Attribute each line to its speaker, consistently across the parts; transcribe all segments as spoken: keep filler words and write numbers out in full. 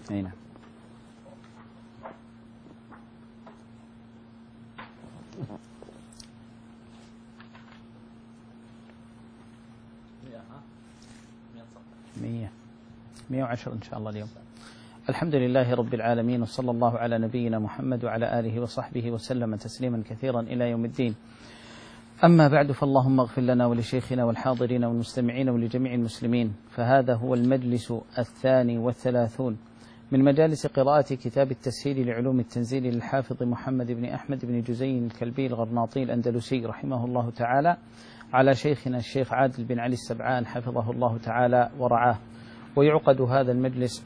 Speaker 1: أي نعم. مية مية وعشر إن شاء الله اليوم. الحمد لله رب العالمين، وصلى الله على نبينا محمد وعلى آله وصحبه وسلم تسليما كثيرا إلى يوم الدين. أما بعد، فاللهم اغفر لنا ولشيخنا والحاضرين والمستمعين ولجميع المسلمين. فهذا هو المجلس الثاني والثلاثون من مجالس قراءة كتاب التسهيل لعلوم التنزيل للحافظ محمد بن أحمد بن جزين الكلبي الغرناطي الأندلسي رحمه الله تعالى، على شيخنا الشيخ عادل بن علي السبعان حفظه الله تعالى ورعاه. ويعقد هذا المجلس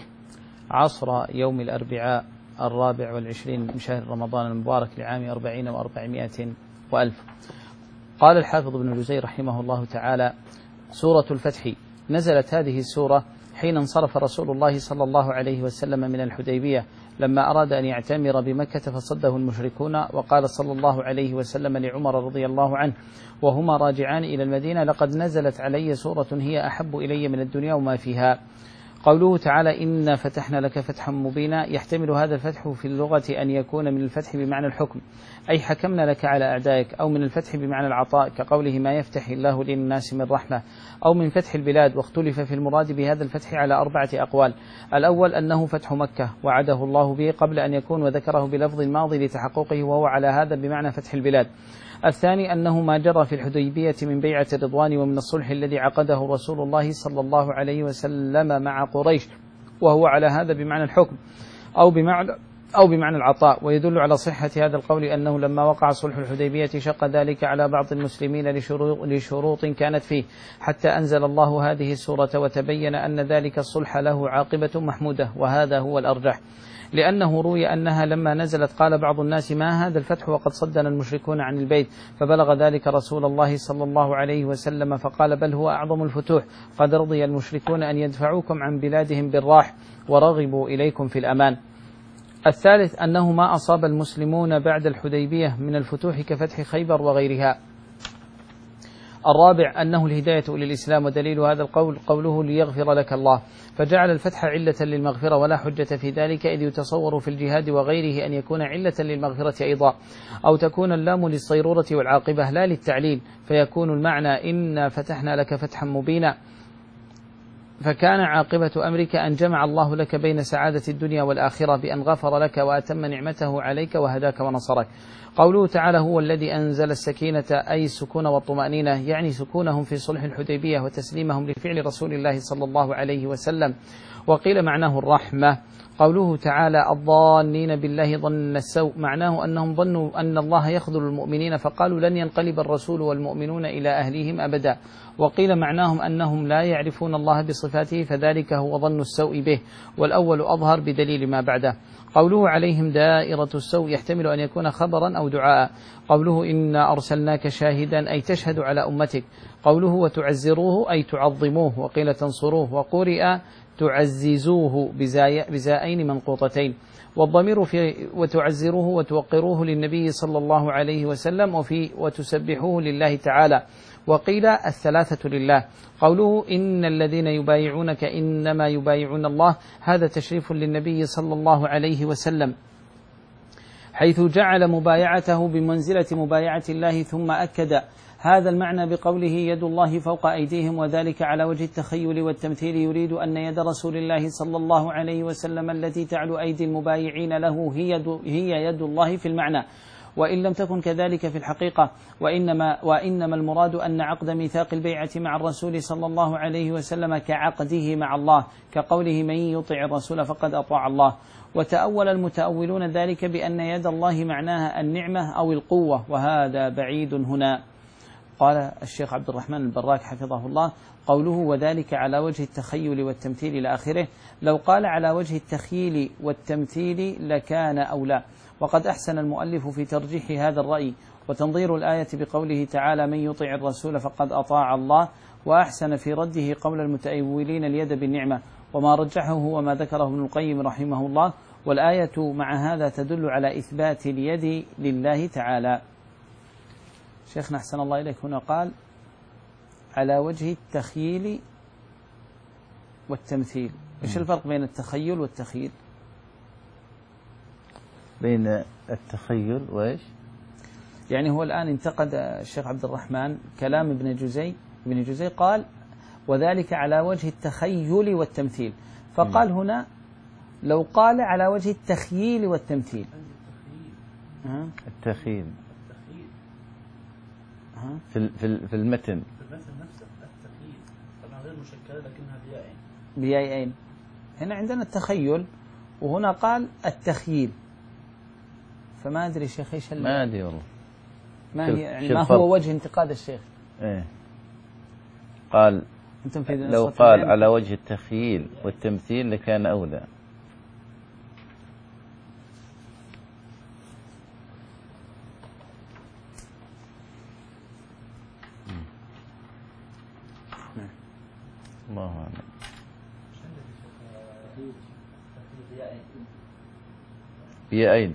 Speaker 1: عصر يوم الأربعاء الرابع والعشرين من شهر رمضان المبارك لعام أربعين وأربعمائة وألف. قال الحافظ ابن جزي رحمه الله تعالى: سورة الفتح. نزلت هذه السورة حين انصرف رسول الله صلى الله عليه وسلم من الحديبية لما أراد أن يعتمر بمكة فصده المشركون، وقال صلى الله عليه وسلم لعمر رضي الله عنه وهما راجعان إلى المدينة: لقد نزلت علي سورة هي أحب إلي من الدنيا وما فيها. قوله تعالى: إنا فتحنا لك فتحا مبينا، يحتمل هذا الفتح في اللغة أن يكون من الفتح بمعنى الحكم، أي حكمنا لك على أعدائك، أو من الفتح بمعنى العطاء كقوله: ما يفتح الله للناس من رحمة، أو من فتح البلاد. واختلف في المراد بهذا الفتح على أربعة أقوال: الأول أنه فتح مكة وعده الله به قبل أن يكون، وذكره بلفظ الماضي لتحققه، وهو على هذا بمعنى فتح البلاد. الثاني أنه ما جرى في الحديبية من بيعة الرضوان ومن الصلح الذي عقده رسول الله صلى الله عليه وسلم مع قريش، وهو على هذا بمعنى الحكم أو بمعنى أو بمعنى العطاء. ويدل على صحة هذا القول أنه لما وقع صلح الحديبية شق ذلك على بعض المسلمين لشروط, لشروط كانت فيه، حتى أنزل الله هذه السورة وتبين أن ذلك الصلح له عاقبة محمودة، وهذا هو الأرجح، لأنه روي أنها لما نزلت قال بعض الناس: ما هذا الفتح وقد صدنا المشركون عن البيت؟ فبلغ ذلك رسول الله صلى الله عليه وسلم فقال: بل هو أعظم الفتوح، قد رضي المشركون أن يدفعوكم عن بلادهم بالراح ورغبوا إليكم في الأمان. الثالث أنه ما أصاب المسلمون بعد الحديبية من الفتوح كفتح خيبر وغيرها. الرابع أنه الهداية إلى الإسلام، ودليل هذا القول قوله: ليغفر لك الله، فجعل الفتح علة للمغفرة، ولا حجة في ذلك، إذ يتصور في الجهاد وغيره أن يكون علة للمغفرة أيضا، أو تكون اللام للصيرورة والعاقبة لا للتعليل، فيكون المعنى: إنا فتحنا لك فتحا مبينا، فكان عاقبة أمرك أن جمع الله لك بين سعادة الدنيا والآخرة بأن غفر لك وأتم نعمته عليك وهداك ونصرك. قوله تعالى: هو الذي أنزل السكينة، أي السكون والطمأنينة، يعني سكونهم في صلح الحديبية وتسليمهم لفعل رسول الله صلى الله عليه وسلم. وقيل معناه الرحمة. قوله تعالى: الظانين بالله ظن السوء، معناه أنهم ظنوا أن الله يخذل المؤمنين فقالوا: لن ينقلب الرسول والمؤمنون إلى أهليهم أبدا. وقيل معناهم أنهم لا يعرفون الله بصفاته، فذلك هو ظن السوء به، والأول أظهر بدليل ما بعده. قوله عليهم دائرة السوء يحتمل أن يكون خبرا أو دعاء. قوله إنا أرسلناك شاهدا، أي تشهد على أمتك. قوله وتعزروه، أي تعظموه، وقيل تنصروه، وقرئ تعززوه بزائين منقوطتين. والضمير في وتعزروه وتوقروه للنبي صلى الله عليه وسلم، وفي وتسبحوه لله تعالى. وقيل الثلاثة لله. قوله إن الذين يبايعونك إنما يبايعون الله، هذا تشريف للنبي صلى الله عليه وسلم، حيث جعل مبايعته بمنزلة مبايعة الله، ثم أكد هذا المعنى بقوله يد الله فوق أيديهم، وذلك على وجه التخيل والتمثيل، يريد أن يد رسول الله صلى الله عليه وسلم التي تعلو أيدي المبايعين له هي يد الله في المعنى، وإن لم تكن كذلك في الحقيقة، وإنما, وإنما المراد أن عقد ميثاق البيعة مع الرسول صلى الله عليه وسلم كعقده مع الله، كقوله من يطع الرسول فقد أطاع الله. وتأول المتأولون ذلك بأن يد الله معناها النعمة أو القوة، وهذا بعيد هنا. قال الشيخ عبد الرحمن البراك حفظه الله: قوله وذلك على وجه التخيل والتمثيل إلى آخره، لو قال على وجه التخيل والتمثيل لكان أولى. وقد أحسن المؤلف في ترجيح هذا الرأي وتنظير الآية بقوله تعالى من يطع الرسول فقد أطاع الله، وأحسن في رده قول المتأولين اليد بالنعمة، وما رجحه هو ما ذكره ابن القيم رحمه الله. والآية مع هذا تدل على إثبات اليد لله تعالى. شيخنا أحسن الله إليك هنا قال على وجه التخييل والتمثيل. إيش الفرق بين التخيل والتخيل؟
Speaker 2: بين التخيل وإيش؟
Speaker 1: يعني هو الآن انتقد الشيخ عبد الرحمن كلام ابن جزي. ابن جزي قال وذلك على وجه التخيل والتمثيل، فقال هنا لو قال على وجه التخييل والتمثيل.
Speaker 2: التخيل في في في المتن،
Speaker 3: في المتن نفسه التخيل طبعا غير مشكلة لكنها بيائين
Speaker 1: بيائين. هنا عندنا التخيل وهنا قال التخييل، فما أدري شيخ إيش
Speaker 2: ما أدري والله
Speaker 1: ما هي يعني ما هو وجه انتقاد الشيخ؟
Speaker 2: إيه قال لو قال على وجه التخييل والتمثيل لكان أولى. الله أعلم. بيائين.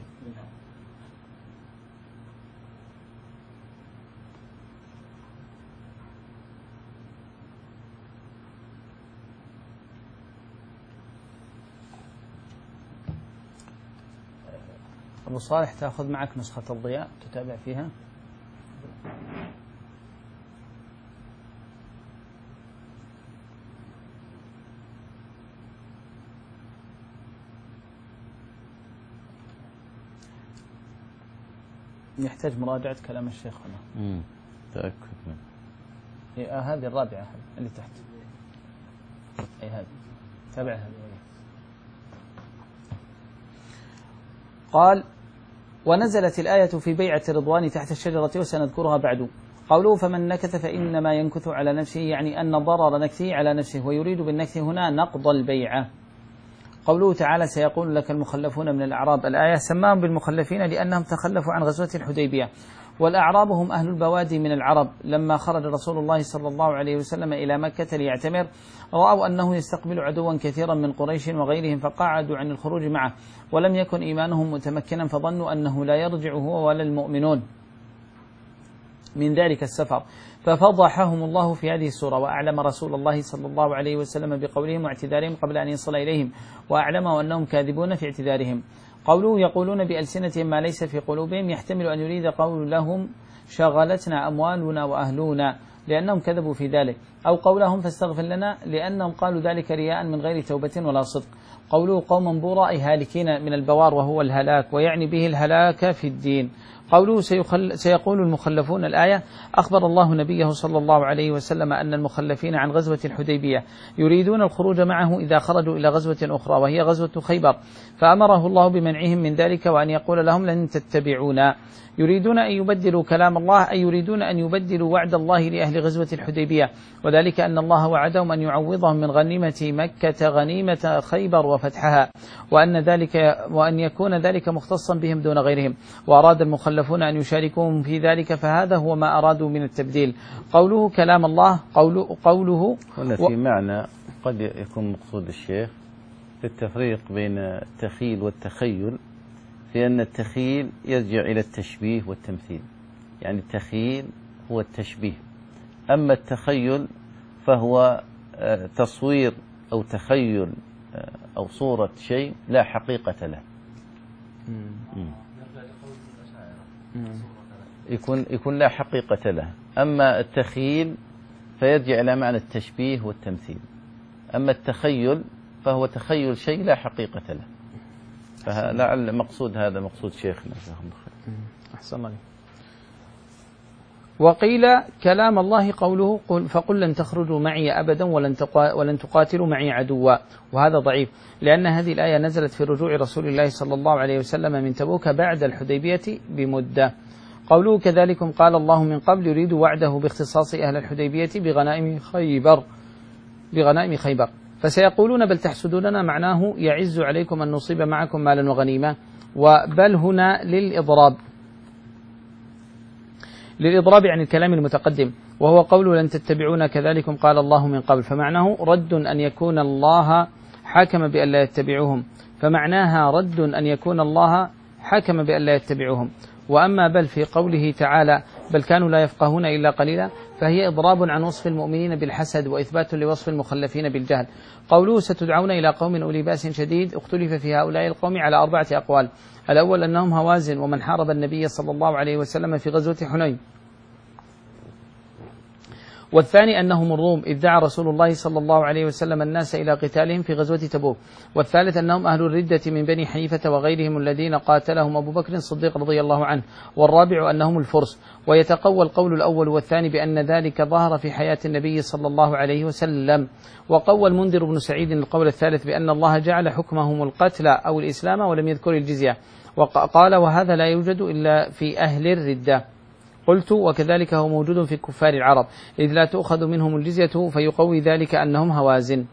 Speaker 1: أبو صالح تأخذ معك نسخة الضياء تتابع فيها؟ يحتاج مراجعة كلام الشيخ هنا.
Speaker 2: امم تأكد منه.
Speaker 1: إيه هذه الرابعة اللي تحت. أي هذه تابعها. قال ونزلت الآية في بيعة الرضوان تحت الشجرة وسنذكرها بعد. قوله فمن نكث فإنما ينكث على نفسه، يعني أن ضرر نكثه على نفسه، ويريد بالنكث هنا نقض البيعة. قوله تعالى سيقول لك المخلفون من الأعراب، الآية سماهم بالمخلفين لأنهم تخلفوا عن غزوة الحديبية، والأعراب هم أهل البوادي من العرب. لما خرج رسول الله صلى الله عليه وسلم إلى مكة ليعتمر رأوا أنه يستقبل عدوا كثيرا من قريش وغيرهم فقعدوا عن الخروج معه، ولم يكن إيمانهم متمكنا فظنوا أنه لا يرجع هو ولا المؤمنون من ذلك السفر، ففضحهم الله في هذه السورة، وأعلم رسول الله صلى الله عليه وسلم بقولهم واعتذارهم قبل أن يصل إليهم، وأعلموا أنهم كاذبون في اعتذارهم. قوله يقولون بألسنتهم ما ليس في قلوبهم، يحتمل أن يريد قول لهم شغلتنا أموالنا وأهلنا لأنهم كذبوا في ذلك، أو قولهم فاستغفر لنا لأنهم قالوا ذلك رياء من غير توبة ولا صدق. قوله قوما بورا أي هالكين من البوار وهو الهلاك، ويعني به الهلاك في الدين. قوله سيخل سيقول المخلفون، الآية أخبر الله نبيه صلى الله عليه وسلم أن المخلفين عن غزوة الحديبية يريدون الخروج معه إذا خرجوا إلى غزوة أخرى وهي غزوة خيبر، فأمره الله بمنعهم من ذلك وأن يقول لهم لن تتبعونا. يريدون أن يبدلوا كلام الله، أي يريدون أن يبدلوا وعد الله لأهل غزوة الحديبية، وذلك أن الله وعدهم أن يعوضهم من غنيمة مكة غنيمة خيبر وفتحها، وأن ذلك وأن يكون ذلك مختصا بهم دون غيرهم، وأراد المخلفون أن يشاركوهم في ذلك، فهذا هو ما أرادوا من التبديل. قوله كلام الله قوله, قوله
Speaker 2: هنا في معنى قد يكون مقصود الشيخ في التفريق بين التخيل والتخيل، في أن التخيل يرجع إلى التشبيه والتمثيل، يعني التخيل هو التشبيه، أما التخيل فهو تصوير أو تخيل أو صورة شيء لا حقيقة له. يكون يكون لا حقيقة له. أما التخيل فيرجع إلى معنى التشبيه والتمثيل، أما التخيل فهو تخيل شيء لا حقيقة له. فلعل مقصود هذا مقصود شيخنا.
Speaker 1: أحسن الله. وقيل كلام الله قوله قل فقل لن تخرجوا معي أبدا ولن ولن تقاتلوا معي عدوا، وهذا ضعيف لأن هذه الآية نزلت في رجوع رسول الله صلى الله عليه وسلم من تبوك بعد الحديبية بمدة. قوله كذلكم قال الله من قبل يريد وعده باختصاص أهل الحديبية بغنائم خيبر بغنائم خيبر فسيقولون بل تحسدوننا، معناه يعز عليكم أن نصيب معكم مالا وغنيمة، وبل هنا للإضراب للإضراب عن الكلام المتقدم، وهو قول لن تتبعون كذلكم قال الله من قبل، فمعناه رد أن يكون الله حكم بأن لا يتبعوهم، فمعناها رد أن يكون الله حكم بأن لا يتبعوهم. وأما بل في قوله تعالى بل كانوا لا يفقهون إلا قليلا، فهي إضراب عن وصف المؤمنين بالحسد وإثبات لوصف المخلفين بالجهل. قوله ستدعون إلى قوم أولي بأس شديد، اختلف في هؤلاء القوم على أربعة أقوال. الأول أنهم هوازن ومن حارب النبي صلى الله عليه وسلم في غزوة حنين، والثاني أنهم الروم إذ دعا رسول الله صلى الله عليه وسلم الناس إلى قتالهم في غزوة تبوك، والثالث أنهم أهل الردة من بني حنيفة وغيرهم الذين قاتلهم أبو بكر الصديق رضي الله عنه، والرابع أنهم الفرس. ويتقوى القول الأول والثاني بأن ذلك ظهر في حياة النبي صلى الله عليه وسلم. وقوى المنذر بن سعيد القول الثالث بأن الله جعل حكمهم القتل أو الإسلام ولم يذكر الجزية، وقال وهذا لا يوجد إلا في أهل الردة. قلت وكذلك هو موجود في كفار العرب إذ لا تؤخذ منهم الجزية، فيقوي ذلك أنهم هوازن.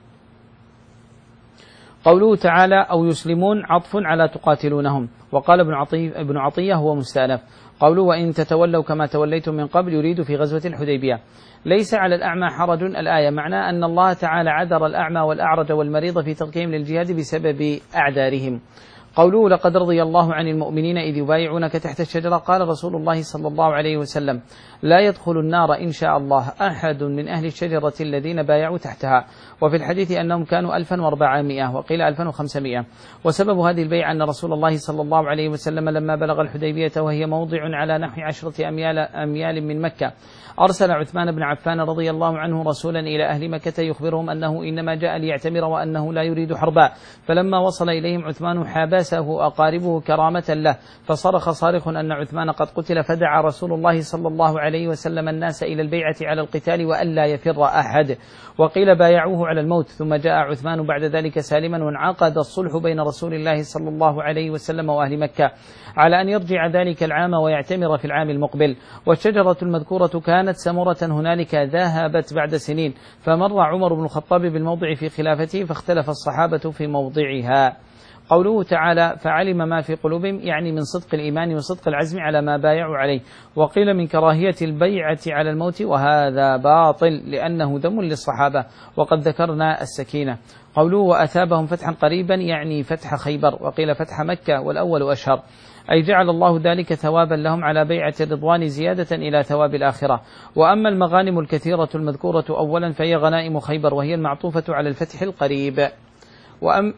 Speaker 1: قوله تعالى أو يسلمون عطف على تقاتلونهم، وقال ابن عطية, ابن عطية هو مستأنف. قوله وإن تتولوا كما توليتم من قبل يريد في غزوة الحديبية. ليس على الأعمى حرج الآية، معناه أن الله تعالى عذر الأعمى والأعرج والمريض في تركهم للجهاد بسبب أعذارهم. قوله لقد رضي الله عن المؤمنين إذ يبايعونك تحت الشجرة، قال رسول الله صلى الله عليه وسلم لا يدخل النار إن شاء الله أحد من أهل الشجرة الذين بايعوا تحتها. وفي الحديث أنهم كانوا ألفا وأربعمائة وقيل ألفا وخمسمائة. وسبب هذه البيعة أن رسول الله صلى الله عليه وسلم لما بلغ الحديبية وهي موضع على نحو عشرة أميال, أميال من مكة، أرسل عثمان بن عفان رضي الله عنه رسولا إلى أهل مكة يخبرهم أنه إنما جاء ليعتمر وأنه لا يريد حربا. فلما وصل إليهم عثمان حابسه أقاربه كرامة له، فصرخ صارخ أن عثمان قد قتل، فدعا رسول الله صلى الله عليه وسلم الناس إلى البيعة على القتال وألا يفر أحد، وقيل بايعوه على الموت. ثم جاء عثمان بعد ذلك سالما، وانعقد الصلح بين رسول الله صلى الله عليه وسلم وأهل مكة على أن يرجع ذلك العام ويعتمر في العام المقبل. والشجرة المذكورة كانت سمرة هنالك ذهبت بعد سنين، فمر عمر بن الخطاب بالموضع في خلافته فاختلف الصحابة في موضعها. قوله تعالى فعلم ما في قلوبهم، يعني من صدق الإيمان وصدق العزم على ما بايعوا عليه. وقيل من كراهية البيعة على الموت، وهذا باطل لأنه ذم للصحابة، وقد ذكرنا السكينة. قوله وأثابهم فتحا قريبا، يعني فتح خيبر، وقيل فتح مكة والأول أشهر، أي جعل الله ذلك ثوابا لهم على بيعة الرضوان زيادة إلى ثواب الآخرة. وأما المغانم الكثيرة المذكورة أولا فهي غنائم خيبر، وهي المعطوفة على الفتح القريب. وأم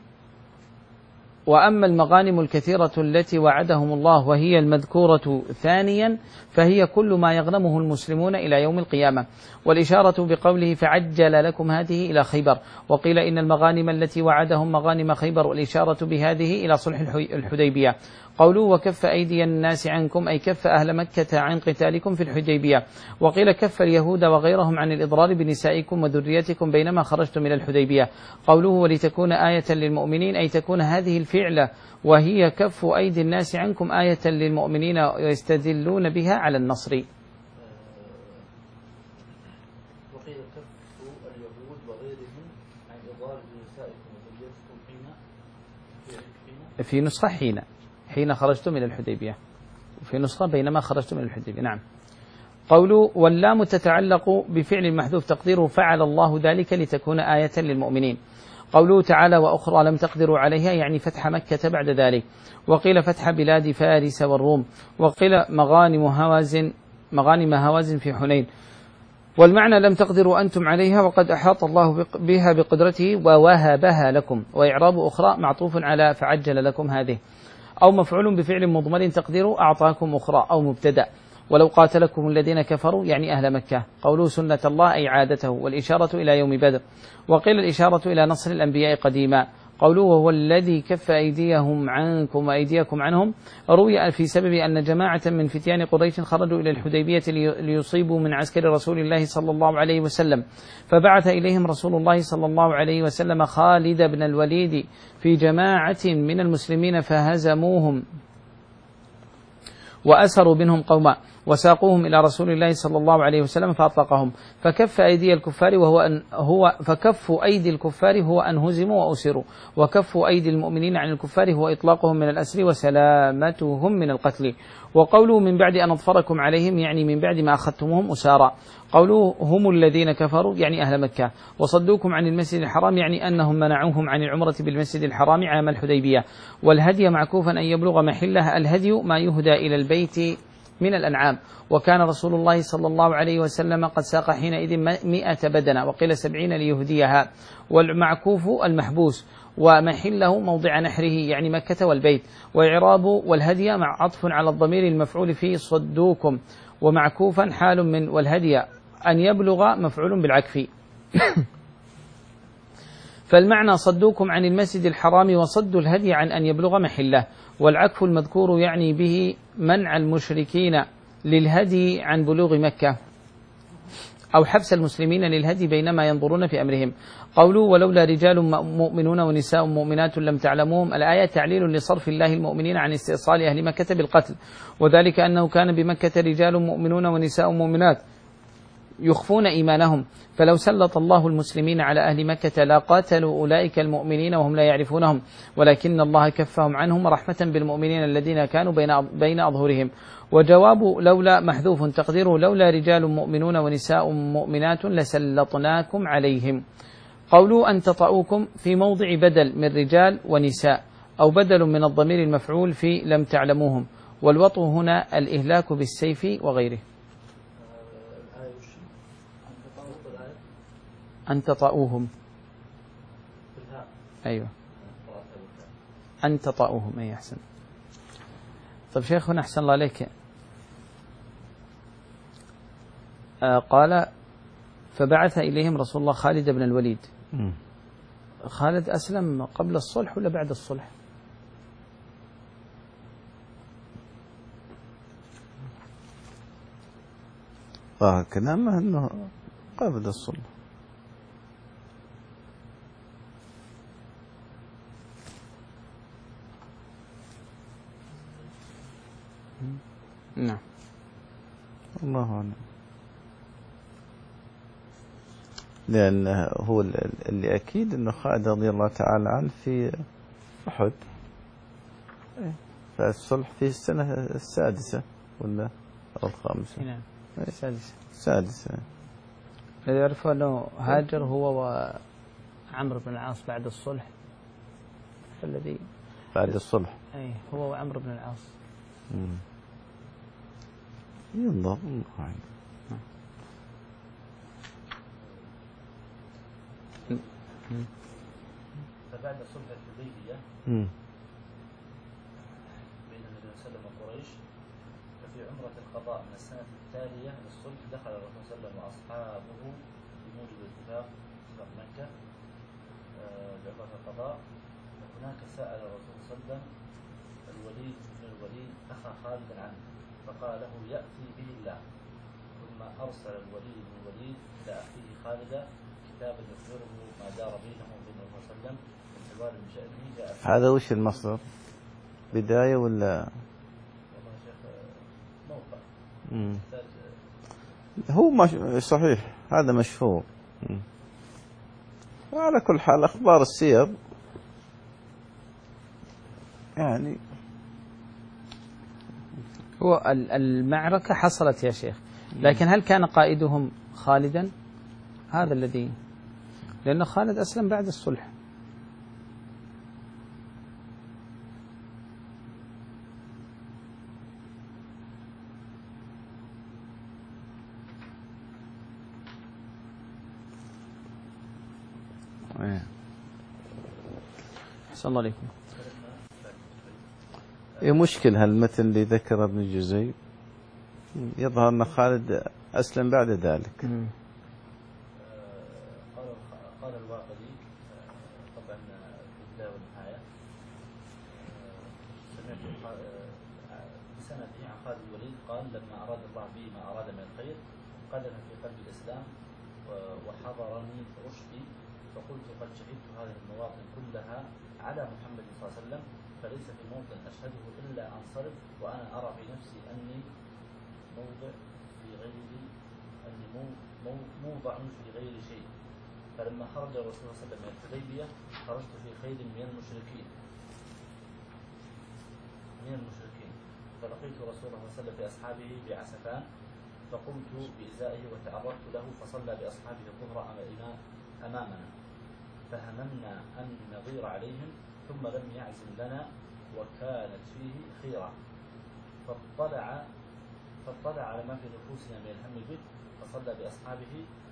Speaker 1: وأما المغانم الكثيرة التي وعدهم الله وهي المذكورة ثانيا فهي كل ما يغنمه المسلمون إلى يوم القيامة. والإشارة بقوله فعجل لكم هذه إلى خيبر، وقيل إن المغانم التي وعدهم مغانم خيبر، والإشارة بهذه إلى صلح الحديبية. قوله وكف أيدي الناس عنكم، أي كف أهل مكة عن قتالكم في الحديبية. وقيل كف اليهود وغيرهم عن الإضرار بنسائكم وذريتكم بينما خرجتم من الحديبية. قوله ولتكون آية للمؤمنين، أي تكون هذه الفعلة وهي كف أيدي الناس عنكم آية للمؤمنين ويستدلون بها على النصر.
Speaker 3: وقيل كف اليهود وغيرهم عن إضرار بنسائكم وذريتكم حين
Speaker 1: في نسخة حين حين خرجتم من الحديبية، وفي نسخة بينما خرجتم من الحديبية. نعم. قوله واللام تتعلق بفعل محذوف تقديره فعل الله ذلك لتكون آية للمؤمنين. قوله تعالى وأخرى لم تقدروا عليها، يعني فتح مكة بعد ذلك. وقيل فتح بلاد فارس والروم. وقيل مغانم هوازن مغانم هوازن في حنين. والمعنى لم تقدروا أنتم عليها وقد أحاط الله بها بقدرته ووهبها لكم. وإعراب أخرى معطوف على فعجل لكم هذه، أو مفعول بفعل مضمر تقديره أعطاكم أخرى، أو مبتدأ. ولو قاتلكم الذين كفروا، يعني أهل مكة. قولوا سنة الله أي عادته، والإشارة إلى يوم بدر. وقيل الإشارة إلى نصر الأنبياء قديما. قولوا وهو الذي كف أيديهم عنكم وأيديكم عنهم، روي في سبب أن جماعة من فتيان قريش خرجوا إلى الحديبية ليصيبوا من عسكر رسول الله صلى الله عليه وسلم، فبعث إليهم رسول الله صلى الله عليه وسلم خالد بن الوليد في جماعة من المسلمين فهزموهم وأسروا منهم قوما وساقوهم إلى رسول الله صلى الله عليه وسلم فأطلقهم، فكف أيدي الكفار وهو أن هو فكف أيدي الكفار هو أن هزموا وأسروا، وكف أيدي المؤمنين عن الكفار هو إطلاقهم من الأسر وسلامتهم من القتل. وقوله من بعد أن أظفركم عليهم، يعني من بعد ما أخذتموهم أسارا. قوله هم الذين كفروا، يعني أهل مكة، وصدوكم عن المسجد الحرام، يعني أنهم منعوهم عن العمرة بالمسجد الحرام عام الحديبية. والهدي معكوفا أن يبلغ محله، الهدي ما يهدى إلى البيت من الأنعام. وكان رسول الله صلى الله عليه وسلم قد ساق حينئذ مئة بدنة وقيل سبعين ليهديها. والمعكوف المحبوس ومحله موضع نحره يعني مكة والبيت. وإعراب والهدي مع عطف على الضمير المفعول فيه صدوكم، ومعكوفا حال من والهدي أن يبلغ مفعول بالعكف. فالمعنى صدوكم عن المسجد الحرام وصدوا الهدي عن أن يبلغ محله. والعكف المذكور يعني به منع المشركين للهدي عن بلوغ مكة أو حبس المسلمين للهدي بينما ينظرون في أمرهم. قوله ولولا رجال مؤمنون ونساء مؤمنات لم تعلموهم، الآية تعليل لصرف الله المؤمنين عن استئصال أهل مكة بالقتل، وذلك أنه كان بمكة رجال مؤمنون ونساء مؤمنات يخفون إيمانهم، فلو سلط الله المسلمين على أهل مكة لا قاتلوا أولئك المؤمنين وهم لا يعرفونهم، ولكن الله كفهم عنهم رحمة بالمؤمنين الذين كانوا بين بين أظهرهم. وجواب لولا محذوف تقديره لولا رجال مؤمنون ونساء مؤمنات لسلطناكم عليهم. قولوا أن تطؤوكم في موضع بدل من رجال ونساء أو بدل من الضمير المفعول في لم تعلموهم. والوطء هنا الإهلاك بالسيف وغيره. أن تطؤوهم، أيوة أن تطؤوهم، أي أحسن. طيب شيخنا أحسن الله عليك، آه قال فبعث إليهم رسول الله خالد بن الوليد. م. خالد أسلم قبل الصلح ولا بعد الصلح؟
Speaker 2: ظاهر كلامه أنه قبل الصلح.
Speaker 1: نعم
Speaker 2: الله أعلم، لأن هو اللي أكيد أنه خالد رضي الله تعالى عنه في أحد، فالصلح في السنة السادسة ولا أو الخامسة؟
Speaker 1: نعم السادسة.
Speaker 2: السادسة.
Speaker 1: يعرفوا أنه هاجر هو وعمرو بن العاص بعد الصلح، الذي
Speaker 2: بعد الصلح
Speaker 1: أي هو وعمرو بن العاص.
Speaker 2: مم. ينظر الله عنه.
Speaker 3: فبعد صلح الحديبية بين النبي صلى الله عليه وسلم وقريش، ففي عمرة القضاء من السنة التالية للصلح دخل الرسول صلى الله عليه وسلم وأصحابه بموجب الاتفاق في مكة لعمرة القضاء. وهناك سأل الرسول صلى الله عليه وسلم الوليد بن الوليد أخا خالد عنه، فقال له يأتي به الله، ثم أرسل الوليد بن الوليد إلى أخيه خالد كتابا يخبره ما دار بينه وبين الرسول صلى الله عليه وسلم من حوار من شأنه. جاء
Speaker 2: هذا وش المصدر؟ بداية ولا؟
Speaker 3: والله يا شيخ موقع.
Speaker 2: هو مش صحيح، هذا مشهور. وعلى كل حال أخبار السير يعني
Speaker 1: هو المعركة حصلت يا شيخ، لكن هل كان قائدهم خالدا؟ هذا الذي، لأن خالد أسلم بعد الصلح. أحسن الله عليكم.
Speaker 2: إيه مشكلة هالمثل اللي ذكر ابن الجزي، يظهر أن خالد أسلم بعد ذلك.
Speaker 3: قال قال الواقدي طبعا في البداية والنهاية، سمعت بسنده عن خالد الوليد قال لما أراد الله به ما أراد من الخير قدم في قلب الإسلام وحضرني رشدي، فقلت قد شهدت هذه المواطن كلها على محمد صلى الله عليه وسلم، فليس في موطن أشهده إلا أنصرف وأنا أرى في نفسي أني موضع في غير أني مو مو موضع في غير شيء. فلما خرج الرسول صلى الله عليه وسلم من الحديبية خرجت في خير من المشركين من المشركين فلقيت رسول الله صلى الله عليه وسلم بأصحابه بعسفان، فقمت بإزائه وتعرضت له فصلى بأصحابه الظهر أمامنا، فهممنا أن نغير عليهم ثم لم يعزم لنا وكانت فيه خيرة، فاطلع فاطلع على ما في نفوسنا من الهم به فصلى بأصحابه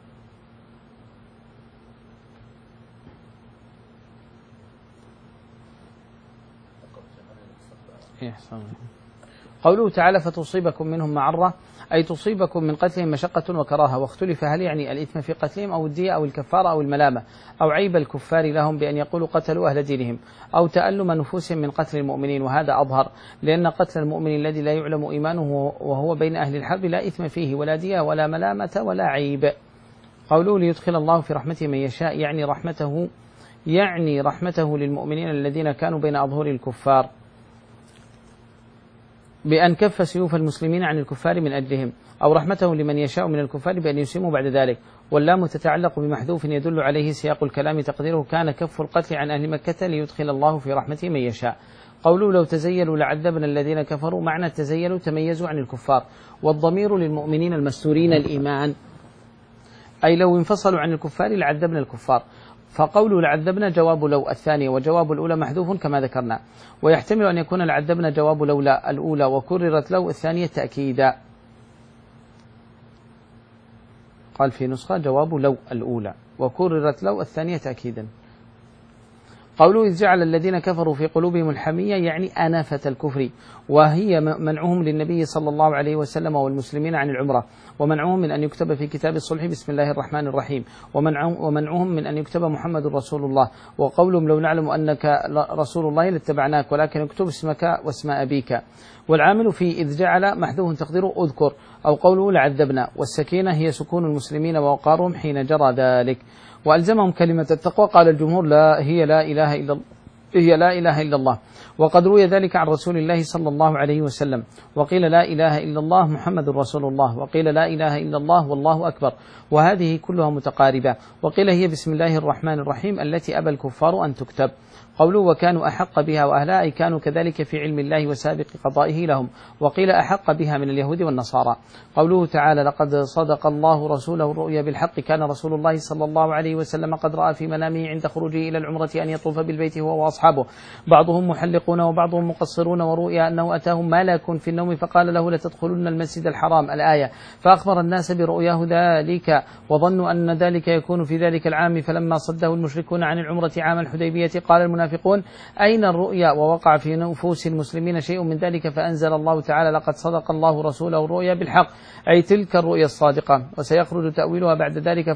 Speaker 1: قوله تعالى فتصيبكم منهم معرة أي تصيبكم من قتلهم مشقة وكراهة، واختلف هل يعني الإثم في قتلهم أو الدية أو الكفارة أو الملامة أو عيب الكفار لهم بأن يقولوا قتلوا أهل دينهم أو تألم نفوسهم من قتل المؤمنين، وهذا أظهر لأن قتل المؤمن الذي لا يعلم إيمانه وهو بين أهل الحرب لا إثم فيه ولا دية ولا ملامة ولا عيب. قوله ليدخل الله في رحمته من يشاء يعني رحمته يعني رحمته للمؤمنين الذين كانوا بين أظهر الكفار بأن كف سيوف المسلمين عن الكفار من أجلهم، أو رحمته لمن يشاء من الكفار بأن يسلموا بعد ذلك. واللام تتعلق بمحذوف يدل عليه سياق الكلام تقديره كان كف القتل عن أهل مكة ليدخل الله في رحمته من يشاء. قولوا لو تزيلوا لعذبنا الذين كفروا معنى تزيلوا تميزوا عن الكفار، والضمير للمؤمنين المستورين الإيمان أي لو انفصلوا عن الكفار لعذبنا الكفار. فقوله لعذبنا جواب لو الثانية وجواب الأولى محذوف كما ذكرنا، ويحتمل أن يكون لعذبنا جواب لولا الأولى وكررت لو الثانية تأكيدا. قال في نسخة جواب لو الأولى وكررت لو الثانية تأكيدا. قوله إذ جعل الذين كفروا في قلوبهم الحمية يعني أنافة الكفر، وهي منعهم للنبي صلى الله عليه وسلم والمسلمين عن العمرة، ومنعهم من أن يكتب في كتاب الصلح بسم الله الرحمن الرحيم، ومنعهم من أن يكتب محمد رسول الله، وقولهم لو نعلم أنك رسول الله لاتبعناك ولكن اكتب اسمك واسم أبيك. والعامل في إذ جعل محذوف تقديره أذكر، أو قوله لعذبنا، والسكينة هي سكون المسلمين ووقارهم حين جرى ذلك. وألزمهم كلمة التقوى قال الجمهور لا هي لا إله إلا الله هي لا إله إلا الله، وقد روي ذلك عن رسول الله صلى الله عليه وسلم، وقيل لا إله إلا الله محمد رسول الله، وقيل لا إله إلا الله والله أكبر، وهذه كلها متقاربة، وقيل هي بسم الله الرحمن الرحيم التي أبى الكفار أن تكتب. قوله وكانوا أحق بها وأهلها أي كانوا كذلك في علم الله وسابق قضائه لهم، وقيل أحق بها من اليهود والنصارى. قوله تعالى لقد صدق الله رسوله الرؤيا بالحق كان رسول الله صلى الله عليه وسلم قد رأى في منامه عند خروجه إلى العمرة أن يطوف بالبيت هو وأصحابه بعضهم محلقون وبعضهم مقصرون، ورؤيا أنه أتاهم ملك في النوم فقال له لتدخلن المسجد الحرام الآية، فأخبر الناس برؤياه ذلك وظنوا أن ذلك يكون في ذلك العام، فلما صده المشركون عن العمرة عام الحديبية قال المنافقون أين الرؤيا، ووقع في نفوس المسلمين شيء من ذلك فأنزل الله تعالى لقد صدق الله رسوله الرؤيا بالحق أي تلك الرؤيا الصادقة، وسيخرج تأويلها بعد ذلك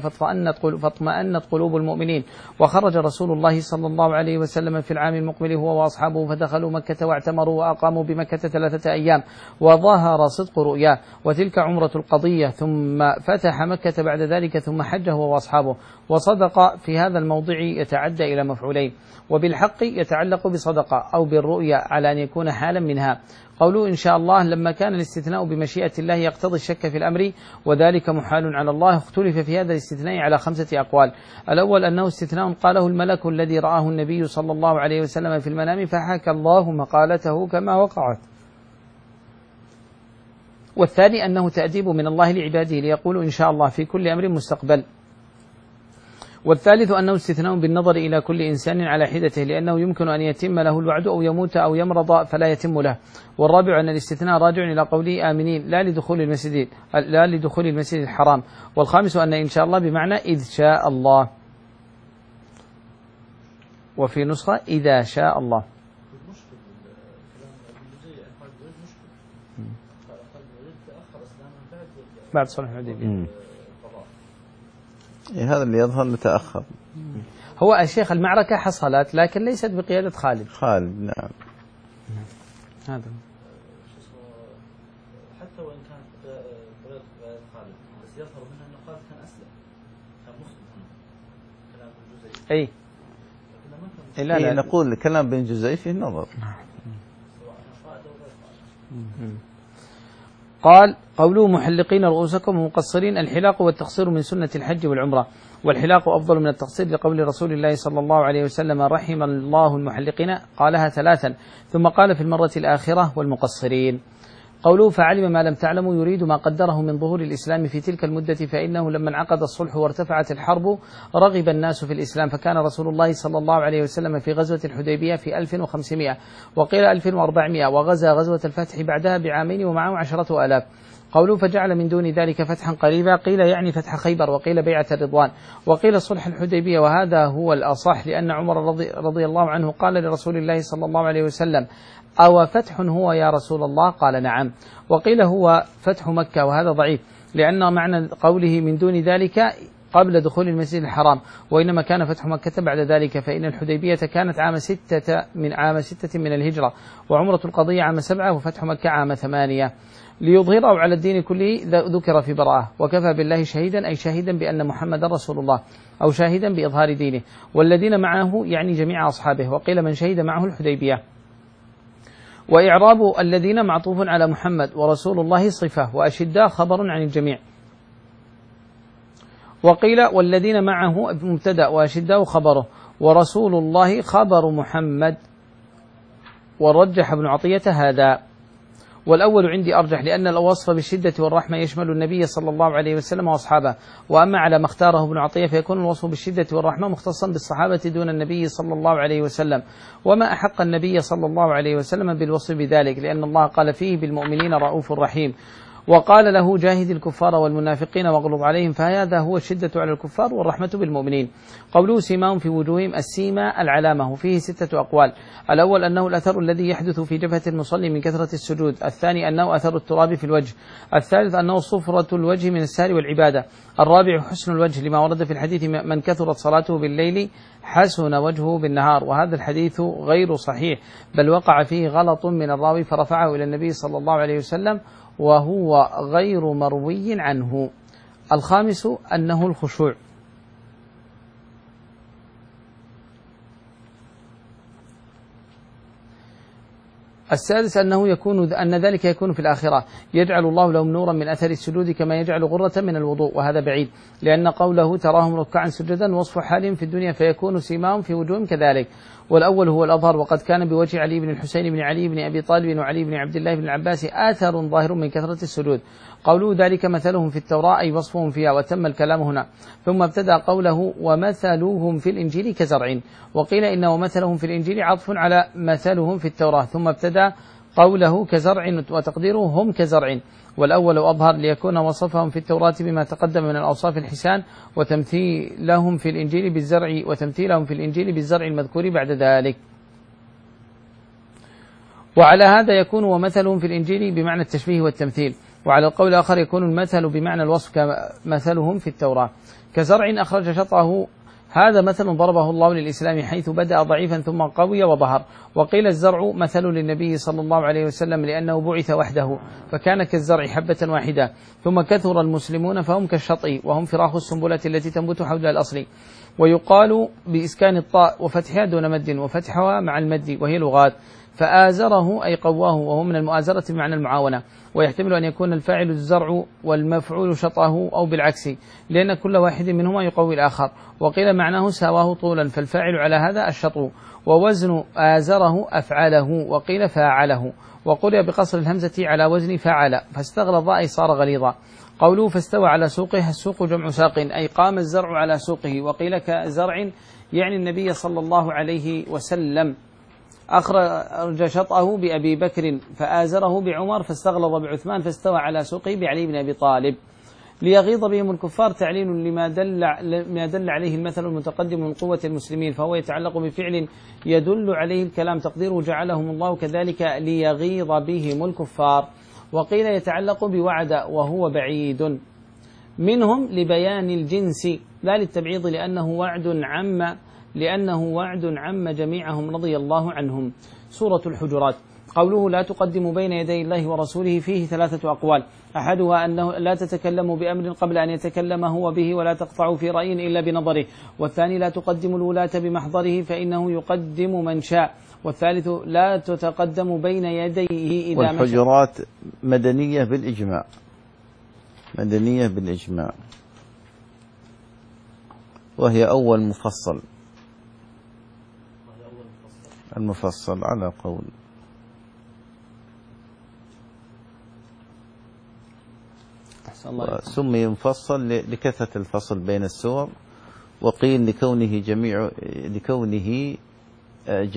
Speaker 1: فاطمأنت قلوب المؤمنين. وخرج رسول الله صلى الله عليه وسلم في العام المقبل هو وأصحابه فدخلوا مكة واعتمروا وأقاموا بمكة ثلاثة أيام وظهر صدق رؤياه، وتلك عمرة القضية، ثم فتح مكة بعد ذلك ثم حج هو وأصحابه. وصدق في هذا الموضع يتعدى إلى مفعولين، وبالحق يتعلق بصدقة أو بالرؤيا على أن يكون حالا منها. قولوا إن شاء الله لما كان الاستثناء بمشيئة الله يقتضي الشك في الأمر وذلك محال على الله، اختلف في هذا الاستثناء على خمسة أقوال. الأول أنه استثناء قاله الملك الذي رآه النبي صلى الله عليه وسلم في المنام فحكى الله مقالته كما وقعت. والثاني أنه تأديب من الله لعباده ليقولوا إن شاء الله في كل أمر مستقبل. والثالث أنه استثناء بالنظر إلى كل إنسان على حدته لأنه يمكن أن يتم له الوعد أو يموت أو يمرض فلا يتم له. والرابع أن الاستثناء راجع إلى قوله آمنين لا لدخول المسجد لا لدخول المسجد الحرام. والخامس أن إن شاء الله بمعنى إذ شاء الله، وفي نسخة إذا شاء الله. بعد صلح الحديبية
Speaker 2: هذا اللي يظهر متأخر.
Speaker 1: هو الشيخ المعركة حصلت لكن ليست بقيادة خالد.
Speaker 2: خالد نعم.
Speaker 1: هذا
Speaker 3: حتى وإن كانت بقيادة خالد بس يظهر منها أن خالد كان أسلم كان مسلم كلام بن جزيف.
Speaker 1: أي
Speaker 2: لا لا نقول كلام بن جزيف فيه نظر.
Speaker 1: قال قوله محلقين رؤوسكم ومقصرين، الحلاق والتقصير من سنة الحج والعمرة، والحلاق أفضل من التقصير لقول رسول الله صلى الله عليه وسلم رحم الله المحلقين، قالها ثلاثا ثم قال في المرة الآخرة والمقصرين. قوله فعلم ما لم تعلموا يريد ما قدره من ظهور الإسلام في تلك المدة، فإنه لما انعقد الصلح وارتفعت الحرب رغب الناس في الإسلام، فكان رسول الله صلى الله عليه وسلم في غزوة الحديبية في ألف وخمسمائة وقيل ألف وأربعمائة، وغزا غزوة الفتح بعدها بعامين ومعه عشرة آلاف. قوله فجعل من دون ذلك فتحا قريبا، قيل يعني فتح خيبر، وقيل بيعة الرضوان، وقيل صلح الحديبية، وهذا هو الأصح، لأن عمر رضي, رضي الله عنه قال لرسول الله صلى الله عليه وسلم أو فتح هو يا رسول الله؟ قال نعم. وقيل هو فتح مكة، وهذا ضعيف، لأن معنى قوله من دون ذلك قبل دخول المسجد الحرام، وإنما كان فتح مكة بعد ذلك، فإن الحديبية كانت عام ستة من عام ستة من الهجرة، وعمرة القضية عام سبعة، وفتح مكة عام ثمانية. ليظهره على الدين كله ذكر في براءة، وكفى بالله شهيدا أي شاهدا بأن محمد رسول الله، أو شاهدا بإظهار دينه، والذين معه يعني جميع أصحابه، وقيل من شهد معه الحديبية. وإعراب الذين معطوف على محمد، ورسول الله صفة، وأشداء خبر عن الجميع. وقيل والذين معه مبتدأ، وأشداء خبره، ورسول الله خبر محمد، ورجح ابن عطية هذا، والأول عندي أرجح، لأن الوصف بالشدة والرحمة يشمل النبي صلى الله عليه وسلم وأصحابه، وأما على ما اختاره ابن عطية فيكون الوصف بالشدة والرحمة مختصا بالصحابة دون النبي صلى الله عليه وسلم، وما أحق النبي صلى الله عليه وسلم بالوصف بذلك، لأن الله قال فيه بالمؤمنين رؤوف رحيم، وقال له جاهد الكفار والمنافقين واغلظ عليهم، فهذا هو الشدة على الكفار والرحمة بالمؤمنين. قوله سيماهم في وجوههم، السيما العلامة، فيه ستة أقوال، الأول أنه الأثر الذي يحدث في جبهة المصلي من كثرة السجود، الثاني أنه أثر التراب في الوجه، الثالث أنه صفرة الوجه من السهر والعبادة، الرابع حسن الوجه لما ورد في الحديث من كثرت صلاته بالليل حسن وجهه بالنهار، وهذا الحديث غير صحيح، بل وقع فيه غلط من الراوي فرفعه إلى النبي صلى الله عليه وسلم، وهو غير مروي عنه. الخامس أنه الخشوع. السادس أنه يكون أن ذلك يكون في الآخرة، يجعل الله لهم نورا من أثر السجود كما يجعل غرة من الوضوء، وهذا بعيد، لأن قوله تراهم ركعا سجدا وصف حالهم في الدنيا، فيكون سيماهم في وجوههم كذلك. والأول هو الأظهر، وقد كان بوجه علي بن الحسين بن علي بن أبي طالب وعلي بن عبد الله بن العباس آثر ظاهر من كثرة السجود. قوله ذلك مثلهم في التوراة أي وصفهم فيها، وتم الكلام هنا. ثم ابتدأ قوله ومثلوهم في الإنجيل كزرع، وقيل إن ومثلهم في الإنجيل عطف على مثلهم في التوراة، ثم ابتدأ قوله كزرع وتقديره هم كزرع، والأول أظهر ليكون وصفهم في التوراة بما تقدم من الأوصاف الحسان، وتمثيلهم في الإنجيل بالزرع وتمثيلهم في الإنجيل بالزرع المذكور بعد ذلك. وعلى هذا يكون ومثلهم في الإنجيل بمعنى التشبيه والتمثيل، وعلى القول الآخر يكون المثل بمعنى الوصف كمثلهم في التوراة. كزرع أخرج شطأه، هذا مثل ضربه الله للإسلام حيث بدأ ضعيفا ثم قوي وظهر. وقيل الزرع مثل للنبي صلى الله عليه وسلم لأنه بعث وحده، فكان كالزرع حبة واحدة، ثم كثر المسلمون فهم كالشطء، وهم فراخ السنبلة التي تنبت حول الأصل. ويقال بإسكان الطاء وفتحها دون مد، وفتحها مع المد، وهي لغات. فآزره أي قواه، وهو من المؤازرة بمعنى المعاونة، ويحتمل أن يكون الفاعل الزرع والمفعول شطه أو بالعكس، لأن كل واحد منهما يقوي الآخر. وقيل معناه ساواه طولا، فالفاعل على هذا الشطو، ووزن آزره أفعله، وقيل فاعله، وقل بقصر الهمزة على وزن فعل، فاستغلظ أي صار غليظا. قوله فاستوى على سوقه، السوق جمع ساق أي قام الزرع على سوقه، وقيل كزرع يعني النبي صلى الله عليه وسلم أخرج شطأه بأبي بكر فآزره بعمر، فاستغلظ بعثمان، فاستوى على سوقه بعلي بن أبي طالب. ليغيظ بهم الكفار تعليل لما دل, لما دل عليه المثل المتقدم من قوة المسلمين، فهو يتعلق بفعل يدل عليه الكلام، تقديره جعلهم الله كذلك ليغيظ بهم الكفار. وقيل يتعلق بوعد وهو بعيد منهم لبيان الجنس لا للتبعيض، لأنه وعد عم لأنه وعد عم جميعهم رضي الله عنهم. سورة الحجرات. قوله لا تقدموا بين يدي الله ورسوله فيه ثلاثة أقوال، أحدها أنه لا تتكلموا بأمر قبل أن يتكلم هو به، ولا تقطعوا في رأي إلا بنظره، والثاني لا تقدموا الولاة بمحضره فإنه يقدم من شاء، والثالث لا تتقدم بين يديه إذا
Speaker 2: والحجرات مدنية بالإجماع، مدنية بالإجماع، وهي أول مفصل، المفصل على قول. سمي مفصل لكثرة الفصل بين السور، وقيل لكونه جميع لكونه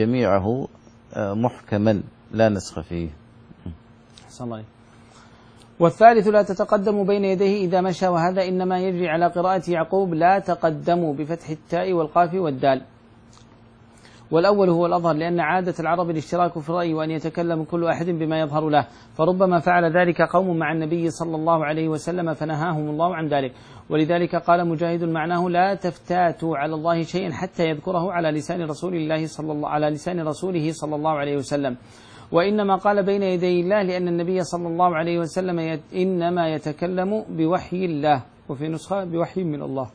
Speaker 2: جميعه محكما لا نسخ فيه.
Speaker 1: والثالث لا تتقدموا بين يديه إذا مشى، وهذا إنما يجري على قراءة يعقوب لا تقدموا بفتح التاء والقاف والدال. والأول هو الأظهر، لأن عادة العرب الاشتراك في الرأي وأن يتكلم كل أحد بما يظهر له، فربما فعل ذلك قوم مع النبي صلى الله عليه وسلم فنهاهم الله عن ذلك. ولذلك قال مجاهد معناه لا تفتاتوا على الله شيئا حتى يذكره على لسان رسول الله صلى الله على لسان رسوله صلى الله عليه وسلم. وإنما قال بين يدي الله لأن النبي صلى الله عليه وسلم يت إنما يتكلم بوحي الله، وفي نسخة بوحي من الله.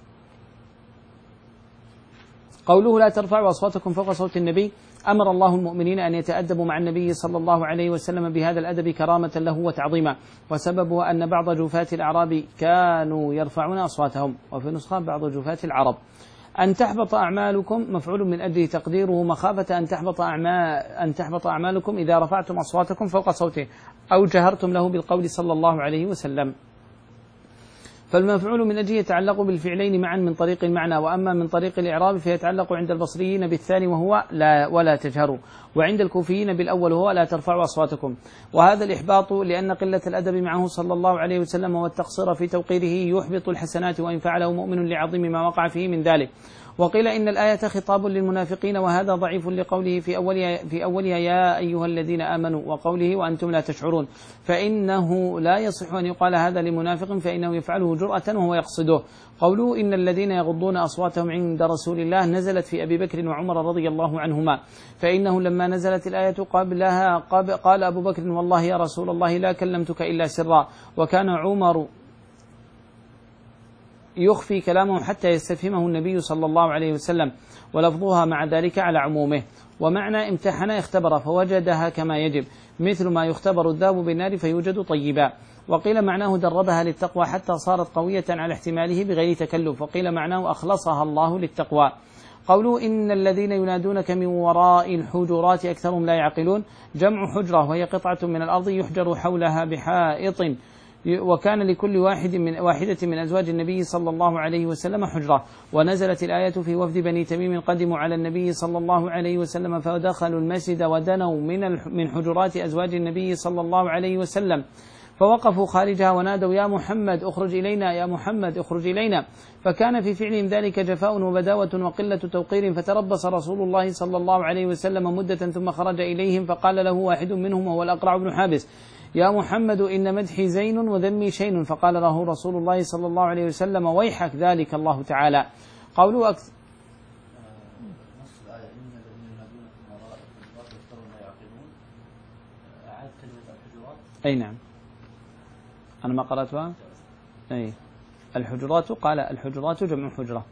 Speaker 1: قوله لا ترفعوا أصواتكم فوق صوت النبي، أمر الله المؤمنين أن يتأدبوا مع النبي صلى الله عليه وسلم بهذا الأدب كرامة له وتعظيما، وسببه أن بعض جوفات الأعراب كانوا يرفعون أصواتهم، وفي نسخة بعض جوفات العرب. أن تحبط أعمالكم مفعول من أجل تقديره مخافة أن تحبط أعمال أن تحبط أعمالكم إذا رفعتم أصواتكم فوق صوته أو جهرتم له بالقول صلى الله عليه وسلم. فالمفعول من أجل يتعلق بالفعلين معا من طريق المعنى، وأما من طريق الإعراب فيتعلق عند البصريين بالثاني وهو لا ولا تجهروا، وعند الكوفيين بالأول وهو لا ترفعوا أصواتكم. وهذا الإحباط لأن قلة الأدب معه صلى الله عليه وسلم والتقصير في توقيره يحبط الحسنات، وإن فعله مؤمن لعظيم ما وقع فيه من ذلك. وقيل إن الآية خطاب للمنافقين، وهذا ضعيف لقوله في أولها, في أولها يا أيها الذين آمنوا، وقوله وأنتم لا تشعرون، فإنه لا يصح أن يقال هذا لمنافق فإنه يفعله جرأة وهو يقصده. قوله إن الذين يغضون أصواتهم عند رسول الله نزلت في أبي بكر وعمر رضي الله عنهما، فإنه لما نزلت الآية قبلها قال أبو بكر والله يا رسول الله لا كلمتك إلا سرا، وكان عمر يخفي كلامه حتى يستفهمه النبي صلى الله عليه وسلم، ولفظها مع ذلك على عمومه. ومعنى امتحن اختبر فوجدها كما يجب، مثل ما يختبر الذاب بالنار فيوجد طيبا. وقيل معناه دربها للتقوى حتى صارت قوية على احتماله بغير تكلف، وقيل معناه أخلصها الله للتقوى. قوله إن الذين ينادونك من وراء الحجرات أكثرهم لا يعقلون، جمع حجرة وهي قطعة من الأرض يحجر حولها بحائط، وكان لكل واحد من واحدة من أزواج النبي صلى الله عليه وسلم حجرة. ونزلت الآية في وفد بني تميم قدموا على النبي صلى الله عليه وسلم فدخلوا المسجد ودنوا من من حجرات أزواج النبي صلى الله عليه وسلم، فوقفوا خارجها ونادوا يا محمد اخرج إلينا، يا محمد اخرج إلينا، فكان في فعلهم ذلك جفاء وبداوة وقلة توقير. فتربص رسول الله صلى الله عليه وسلم مدة ثم خرج إليهم فقال له واحد منهم وهو الأقرع بن حابس يا محمد إن مدحي زين وذمي شين، فقال له رسول الله صلى الله عليه وسلم ويحك ذلك الله تعالى. قوله أكثر
Speaker 3: نص الآية إن الذين ينادونك من وراء الحجرات أكثرهم لا يعقلون، أعاد كلمة الحجرات.
Speaker 1: أي نعم أنا ما قرأتها. أي الحجرات، قال الحجرات جمع حجرة.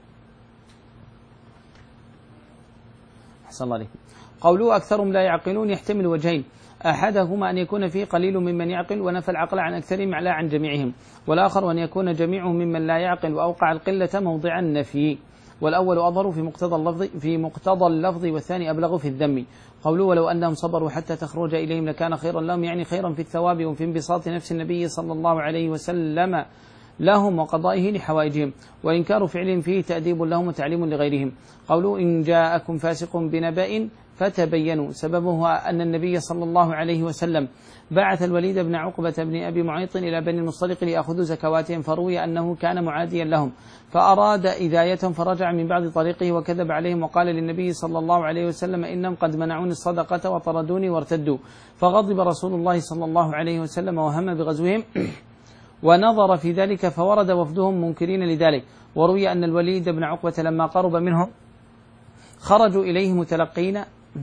Speaker 1: أحسن الله عليكم. قوله أكثرهم لا يعقلون يحتمل وجهين، أحدهما أن يكون فيه قليل ممن يعقل ونفى العقل عن أكثرهم لا عن جميعهم، والآخر أن يكون جميعهم ممن لا يعقل وأوقع القلة موضع النفي، والأول أظهر في مقتضى اللفظ في مقتضى اللفظ والثاني أبلغ في الذم. قوله ولو أنهم صبروا حتى تخرج إليهم لكان خيرا لهم، يعني خيرا في الثواب وفي انبساط نفس النبي صلى الله عليه وسلم لهم وقضائه لحوائجهم، وإنكار فعلهم فيه تأديب لهم وتعليم لغيرهم. قوله إن جاءكم فاسق بنبأ فتبينوا، سببه أن النبي صلى الله عليه وسلم بعث الوليد بن عقبة بن أبي معيط إلى بني المصطلق ليأخذوا زكواتهم، فروي أنه كان معاديا لهم فأراد إذايتهم فرجع من بعد طريقه وكذب عليهم وقال للنبي صلى الله عليه وسلم إنهم قد منعوني الصدقة وطردوني وارتدوا، فغضب رسول الله صلى الله عليه وسلم وهم بغزوهم ونظر في ذلك فورد وفدهم منكرين لذلك. وروي أن الوليد بن عقبة لما قرب منهم خرجوا إليه متلقين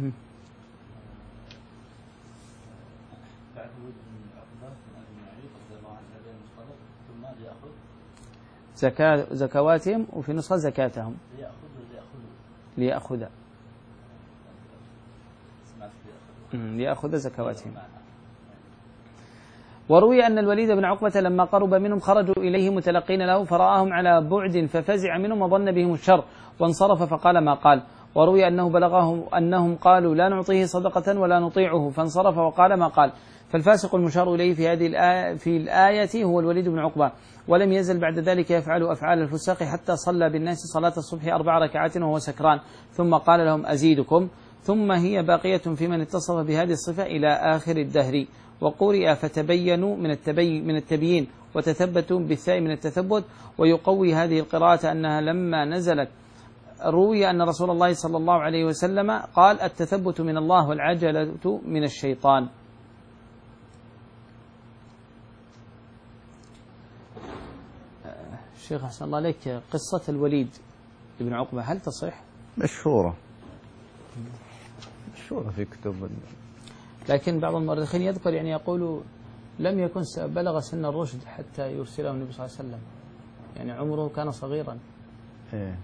Speaker 1: زكاة زكواتهم، وفي نسخة زكاتهم ليأخذ ليأخذ زكواتهم. وروي أن الوليد بن عقبة لما قرب منهم خرجوا إليه متلقين له فرآهم على بعد ففزع منهم وظن بهم الشر وانصرف فقال ما قال. وروي أنه بلغهم أنهم قالوا لا نعطيه صدقة ولا نطيعه فانصرف وقال ما قال. فالفاسق المشار إليه في هذه الآية, في الآية هو الوليد بن عقبة، ولم يزل بعد ذلك يفعل أفعال الفساق حتى صلى بالناس صلاة الصبح أربع ركعات وهو سكران، ثم قال لهم أزيدكم، ثم هي باقية في من اتصف بهذه الصفة إلى آخر الدهر. وقرئ فتبينوا من التبين من التبيين وتثبتوا بالثاء من التثبت. ويقوي هذه القراءة أنها لما نزلت روي أن رسول الله صلى الله عليه وسلم قال التثبت من الله والعجلة من الشيطان. الشيخ أحسن الله عليك، قصة الوليد بن عقبة هل تصح؟
Speaker 2: مشهورة مشهورة في كتب،
Speaker 1: لكن بعض المؤرخين يذكر يعني يقول لم يكن بلغ سن الرشد حتى يرسله النبي صلى الله عليه وسلم، يعني عمره كان صغيرا.
Speaker 2: إيه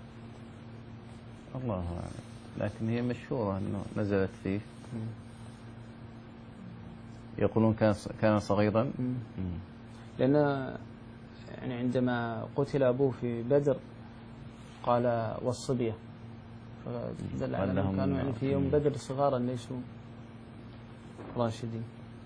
Speaker 2: الله أعلم، لكن هي مشهورة أنه نزلت فيه. يقولون كان كان صغيرا،
Speaker 1: لأن يعني عندما قتل أبوه في بدر قال والصبية، فدل على أنهم كانوا يعني في يوم بدر صغارا ليسوا راشدين.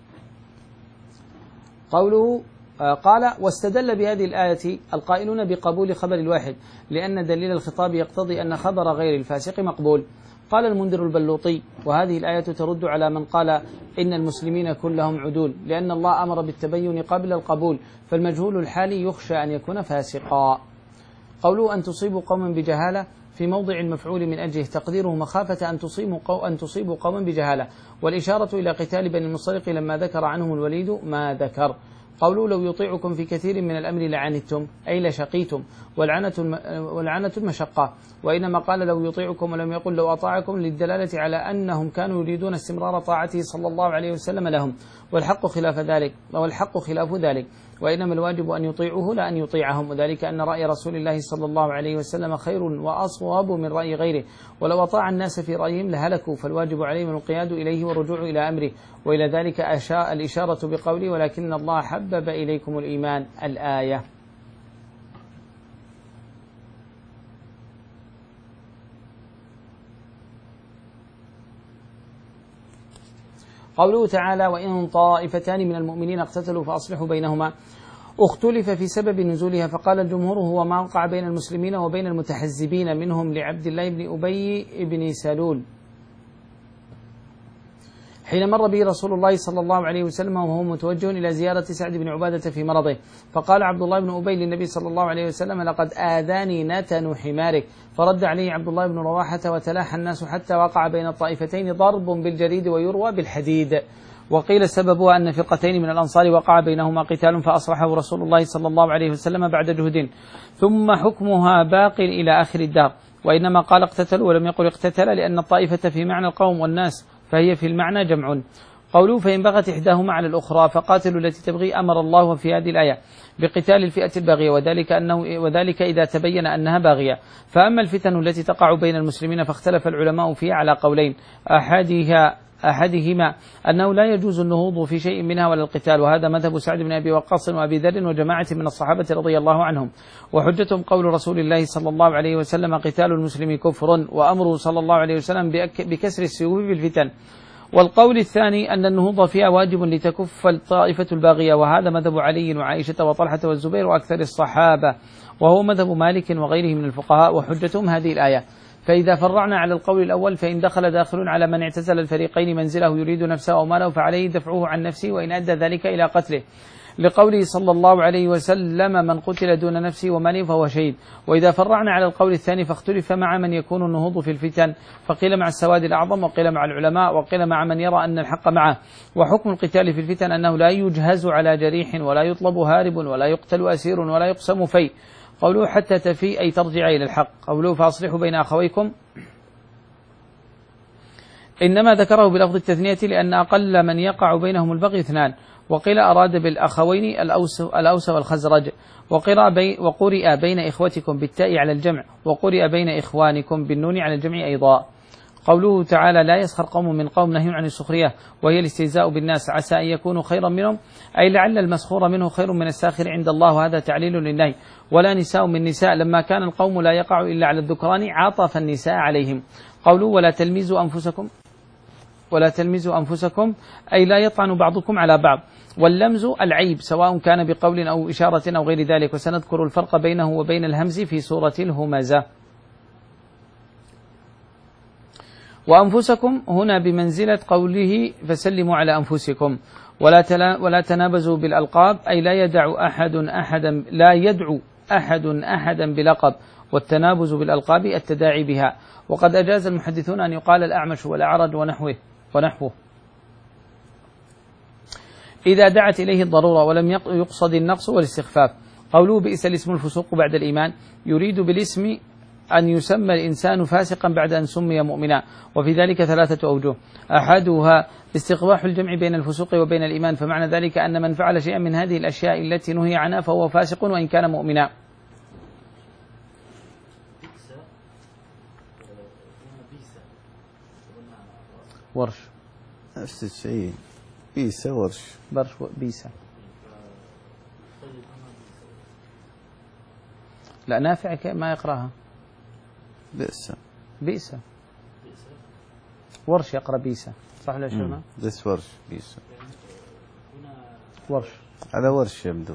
Speaker 1: قوله قال واستدل بهذه الآية القائلون بقبول خبر الواحد لأن دليل الخطاب يقتضي أن خبر غير الفاسق مقبول. قال المنذر البلوطي وهذه الآية ترد على من قال إن المسلمين كلهم عدول لأن الله أمر بالتبين قبل القبول، فالمجهول الحالي يخشى أن يكون فاسقا. قوله أن تصيبوا قوما بجهالة في موضع المفعول من أجله تقديره مخافة أن تصيبوا قو أن تصيبوا قوما بجهالة، والإشارة إلى قتال بني المصطلق لما ذكر عنهم الوليد ما ذكر. قولوا لو يطيعكم في كثير من الأمر لعنتم أي لشقيتم، والعنة والعنة المشقة، وإنما قال لو يطيعكم ولم يقل لو أطاعكم للدلالة على أنهم كانوا يريدون استمرار طاعته صلى الله عليه وسلم لهم، والحق خلاف ذلك والحق خلاف ذلك، وإنما الواجب أن يطيعوه لا أن يطيعهم، وذلك أن رأي رسول الله صلى الله عليه وسلم خير وأصواب من رأي غيره، ولو أطاع الناس في رأيهم لهلكوا، فالواجب عليهم الانقياد إليه والرجوع إلى أمره، وإلى ذلك أشاء الإشارة بقوله ولكن الله حبب إليكم الإيمان الآية. قوله تعالى وإن طائفتان من المؤمنين اقتتلوا فأصلحوا بينهما، اختلف في سبب نزولها، فقال الجمهور هو ما وقع بين المسلمين وبين المتحزبين منهم لعبد الله بن أبي بن سلول حين مر به رسول الله صلى الله عليه وسلم وهو متوجه إلى زيارة سعد بن عبادة في مرضه، فقال عبد الله بن أبي للنبي صلى الله عليه وسلم لقد آذاني نتن حمارك، فرد عليه عبد الله بن رواحة وتلاحى الناس حتى وقع بين الطائفتين ضرب بالجريد ويروى بالحديد. وقيل سببها أن فرقتين من الأنصار وقع بينهما قتال فأصلحه رسول الله صلى الله عليه وسلم بعد جهد، ثم حكمها باق إلى آخر الدار، وإنما قال اقتتلوا ولم يقل اقتتل لأن الطائفة في معنى القوم والناس، فهي في المعنى جمع. قولوا فإن بغت إحداهما على الأخرى فقاتلوا التي تبغي، أمر الله في هذه الآية بقتال الفئة الباغية، وذلك أنه وذلك إذا تبين أنها باغية. فأما الفتن التي تقع بين المسلمين فاختلف العلماء فيها على قولين، أحدها أحدهما أنه لا يجوز النهوض في شيء منها ولا القتال، وهذا مذهب سعد بن أبي وقاص وأبي ذر وجماعة من الصحابة رضي الله عنهم، وحجتهم قول رسول الله صلى الله عليه وسلم قتال المسلم كفر، وأمره صلى الله عليه وسلم بكسر السيوف بالفتن. والقول الثاني أن النهوض فيها واجب لتكف الطائفة الباغية، وهذا مذهب علي وعائشة وطلحة والزبير وأكثر الصحابة، وهو مذهب مالك وغيره من الفقهاء، وحجتهم هذه الآية. فإذا فرعنا على القول الأول فإن دخل داخل على من اعتزل الفريقين منزله يريد نفسه أو ماله فعليه دفعه عن نفسه وإن أدى ذلك إلى قتله، لقوله صلى الله عليه وسلم من قتل دون نفسه وماله فهو شهيد. وإذا فرعنا على القول الثاني فاختلف مع من يكون النهوض في الفتن، فقيل مع السواد الأعظم وقيل مع العلماء وقيل مع من يرى أن الحق معه. وحكم القتال في الفتن أنه لا يجهز على جريح ولا يطلب هارب ولا يقتل أسير ولا يقسم في. قوله حتى تفي أي ترجع إلى الحق. قوله فأصلحوا بين أخويكم إنما ذكره بلفظ التثنية لأن أقل من يقع بينهم البغي اثنان، وقيل أراد بالأخوين الأوس, الأوس والخزرج، وقرئ وقرئ بين إخوتكم بالتاء على الجمع، وقرئ بين إخوانكم بالنون على الجمع أيضا. قوله تعالى لا يسخر قوم من قوم نهي عن السخرية وهي الاستهزاء بالناس عسى أن يكونوا خيرا منهم، أي لعل المسخور منه خير من الساخر عند الله، وهذا تعليل للنهي. ولا نساء من نساء لما كان القوم لا يقع إلا على الذكران عاطف النساء عليهم. قوله ولا تلمزوا أنفسكم ولا تلمزوا أنفسكم أي لا يطعن بعضكم على بعض، واللمز العيب سواء كان بقول أو إشارة أو غير ذلك، وسنذكر الفرق بينه وبين الهمز في سورة الهمزة. وأنفسكم هنا بمنزلة قوله فسلموا على أنفسكم، ولا ولا تنابزوا بالألقاب، أي لا يدع أحد أحدا لا يدعو أحد أحدا بلقب، والتنابز بالألقاب التداعي بها. وقد أجاز المحدثون أن يقال الأعمش والأعرج ونحوه ونحوه إذا دعت إليه الضرورة ولم يقصد النقص والاستخفاف. قوله بئس الاسم الفسوق بعد الإيمان، يريد بالاسم أن يسمى الإنسان فاسقا بعد أن سمي مؤمنا، وفي ذلك ثلاثة أوجه. أحدها استقباح الجمع بين الفسوق وبين الإيمان، فمعنى ذلك أن من فعل شيئا من هذه الأشياء التي نهي عنها فهو فاسق وإن كان مؤمنا. ورش
Speaker 2: نفس الشيء، بيسة ورش
Speaker 1: برش بيسة. لا نافع ما يقرأها
Speaker 2: بئس
Speaker 1: بئس، ورش يقرأ بيسة، صح ولا شو؟
Speaker 2: بس ورش بيسة
Speaker 1: ورش
Speaker 2: على ورش يبدو.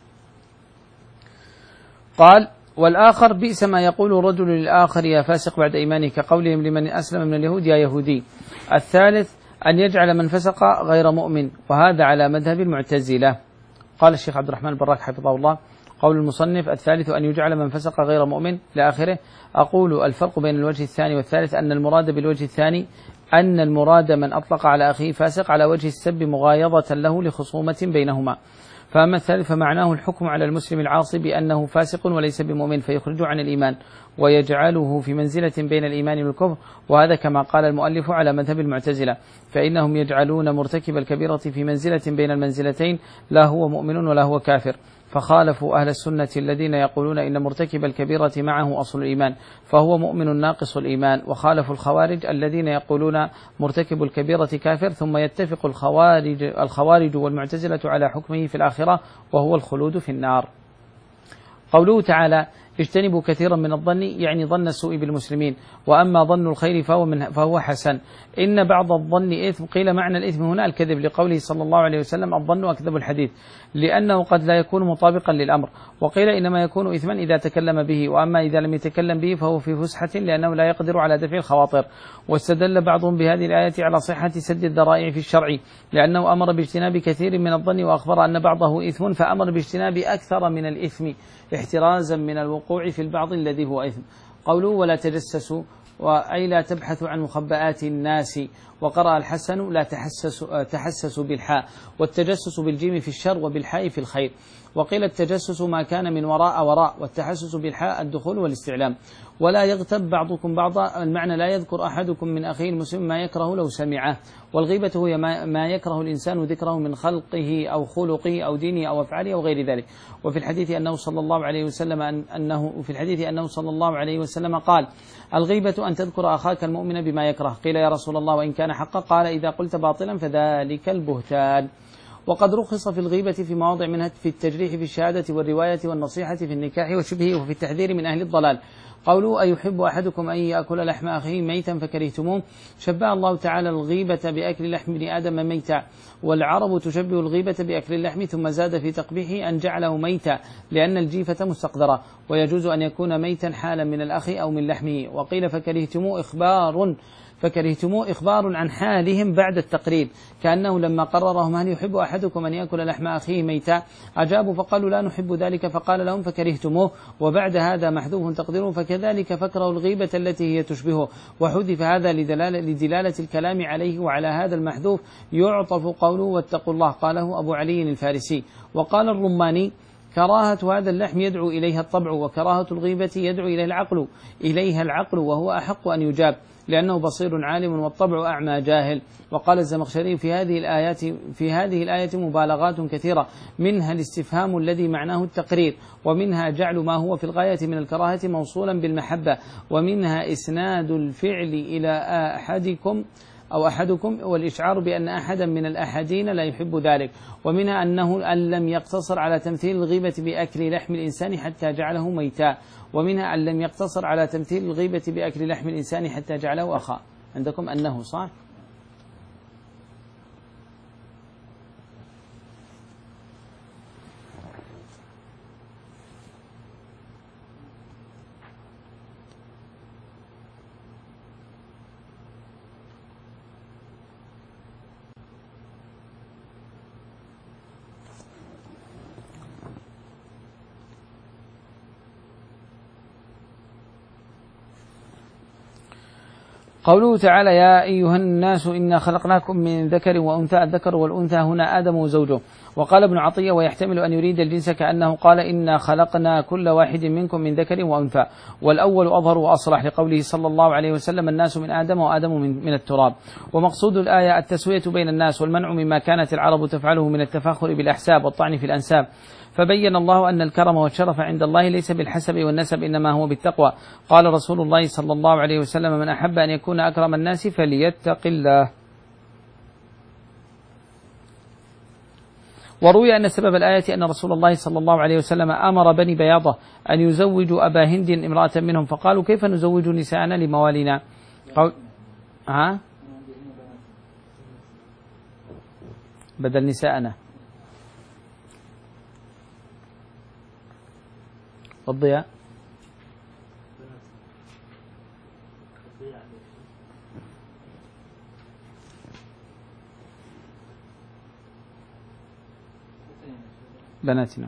Speaker 1: قال والآخر بئس ما يقول الرجل للآخر يا فاسق بعد إيمانه، كقولهم لمن أسلم من اليهود يا يهودي. الثالث أن يجعل من فسق غير مؤمن، وهذا على مذهب المعتزلة. قال الشيخ عبد الرحمن البراك حفظه الله قول المصنف الثالث أن يجعل من فسق غير مؤمن لآخره. أقول الفرق بين الوجه الثاني والثالث أن المراد بالوجه الثاني أن المراد من أطلق على أخيه فاسق على وجه السب مغايظة له لخصومة بينهما. فأما الثالث فمعناه الحكم على المسلم العاصي بأنه فاسق وليس بمؤمن فيخرجه عن الإيمان ويجعله في منزلة بين الإيمان والكفر، وهذا كما قال المؤلف على مذهب المعتزلة، فإنهم يجعلون مرتكب الكبيرة في منزلة بين المنزلتين، لا هو مؤمن ولا هو كافر، فخالفوا أهل السنة الذين يقولون إن مرتكب الكبيرة معه أصل الإيمان فهو مؤمن ناقص الإيمان، وخالفوا الخوارج الذين يقولون مرتكب الكبيرة كافر، ثم يتفق الخوارج, الخوارج والمعتزلة على حكمه في الآخرة وهو الخلود في النار. قوله تعالى اجتنبوا كثيرا من الظن، يعني ظن السوء بالمسلمين، وأما ظن الخير فهو, من فهو حسن. إن بعض الظن إثم، قيل معنى الإثم هنا الكذب، لقوله صلى الله عليه وسلم الظن أكذب الحديث، لأنه قد لا يكون مطابقا للأمر. وقيل إنما يكون إثما إذا تكلم به، وأما إذا لم يتكلم به فهو في فسحة لأنه لا يقدر على دفع الخواطر. واستدل بعضهم بهذه الآية على صحة سد الذرائع في الشرع، لأنه أمر باجتناب كثير من الظن وأخبر أن بعضه إثم، فأمر باجتناب أكثر من الإثم احترازا من الوقوع في البعض الذي هو إثم. قوله ولا تجسسوا، وأي لا تبحثوا عن مخبآت الناس. وقرأ الحسن لا تحسسوا, تحسسوا بالحاء، والتجسس بالجيم في الشر وبالحاء في الخير. وقيل التجسس ما كان من وراء وراء، والتحسس بالحاء الدخول والاستعلام. ولا يغتب بعضكم بعضا، المعنى لا يذكر أحدكم من أخيه المسلم ما يكره لو سمعه. والغيبة هي ما يكره الإنسان ذكره من خلقه أو خلقه أو دينه أو أفعاله أو غير ذلك. وفي الحديث أنه صلى الله عليه وسلم أنه في الحديث أنه صلى الله عليه وسلم قال الغيبة أن تذكر أخاك المؤمن بما يكره. قيل يا رسول الله وإن كان حقا؟ قال إذا قلت باطلا فذلك البهتان. وقد رخص في الغيبة في مواضع منها في التجريح في الشهادة والرواية والنصيحة في النكاح وشبهه، وفي التحذير من أهل الضلال. قوله أيحب أحدكم أن يأكل لحم أخيه ميتا فكرهتموه، شبه الله تعالى الغيبة بأكل لحم ابن آدم ميتا، والعرب تشبه الغيبة بأكل اللحم، ثم زاد في تقبيحه أن جعله ميتا لأن الجيفة مستقدرة، ويجوز أن يكون ميتا حالا من الأخ أو من لحمه. وقيل فكرهتموه إخبار فكرهتموه إخبار عن حالهم بعد التقرير، كأنه لما قررهم هل يحب أحدكم أن يأكل لحم أخيه ميتا أجابوا فقالوا لا نحب ذلك، فقال لهم فكرهتموه، وبعد هذا محذوف تقديره فكذلك فكروا الغيبة التي هي تشبهه، وحذف هذا لدلالة, لدلالة الكلام عليه، وعلى هذا المحذوف يعطف قوله واتقوا الله، قاله أبو علي الفارسي. وقال الرماني كراهة هذا اللحم يدعو إليها الطبع، وكراهة الغيبة يدعو إليها العقل إليها العقل وهو أحق أن يجاب لأنه بصير عالم والطبع أعمى جاهل. وقال الزمخشري في هذه الآيات في هذه الآية مبالغات كثيرة، منها الاستفهام الذي معناه التقرير، ومنها جعل ما هو في الغاية من الكراهة موصولا بالمحبة، ومنها إسناد الفعل إلى أحدكم أو أحدكم والإشعار بأن أحدا من الأحدين لا يحب ذلك، ومنها أنه أن لم يقتصر على تمثيل الغيبة بأكل لحم الإنسان حتى جعله ميتا، ومنها أن لم يقتصر على تمثيل الغيبة بأكل لحم الإنسان حتى جعله أخا. عندكم أنه صح؟ قوله تعالى يا أيها الناس إنا خلقناكم من ذكر وأنثى، الذكر والأنثى هنا آدم وزوجه. وقال ابن عطية ويحتمل أن يريد الجنس كأنه قال إنا خلقنا كل واحد منكم من ذكر وأنثى، والأول أظهر وأصلح لقوله صلى الله عليه وسلم الناس من آدم وآدم من, من التراب. ومقصود الآية التسوية بين الناس والمنع مما كانت العرب تفعله من التفاخر بالأحساب والطعن في الأنساب. فبين الله أن الكرم والشرف عند الله ليس بالحسب والنسب إنما هو بالتقوى. قال رسول الله صلى الله عليه وسلم من أحب أن يكون أكرم الناس فليتق الله. وروي أن سبب الآية أن رسول الله صلى الله عليه وسلم أمر بني بياضة أن يزوجوا أبا هند امرأة منهم، فقالوا كيف نزوج نساءنا لموالينا؟ قول ها بدل نساءنا. الضياء بناتنا.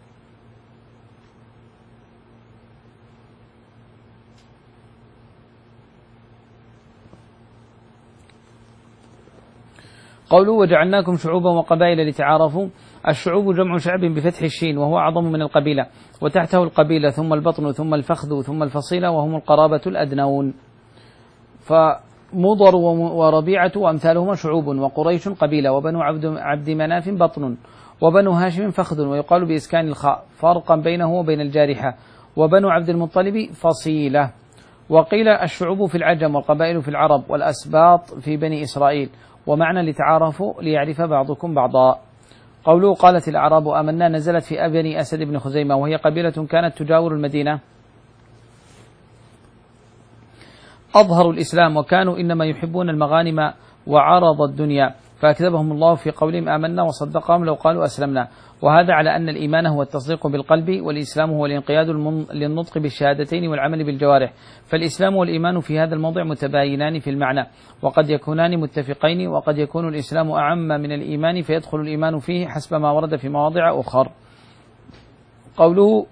Speaker 1: قوله وجعلناكم شعوبا وقبائل لتعارفوا. الشعوب جمع شعب بفتح الشين وهو أعظم من القبيلة، وتحته القبيلة ثم البطن ثم الفخذ ثم الفصيلة وهم القرابة الأدنون. فمضر وربيعة وأمثالهما شعوب، وقريش قبيلة، وبنو عبد, عبد مناف بطن، وبنو هاشم فخذ، ويقال بإسكان الخاء فرقا بينه وبين الجارحة، وبنو عبد المطلب فصيلة. وقيل الشعوب في العجم والقبائل في العرب والأسباط في بني إسرائيل، ومعنى لتعارفوا ليعرف بعضكم بعضا. قوله قالت الأعراب آمنا نزلت في بني أسد بن خزيمة، وهي قبيلة كانت تجاور المدينة أظهروا الإسلام، وكانوا إنما يحبون المغانم وعرض الدنيا، فأكذبهم الله في قولهم آمنا وصدقهم لو قالوا أسلمنا. وهذا على أن الإيمان هو التصديق بالقلب، والإسلام هو الانقياد للنطق بالشهادتين والعمل بالجوارح. فالإسلام والإيمان في هذا الموضع متباينان في المعنى، وقد يكونان متفقين، وقد يكون الإسلام أعم من الإيمان فيدخل الإيمان فيه حسب ما ورد في مواضع أخر. قوله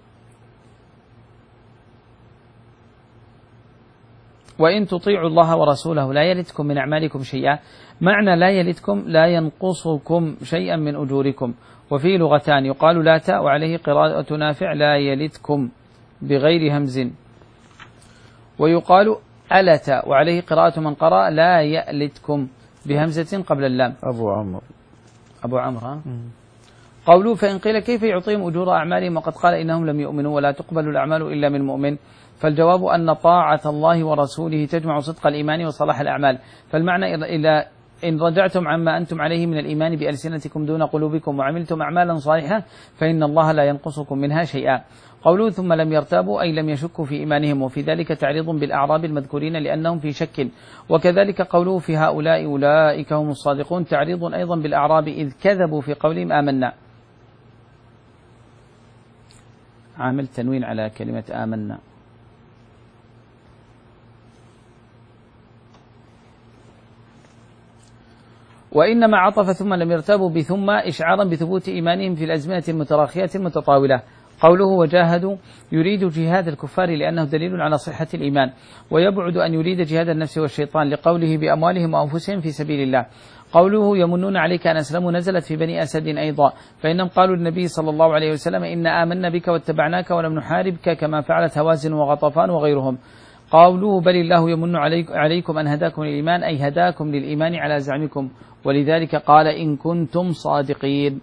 Speaker 1: وإن تطيعوا الله ورسوله لا يلتكم من أعمالكم شيئا، معنى لا يلتكم لا ينقصكم شيئا من أجوركم. وفي لغتان، يقال لا تاء وعليه قراءة نافع لا يلتكم بغير همز، ويقال ألت وعليه قراءة من قرأ لا يألتكم بهمزة قبل اللام.
Speaker 2: أبو عمرو
Speaker 1: أبو عمرو. قوله فإن قيل كيف يعطيهم أجور أعمالهم وقد قال إنهم لم يؤمنوا ولا تقبل الأعمال إلا من مؤمن؟ فالجواب أن طاعة الله ورسوله تجمع صدق الإيمان وصلاح الأعمال. فالمعنى إلى إن رجعتم عما أنتم عليه من الإيمان بألسنتكم دون قلوبكم وعملتم أعمالا صالحة فإن الله لا ينقصكم منها شيئا. قوله ثم لم يرتابوا أي لم يشكوا في إيمانهم، وفي ذلك تعريض بالأعراب المذكورين لأنهم في شك. وكذلك قوله في هؤلاء أولئك هم الصادقون تعريض أيضا بالأعراب إذ كذبوا في قولهم آمنا. عامل تنوين على كلمة آمنا. وإنما عطف ثم لم يرتابوا بثم إشعارا بثبوت إيمانهم في الأزمنة المتراخية المتطاولة. قوله وجاهدوا يريد جهاد الكفار لأنه دليل على صحة الإيمان، ويبعد أن يريد جهاد النفس والشيطان لقوله بأموالهم وأنفسهم في سبيل الله. قوله يمنون عليك أن أسلموا نزلت في بني أسد أيضا، فإنهم قالوا للنبي صلى الله عليه وسلم إنا آمنا بك واتبعناك ولم نحاربك كما فعلت هوازن وغطفان وغيرهم. قوله بل الله يمن عليكم أن هداكم للإيمان أي هداكم للإيمان على زعمكم، ولذلك قال إن كنتم صادقين.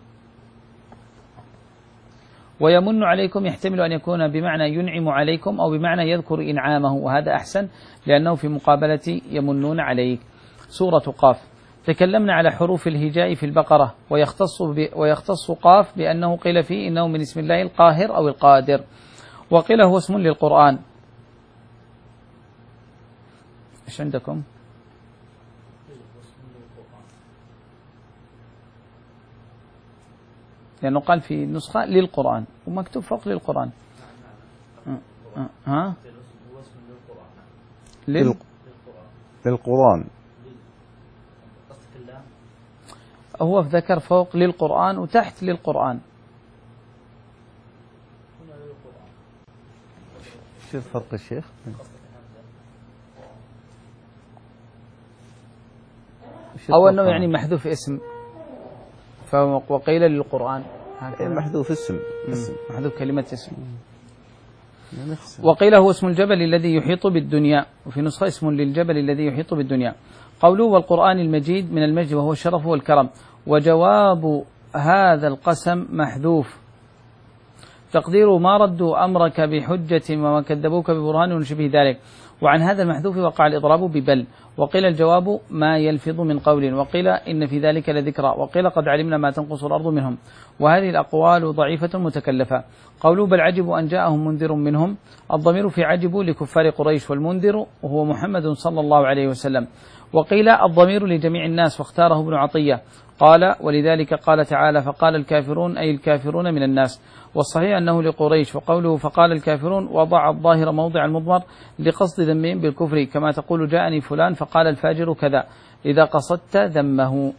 Speaker 1: ويمن عليكم يحتمل أن يكون بمعنى ينعم عليكم أو بمعنى يذكر إنعامه، وهذا أحسن لأنه في مقابلة يمنون عليك. سورة قاف. تكلمنا على حروف الهجاء في البقرة، ويختص, ويختص قاف بأنه قيل فيه إنه من اسم الله القاهر أو القادر، وقيل هو اسم للقرآن. إيش عندكم؟ لأنه قال في نسخة للقرآن ومكتوب فوق للقرآن. ها؟ لل...
Speaker 2: للقرآن.
Speaker 1: هو ذكر فوق للقرآن وتحت للقرآن.
Speaker 2: شو الفرق الشيخ؟
Speaker 1: أو أنه يعني محذوف اسم، وقيل للقرآن
Speaker 2: محذوف اسم، اسم
Speaker 1: محذوف كلمة اسم. وقيل هو اسم الجبل الذي يحيط بالدنيا، وفي نسخة اسم للجبل الذي يحيط بالدنيا. قوله والقرآن المجيد من المجد وهو الشرف والكرم. وجواب هذا القسم محذوف، تقدير ما ردوا أمرك بحجة وما كذبوك ببرهان ونشبه ذلك. وعن هذا المحذوف وقع الإضراب ببل. وقيل الجواب ما يلفظ من قول، وقيل إن في ذلك لذكرى، وقيل قد علمنا ما تنقص الأرض منهم. وهذه الأقوال ضعيفة متكلفة. قولوا بل عجبوا أن جاءهم منذر منهم، الضمير في عجبوا لكفار قريش، والمنذر وهو محمد صلى الله عليه وسلم. وقيل الضمير لجميع الناس، واختاره ابن عطية قال ولذلك قال تعالى فقال الكافرون أي الكافرون من الناس. والصحيح أنه لقريش، وقوله فقال الكافرون وضع الظاهر موضع المضمر لقصد ذمهم بالكفر، كما تقول جاءني فلان فقال الفاجر كذا إذا قصدت ذمه.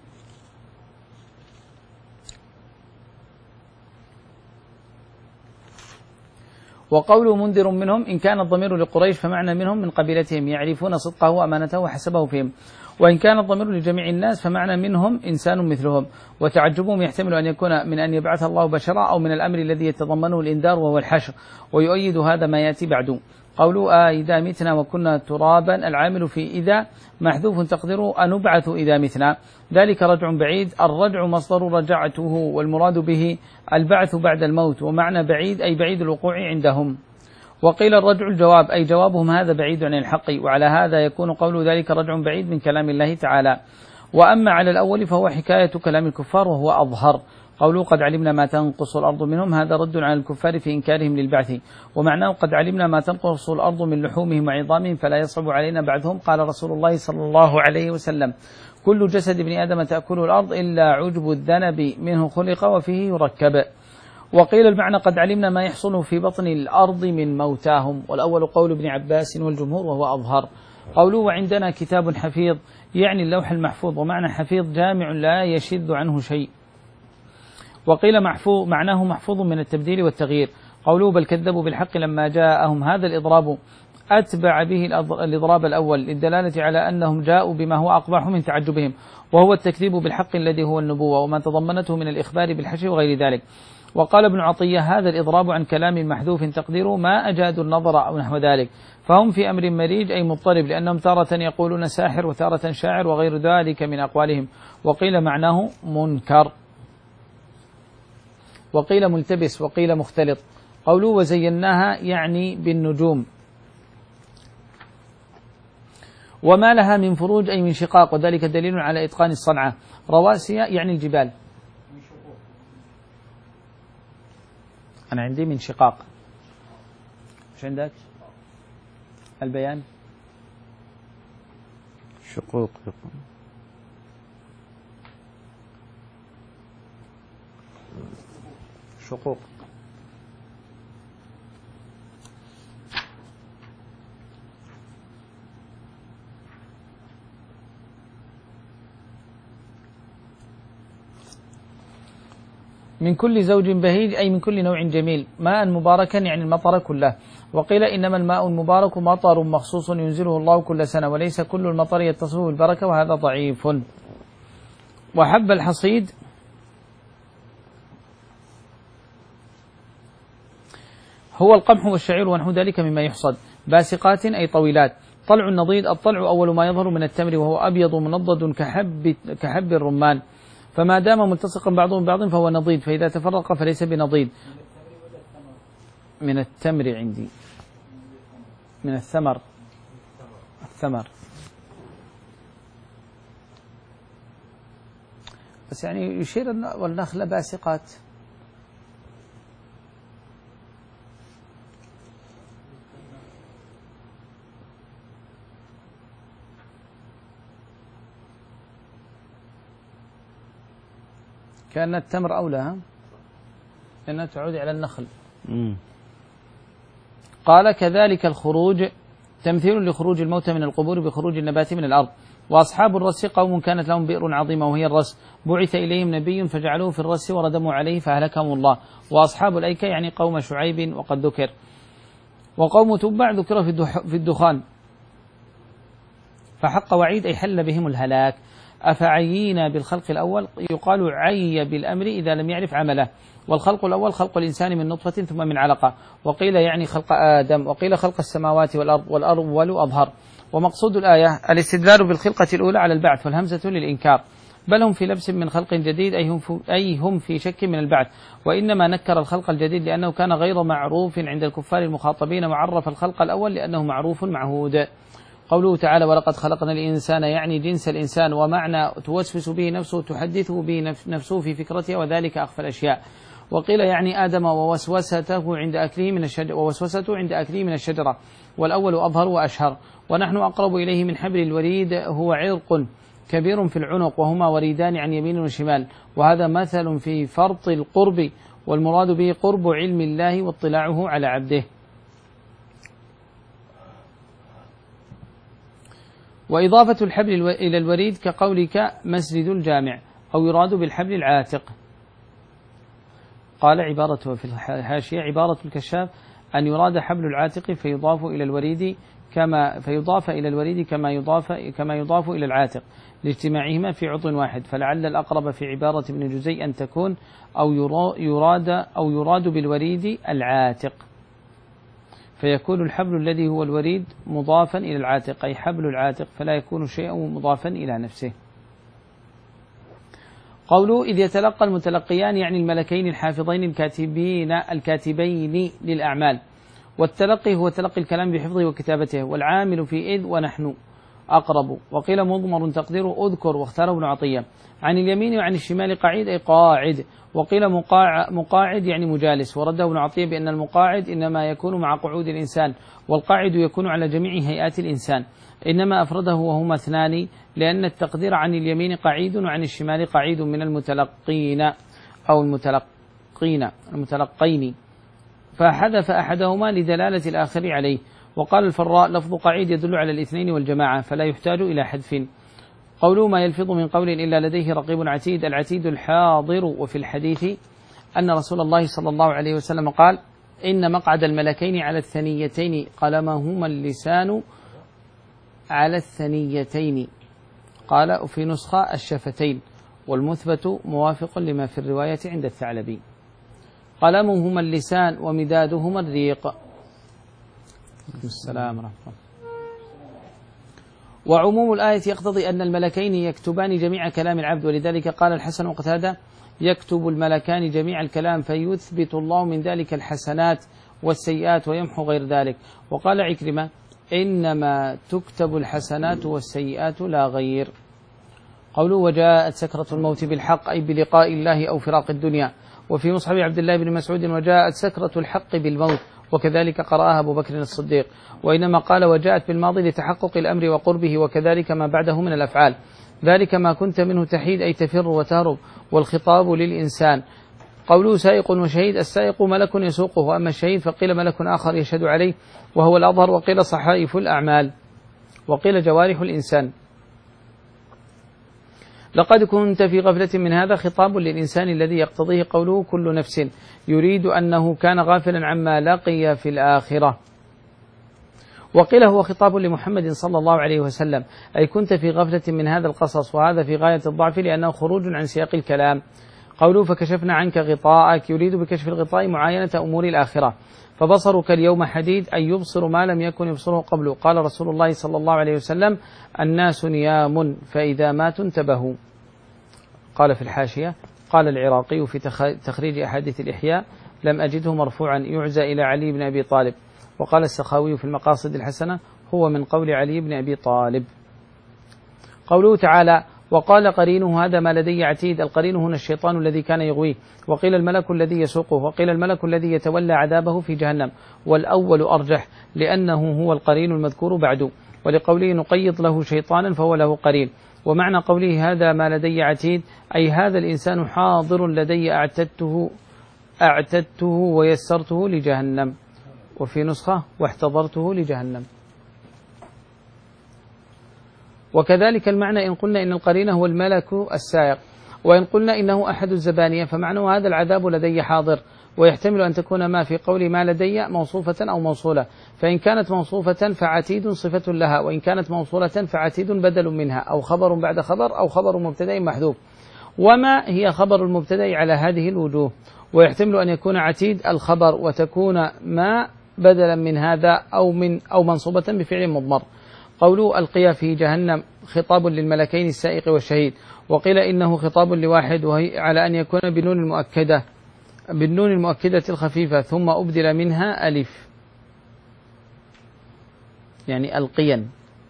Speaker 1: وقوله منذر منهم إن كان الضمير لقريش فمعنى منهم من قبيلتهم يعرفون صدقه وأمانته وحسبه فيهم، وإن كان الضمير لجميع الناس فمعنى منهم إنسان مثلهم. وتعجبهم يحتمل أن يكون من أن يبعث الله بشرا أو من الأمر الذي يتضمنه الإنذار وهو الحشر، ويؤيد هذا ما يأتي بعد. قولوا آه إذا متنا وكنا ترابا، العامل في إذا محذوف تقديره أنبعث إذا متنا، ذلك رجع بعيد. الرجع مصدر رجعته، والمراد به البعث بعد الموت، ومعنى بعيد أي بعيد الوقوع عندهم. وقيل الرجع الجواب أي جوابهم هذا بعيد عن الحق، وعلى هذا يكون قول ذلك رجع بعيد من كلام الله تعالى. وأما على الأول فهو حكاية كلام الكفار وهو أظهر. قولوا قد علمنا ما تنقص الأرض منهم، هذا رد على الكفار في إنكارهم للبعث، ومعناه قد علمنا ما تنقص الأرض من لحومهم وعظامهم فلا يصعب علينا بعثهم. قال رسول الله صلى الله عليه وسلم كل جسد ابن آدم تأكله الأرض إلا عجب الذنب منه خلق وفيه يركب. وقيل المعنى قد علمنا ما يحصل في بطن الأرض من موتاهم، والأول قول ابن عباس والجمهور وهو أظهر. قوله وعندنا كتاب حفيظ يعني اللوح المحفوظ، ومعنى حفيظ جامع لا يشذ عنه شيء. وقيل محفوظ معناه محفوظ من التبديل والتغيير. قوله بل كذبوا بالحق لما جاءهم، هذا الإضراب أتبع به الإضراب الأول للدلالة على أنهم جاءوا بما هو أقبح من تعجبهم، وهو التكذيب بالحق الذي هو النبوة وما تضمنته من الإخبار بالحشر وغير ذلك. وقال ابن عطية هذا الإضراب عن كلام محذوف تقديره ما أجادوا النظر أو نحو ذلك، فهم في أمر مريج أي مضطرب، لأنهم تارة يقولون ساحر وتارة شاعر وغير ذلك من أقوالهم. وقيل معناه منكر، وقيل ملتبس، وقيل مختلط. قوله وزيناها يعني بالنجوم. وما لها من فروج أي من شقاق، وذلك دليل على إتقان الصنعة. رواسي يعني الجبال. أنا عندي من شقاق. إيش عندك؟ البيان
Speaker 2: شقوق.
Speaker 1: شقوق. من كل زوج بهيج أي من كل نوع جميل، ماء مباركا يعني المطر كله. وقيل إنما الماء المبارك مطر مخصوص ينزله الله كل سنة، وليس كل المطر يتصف بالبركة، وهذا ضعيف. وحب الحصيد هو القمح والشعير ونحو ذلك مما يحصد، باسقات أي طويلات. طلع النضيد الطلع أول ما يظهر من التمر، وهو أبيض منضد كحب, كحب الرمان، فما دام ملتصقا بعضهم بعض فهو نضيد، فإذا تفرق فليس بنضيد. من التمر عندي، من الثمر، الثمر بس يعني يشير والنخل باسقات. كأن التمر أولى، لأنها تعود على النخل.
Speaker 2: مم.
Speaker 1: قال كذلك الخروج تمثيل لخروج الموتى من القبور بخروج النبات من الأرض. وأصحاب الرس قوم كانت لهم بئر عظيمة وهي الرس، بعث إليهم نبي فجعلوه في الرس وردموا عليه فأهلكهم الله. وأصحاب الأيكة يعني قوم شعيب وقد ذكر. وقوم تبع ذكر في الدخان، فحق وعيد أي حل بهم الهلاك. أفعيينا بالخلق الأول؟ يقال عي بالأمر إذا لم يعرف عمله، والخلق الأول خلق الإنسان من نطفة ثم من علقة، وقيل يعني خلق آدم، وقيل خلق السماوات والأرض، والأول أظهر. ومقصود الآية الاستدلال بالخلقة الأولى على البعث، والهمزة للإنكار، بل هم في لبس من خلق جديد أي هم في شك من البعث، وإنما نكر الخلق الجديد لأنه كان غير معروف عند الكفار المخاطبين، وعرف الخلق الأول لأنه معروف معهود. قوله تعالى ولقد خلقنا الإنسان يعني جنس الإنسان، ومعنى توسوس به نفسه تحدثه به نفسه في فكرته، وذلك أخفى الأشياء. وقيل يعني آدم ووسوسته عند أكله من الشجرة ووسوسته عند أكله من الشجرة، والأول أظهر وأشهر. ونحن أقرب إليه من حبل الوريد، هو عرق كبير في العنق، وهما وريدان عن يمين وشمال، وهذا مثل في فرط القرب، والمراد به قرب علم الله واطلاعه على عبده. وإضافة الحبل إلى الوريد كقولك مسجد الجامع، أو يراد بالحبل العاتق. قال عبارته في الحاشية عبارة الكشاف أن يراد حبل العاتق فيضاف إلى الوريد كما فيضاف إلى الوريد كما يضاف كما يضاف إلى العاتق لاجتماعهما في عضو واحد، فلعل الأقرب في عبارة ابن جزي أن تكون أو يراد أو يراد بالوريد العاتق، فيكون الحبل الذي هو الوريد مضافا إلى العاتق، أي حبل العاتق، فلا يكون شيء مضافا إلى نفسه. قوله إذ يتلقى المتلقيان يعني الملكين الحافظين الكاتبين الكاتبين للأعمال، والتلقي هو تلقي الكلام بحفظه وكتابته، والعامل في إذ ونحن أقرب. وقيل مضمر تقديره أذكر، واختاره ابن عطية. عن اليمين وعن الشمال قعيد أي قاعد، وقيل مقاعد يعني مجالس، ورده ابن عطية بأن المقاعد إنما يكون مع قعود الإنسان، والقاعد يكون على جميع هيئات الإنسان، إنما أفرده وهما اثنان لأن التقدير عن اليمين قعيد وعن الشمال قعيد من المتلقين أو المتلقين المتلقين، فحذف أحدهما لدلالة الآخر عليه. وقال الفراء لفظ قعيد يدل على الاثنين والجماعة فلا يحتاج إلى حذف. قوله ما يلفظ من قول إلا لديه رقيب عتيد، العتيد الحاضر. وفي الحديث أن رسول الله صلى الله عليه وسلم قال إن مقعد الملكين على الثنيتين، قلمهما اللسان على الثنيتين، قال وفي نسخة الشفتين، والمثبت موافق لما في الرواية عند الثعلبي. قلمهما اللسان ومدادهما الريق. السلام ورحمة الله. وعموم الآية يقتضي أن الملكين يكتبان جميع كلام العبد، ولذلك قال الحسن وقتادة يكتب الملكان جميع الكلام فيثبت الله من ذلك الحسنات والسيئات ويمحو غير ذلك. وقال عكرمة إنما تكتب الحسنات والسيئات لا غير. قوله وجاءت سكرة الموت بالحق أي بلقاء الله أو فراق الدنيا. وفي مصحف عبد الله بن مسعود وجاءت سكرة الحق بالموت، وكذلك قرأها أبو بكر الصديق. وإنما قال وجاءت بالماضي لتحقق الأمر وقربه، وكذلك ما بعده من الأفعال، ذلك ما كنت منه تحيد أي تفر وتهرب، والخطاب للإنسان. قوله سائق وشهيد، السائق ملك يسوقه، وأما الشهيد فقيل ملك آخر يشهد عليه وهو الأظهر، وقيل صحائف الأعمال، وقيل جوارح الإنسان. لقد كنت في غفلة من هذا خطاب للإنسان الذي يقتضيه قوله كل نفس، يريد أنه كان غافلا عما لقي في الآخرة. وقيل هو خطاب لمحمد صلى الله عليه وسلم، أي كنت في غفلة من هذا القصص، وهذا في غاية الضعف لأنه خروج عن سياق الكلام. قوله فكشفنا عنك غطاءك، يريد بكشف الغطاء معاينة أمور الآخرة، فبصرك اليوم حديد أي يبصر ما لم يكن يبصره قبله. قال رسول الله صلى الله عليه وسلم الناس نيام فإذا ماتوا انتبهوا. قال في الحاشية قال العراقي في تخريج أحاديث الإحياء لم أجده مرفوعا يعزى إلى علي بن أبي طالب. وقال السخاوي في المقاصد الحسنة هو من قول علي بن أبي طالب. قوله تعالى وقال قرينه هذا ما لدي عتيد، القرين هنا الشيطان الذي كان يغويه، وقيل الملك الذي يسوقه، وقيل الملك الذي يتولى عذابه في جهنم، والأول أرجح لأنه هو القرين المذكور بعده، ولقوله نقيض له شيطانا فهو له قرين. ومعنى قوله هذا ما لدي عتيد أي هذا الإنسان حاضر لدي أعتدته أعتدته ويسرته لجهنم، وفي نسخة واحتضرته لجهنم. وكذلك المعنى إن قلنا إن القرين هو الملك السائق، وإن قلنا إنه أحد الزبانية فمعنى هذا العذاب لدي حاضر، ويحتمل أن تكون ما في قول ما لدي موصوفة أو موصولة، فإن كانت موصوفة فعتيد صفة لها، وإن كانت موصولة فعتيد بدل منها، أو خبر بعد خبر، أو خبر مبتدأ محذوف. وما هي خبر المبتدأ على هذه الوجوه. ويحتمل أن يكون عتيد الخبر، وتكون ما بدلا من هذا أو من أو منصوبة بفعل مضمر. قوله ألقيا في جهنم خطاب للملكين السائق والشهيد، وقيل إنه خطاب لواحد، وهي على أن يكون بالنون المؤكدة بالنون المؤكدة الخفيفة ثم أبدل منها ألف، يعني ألقيا.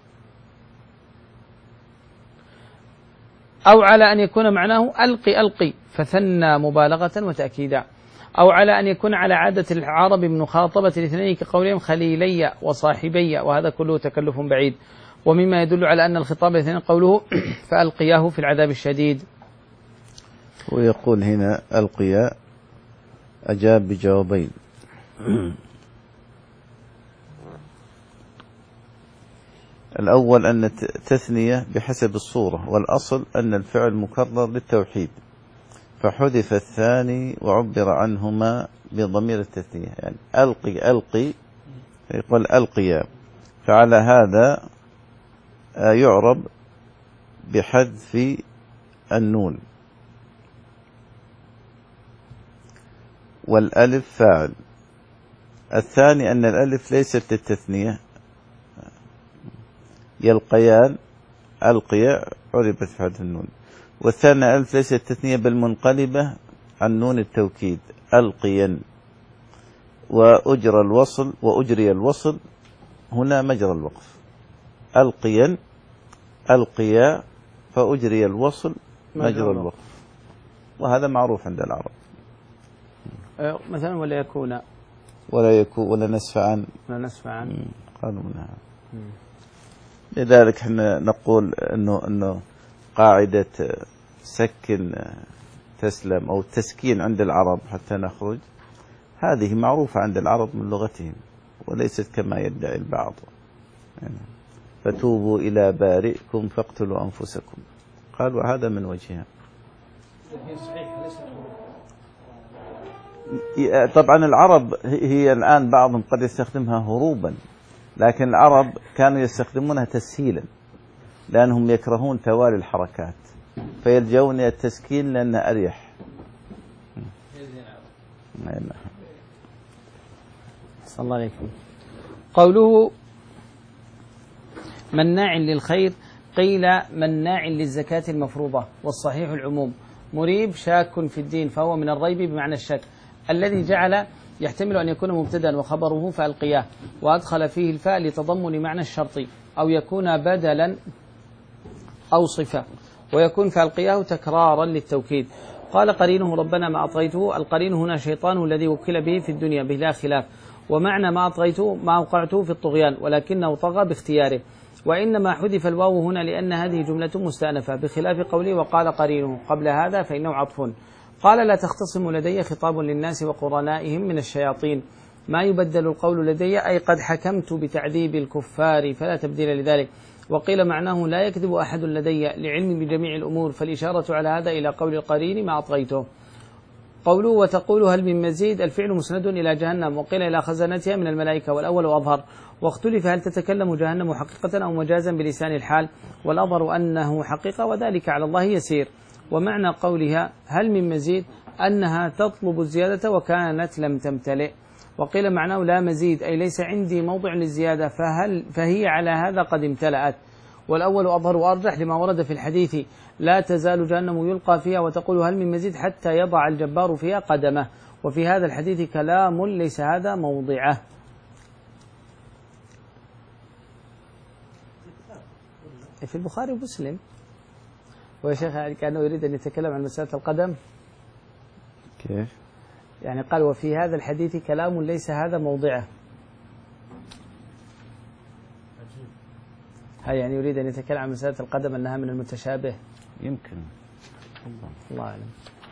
Speaker 1: أو على أن يكون معناه ألقي ألقي فثنى مبالغة وتأكيدا، أو على أن يكون على عادة العرب من مخاطبة الاثنين كقولهم خليلي وصاحبي، وهذا كله تكلف بعيد. ومما يدل على أن الخطاب الاثنين قوله فألقياه في العذاب الشديد.
Speaker 2: ويقول هنا ألقيا أجاب بجوابين. الأول أن التثنية بحسب الصورة، والأصل أن الفعل مكرر للتوحيد، فحذف الثاني وعبر عنهما بضمير التثنية، يعني ألقي ألقي يقول ألقيا، فعلى هذا يعرب بحذف النون والألف فاعل. الثاني أن الألف ليست للتثنية، يلقيان ألقيا عربت في حذف النون. والثاني الألف ليست التثنية بل منقلبة عن نون التوكيد ألقيا، وأجرى الوصل وأجري الوصل هنا مجرى الوقف، ألقيا ألقيا فأجري الوصل مجرى الوقف، وهذا معروف عند العرب.
Speaker 1: مثلا ولا يكون
Speaker 2: ولا يكون ولا نسفعا
Speaker 1: ولا نسفعا
Speaker 2: قالوا منها. لذلك احنا نقول انه انه قاعدة سكن تسلم او التسكين عند العرب حتى نخرج، هذه معروفة عند العرب من لغتهم، وليست كما يدعي البعض. يعني فتوبوا إلى بارئكم فاقتلوا أنفسكم، قال وهذا من وجهها. طبعا العرب هي الآن بعضهم قد يستخدمها هروبا، لكن العرب كانوا يستخدمونها تسهيلا، لأنهم يكرهون توالي الحركات فيلجؤون التسكين لأنه أريح.
Speaker 1: صلى الله عليكم. قوله مناع للخير، قيل مناع للزكاة المفروضة، والصحيح العموم. مريب شاك في الدين، فهو من الريب بمعنى الشك، الذي جعل يحتمل أن يكون مبتدا وخبره فألقياه، وأدخل فيه الفاء لتضمن معنى الشرط، أو يكون بدلا أو صفة، ويكون فألقياه تكرارا للتوكيد. قال قرينه ربنا ما أطغيته، القرين هنا شيطان الذي وكل به في الدنيا بلا خلاف، ومعنى ما أطغيته ما أوقعته في الطغيان ولكنه طغى باختياره. وإنما حذف الواو هنا لأن هذه جملة مستأنفة، بخلاف قوله وقال قرينه قبل هذا فإنه عطف. قال لا تختصم لدي خطاب للناس وقرنائهم من الشياطين، ما يبدل القول لدي أي قد حكمت بتعذيب الكفار فلا تبديل لذلك. وقيل معناه لا يكذب أحد لدي لعلم بجميع الأمور، فالإشارة على هذا إلى قول القرين ما أطغيته. قوله وتقول هل من مزيد، الفعل مسند إلى جهنم، وقيل إلى خزنتها من الملائكة، والأول أظهر. واختلف هل تتكلم جهنم حقيقة أو مجازا بلسان الحال، والأظهر أنه حقيقة وذلك على الله يسير. ومعنى قولها هل من مزيد أنها تطلب الزيادة وكانت لم تمتلئ. وقيل معناه لا مزيد أي ليس عندي موضع للزيادة، فهل فهي على هذا قد امتلأت. والأول أظهر وأرجح لما ورد في الحديث لا تزال جهنم يلقى فيها وتقول هل من مزيد حتى يضع الجبار فيها قدمه. وفي هذا الحديث كلام ليس هذا موضعه. في البخاري ومسلم. ويا شيخ كأنه يريد أن يتكلم عن مسألة القدم.
Speaker 2: كيف؟
Speaker 1: يعني قال وفي هذا الحديث كلام ليس هذا موضعه. هل يعني يريد أن يتكلم عن مسألة القدم أنها من المتشابه؟
Speaker 2: يمكن.
Speaker 1: الله أعلم.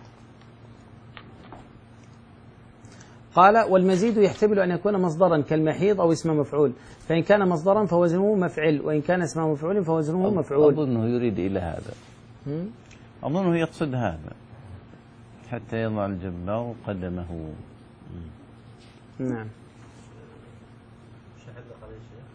Speaker 1: قال والمزيد يحتمل أن يكون مصدرا كالمحيض أو اسم مفعول، فإن كان مصدرا فوزنه مفعل، وإن كان اسم مفعول فوزنه مفعول.
Speaker 2: أظنه يريد إلى هذا، أظنه يقصد هذا حتى يضع الجبار قدمه.
Speaker 1: نعم.
Speaker 3: شهد قضية الشيخ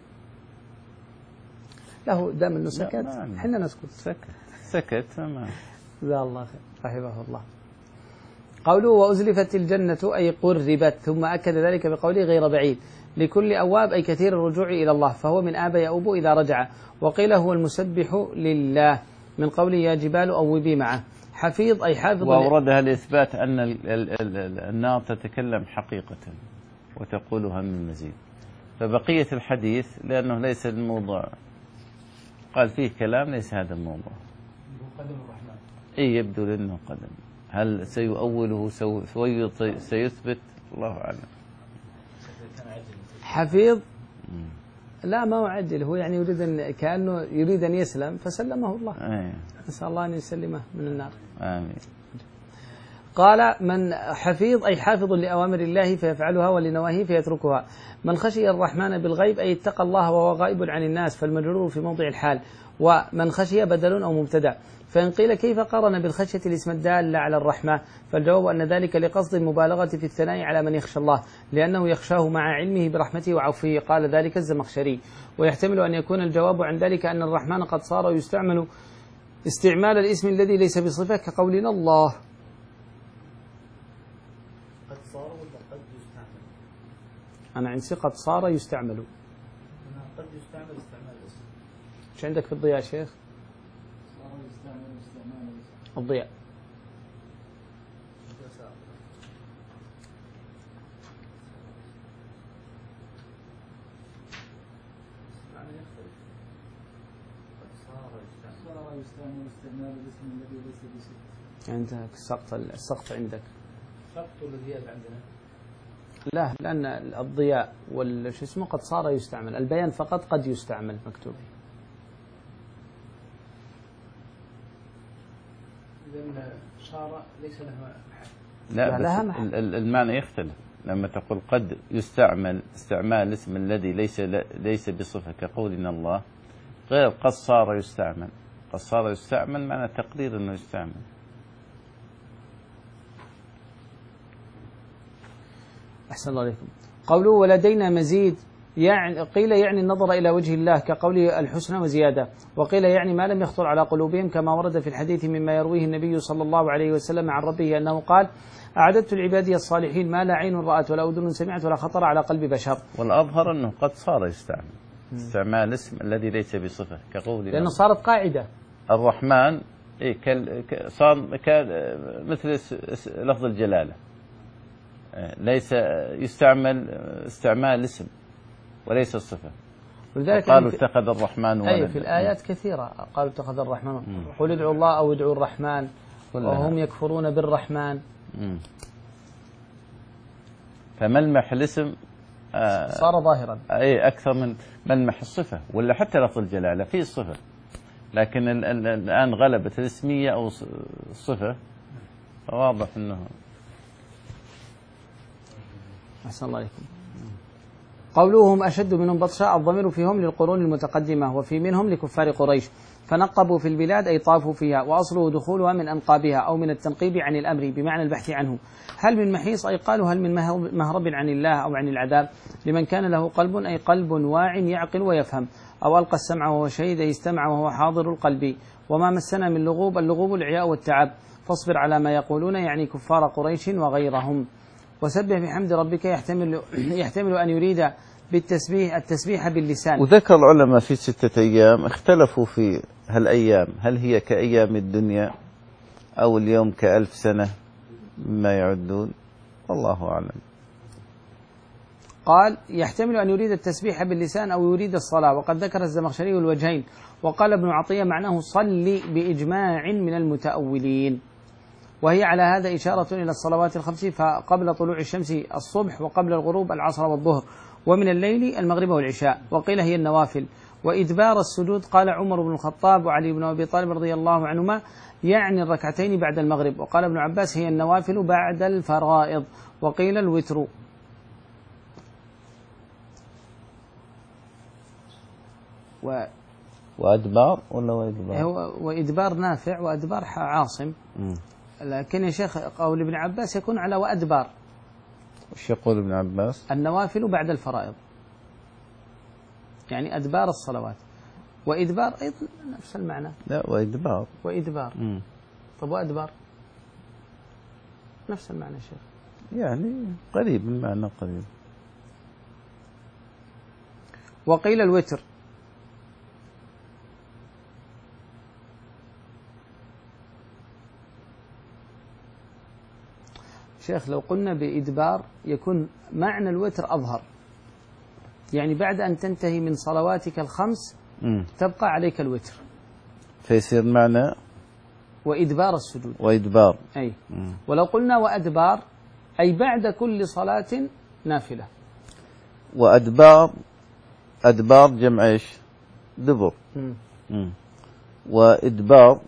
Speaker 1: له دام انه سكت احنا نسكت.
Speaker 2: سكت سكت تمام.
Speaker 1: جزاه الله خير رحمه الله. قوله وأزلفت الجنة أي قربت، ثم أكد ذلك بقوله غير بعيد، لكل أواب أي كثير الرجوع إلى الله، فهو من آب يؤوب إذا رجع. وقيل هو المسبح لله من قوله يا جبال أوبي معه. حفيظ أي حافظ.
Speaker 2: وأوردها لإثبات أن النار تتكلم حقيقة وتقولها من مزيد. فبقية الحديث لأنه ليس الموضوع، قال فيه كلام ليس هذا الموضوع.
Speaker 3: قدم الرحمن
Speaker 2: إيه يبدو لأنه قدم، هل سيؤوله سيثبت الله أعلم.
Speaker 1: حفيظ لا ما هو عجل، هو يعني يريد أن كأنه يريد أن يسلم فسلمه الله.
Speaker 2: أيه.
Speaker 1: نسأل الله أن يسلمه من النار.
Speaker 2: آمين.
Speaker 1: قال من حفيظ أي حافظ لأوامر الله فيفعلها ولنواهيه فيتركها. من خشي الرحمن بالغيب أي اتقى الله وهو غائب عن الناس، فالمجرور في موضع الحال. ومن خشي بدل أو مبتدأ. فإن قيل كيف قارن بالخشية الاسم الدال على الرحمة، فالجواب أن ذلك لقصد المبالغة في الثناء على من يخشى الله، لأنه يخشاه مع علمه برحمته وعفوه. قال ذلك الزمخشري. ويحتمل أن يكون الجواب عن ذلك أن الرحمن قد صار يستعمل استعمال الاسم الذي ليس بصفة كقولنا الله.
Speaker 3: قد صار ولا قد يستعمل؟
Speaker 1: أنا عندي قد صار يستعمل.
Speaker 3: أنا قد يستعمل استعمال الاسم.
Speaker 1: إيش عندك في الضياء شيخ؟ الضياء. عندك السقط السقط عندك.
Speaker 3: سقط الزيادة عندنا.
Speaker 1: لا لأن الضياء والش اسمه قد صار يستعمل، البيان فقط قد يستعمل مكتوب.
Speaker 3: إذن صار ليس لها
Speaker 2: لا, لا بس المعنى يختلف لما تقول قد يستعمل استعمال الاسم الذي ليس ليس بصفة كقولنا الله، غير قد صار يستعمل. قد صار يستعمل معنى تقرير أنه يستعمل.
Speaker 1: أحسن الله عليكم. قوله ولدينا مزيد يعني قيل يعني النظر إلى وجه الله كقوله الحسنى وزيادة، وقيل يعني ما لم يخطر على قلوبهم كما ورد في الحديث مما يرويه النبي صلى الله عليه وسلم عن ربه أنه قال أعددت العبادي الصالحين ما لا عين رأت ولا أذن سمعت ولا خطر على قلب بشر.
Speaker 2: والأظهر أنه قد صار يستعمل استعمال الاسم الذي ليس بصفة كقوله
Speaker 1: لأنه صارت قاعدة.
Speaker 2: الرحمن إيه صار مثل لفظ الجلالة، ليس يستعمل استعمال الاسم وليس الصفة.
Speaker 1: ولذلك
Speaker 2: قالوا اتخذ الرحمن ولدا.
Speaker 1: أي في الآيات كثيرة قالوا اتخذ الرحمن، قل ادعوا الله أو ادعوا الرحمن وهم يكفرون بالرحمن.
Speaker 2: مم. فملمح الاسم آه
Speaker 1: صار ظاهرا
Speaker 2: أي أكثر من ملمح الصفة، ولا حتى لفظ الجلالة فيه الصفة، لكن الآن غلبت الاسمية أو الصفة، فواضح أنه.
Speaker 1: أحسن الله عليكم. قولهم أشد منهم بطشا الضمير فيهم للقرون المتقدمة وفي منهم لكفار قريش، فنقبوا في البلاد أي طافوا فيها، وأصله دخولها من أنقابها أو من التنقيب عن الأمر بمعنى البحث عنه. هل من محيص أي قالوا هل من مهرب عن الله أو عن العذاب، لمن كان له قلب أي قلب واع يعقل ويفهم، أو ألقى السمع وهو شهيد أي استمع وهو حاضر القلب. وما مسنا من لغوب اللغوب العياء والتعب، فاصبر على ما يقولون يعني كفار قريش وغيرهم. وسبح بحمد ربك يحتمل يحتمل أن يريد بالتسبيح التسبيح باللسان.
Speaker 2: وذكر العلماء في ستة أيام اختلفوا في هالأيام هل هي كأيام الدنيا أو اليوم كألف سنة مما يعدون، والله أعلم.
Speaker 1: قال يحتمل أن يريد التسبيح باللسان أو يريد الصلاة، وقد ذكر الزمخشري الوجهين. وقال ابن عطية معناه صلي بإجماع من المتأولين، وهي على هذا إشارة إلى الصلوات الخمس، فقبل طلوع الشمس الصبح وقبل الغروب العصر والظهر، ومن الليل المغرب والعشاء. وقيل هي النوافل. وإدبار السجود قال عمر بن الخطاب وعلي بن أبي طالب رضي الله عنهما يعني الركعتين بعد المغرب. وقال ابن عباس هي النوافل بعد الفرائض. وقيل الوتر. و
Speaker 2: وأدبار ولا وإدبار؟
Speaker 1: وإدبار نافع وأدبار عاصم. م. لكن يا شيخ قول ابن عباس يكون على وأدبار.
Speaker 2: وش يقول ابن عباس؟
Speaker 1: النوافل بعد الفرائض، يعني أدبار الصلوات، وإدبار أيضا نفس المعنى.
Speaker 2: لا وإدبار
Speaker 1: وإدبار
Speaker 2: مم.
Speaker 1: طب وأدبار نفس المعنى يا شيخ،
Speaker 2: يعني قريب المعنى قريب.
Speaker 1: وقيل الوتر. شيخ لو قلنا بإدبار يكون معنى الوتر أظهر، يعني بعد أن تنتهي من صلواتك الخمس
Speaker 2: مم.
Speaker 1: تبقى عليك الوتر،
Speaker 2: فيصير معنى
Speaker 1: وإدبار السجود.
Speaker 2: وإدبار.
Speaker 1: أي.
Speaker 2: مم.
Speaker 1: ولو قلنا وأدبار أي بعد كل صلاة نافلة.
Speaker 2: وأدبار، أدبار جمع إيش؟ دبر.
Speaker 1: مم.
Speaker 2: مم. وإدبار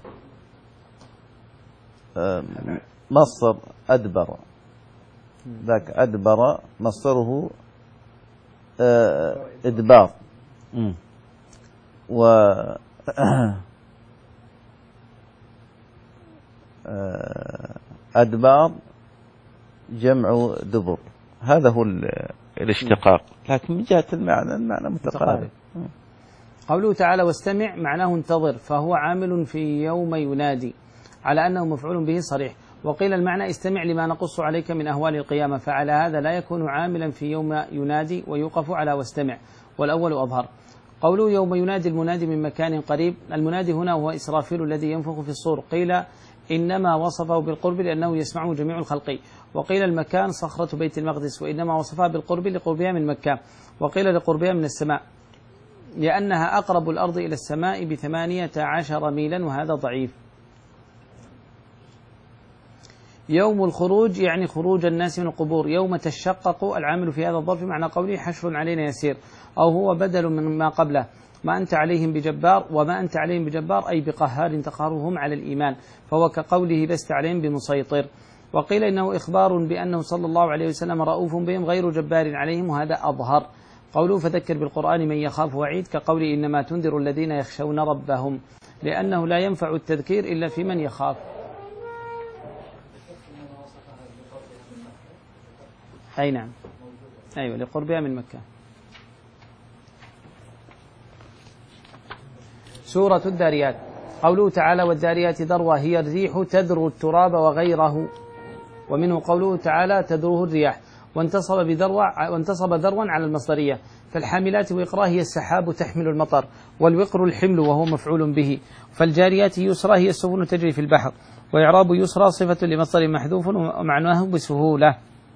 Speaker 2: مصدر أدبر، ذاك أدبر مصدره إدبار. مم. و أدبار جمع دبر، هذا هو الاشتقاق، لكن من جهة المعنى المعنى متقارب.
Speaker 1: قوله تعالى واستمع معناه انتظر، فهو عامل في يوم ينادي على أنه مفعول به صريح. وقيل المعنى استمع لما نقص عليك من أهوال القيامة، فعلى هذا لا يكون عاملا في يوم ينادي ويوقف على واستمع، والأول أظهر. قوله يوم ينادي المنادي من مكان قريب، المنادي هنا هو إسرافيل الذي ينفخ في الصور، قيل إنما وصفه بالقرب لأنه يسمعه جميع الخلق، وقيل المكان صخرة بيت المقدس، وإنما وصفها بالقرب لقربها من مكة، وقيل لقربها من السماء لأنها أقرب الأرض إلى السماء بثمانية عشر ميلا، وهذا ضعيف. يوم الخروج يعني خروج الناس من القبور، يوم تشقق العامل في هذا الظرف معنى قوله حشر علينا يسير، أو هو بدل من ما قبله، ما أنت عليهم بجبار، وما أنت عليهم بجبار أي بقهار تقهرهم على الإيمان، فهو كقوله لست عليهم بمسيطر. وقيل إنه إخبار بأنه صلى الله عليه وسلم رؤوف بهم غير جبار عليهم، وهذا أظهر. قوله فذكر بالقرآن من يخاف وعيد، كقول إنما تنذر الذين يخشون ربهم، لأنه لا ينفع التذكير إلا في من يخاف. أي نعم، أيوة لقربها من مكة. سورة الذاريات. قوله تعالى والذاريات ذروة، هي الريح تذر التراب وغيره، ومنه قوله تعالى تذروه الرياح، وانتصب بذروة وانتصب ذروا على المصدرية. فالحاملات وقرا هي السحاب تحمل المطر، والوقر الحمل وهو مفعول به. فالجاريات يسرى هي السفن تجري في البحر، وإعراب يسرى صفة لمصدر محذوف ومعناه بسهولة.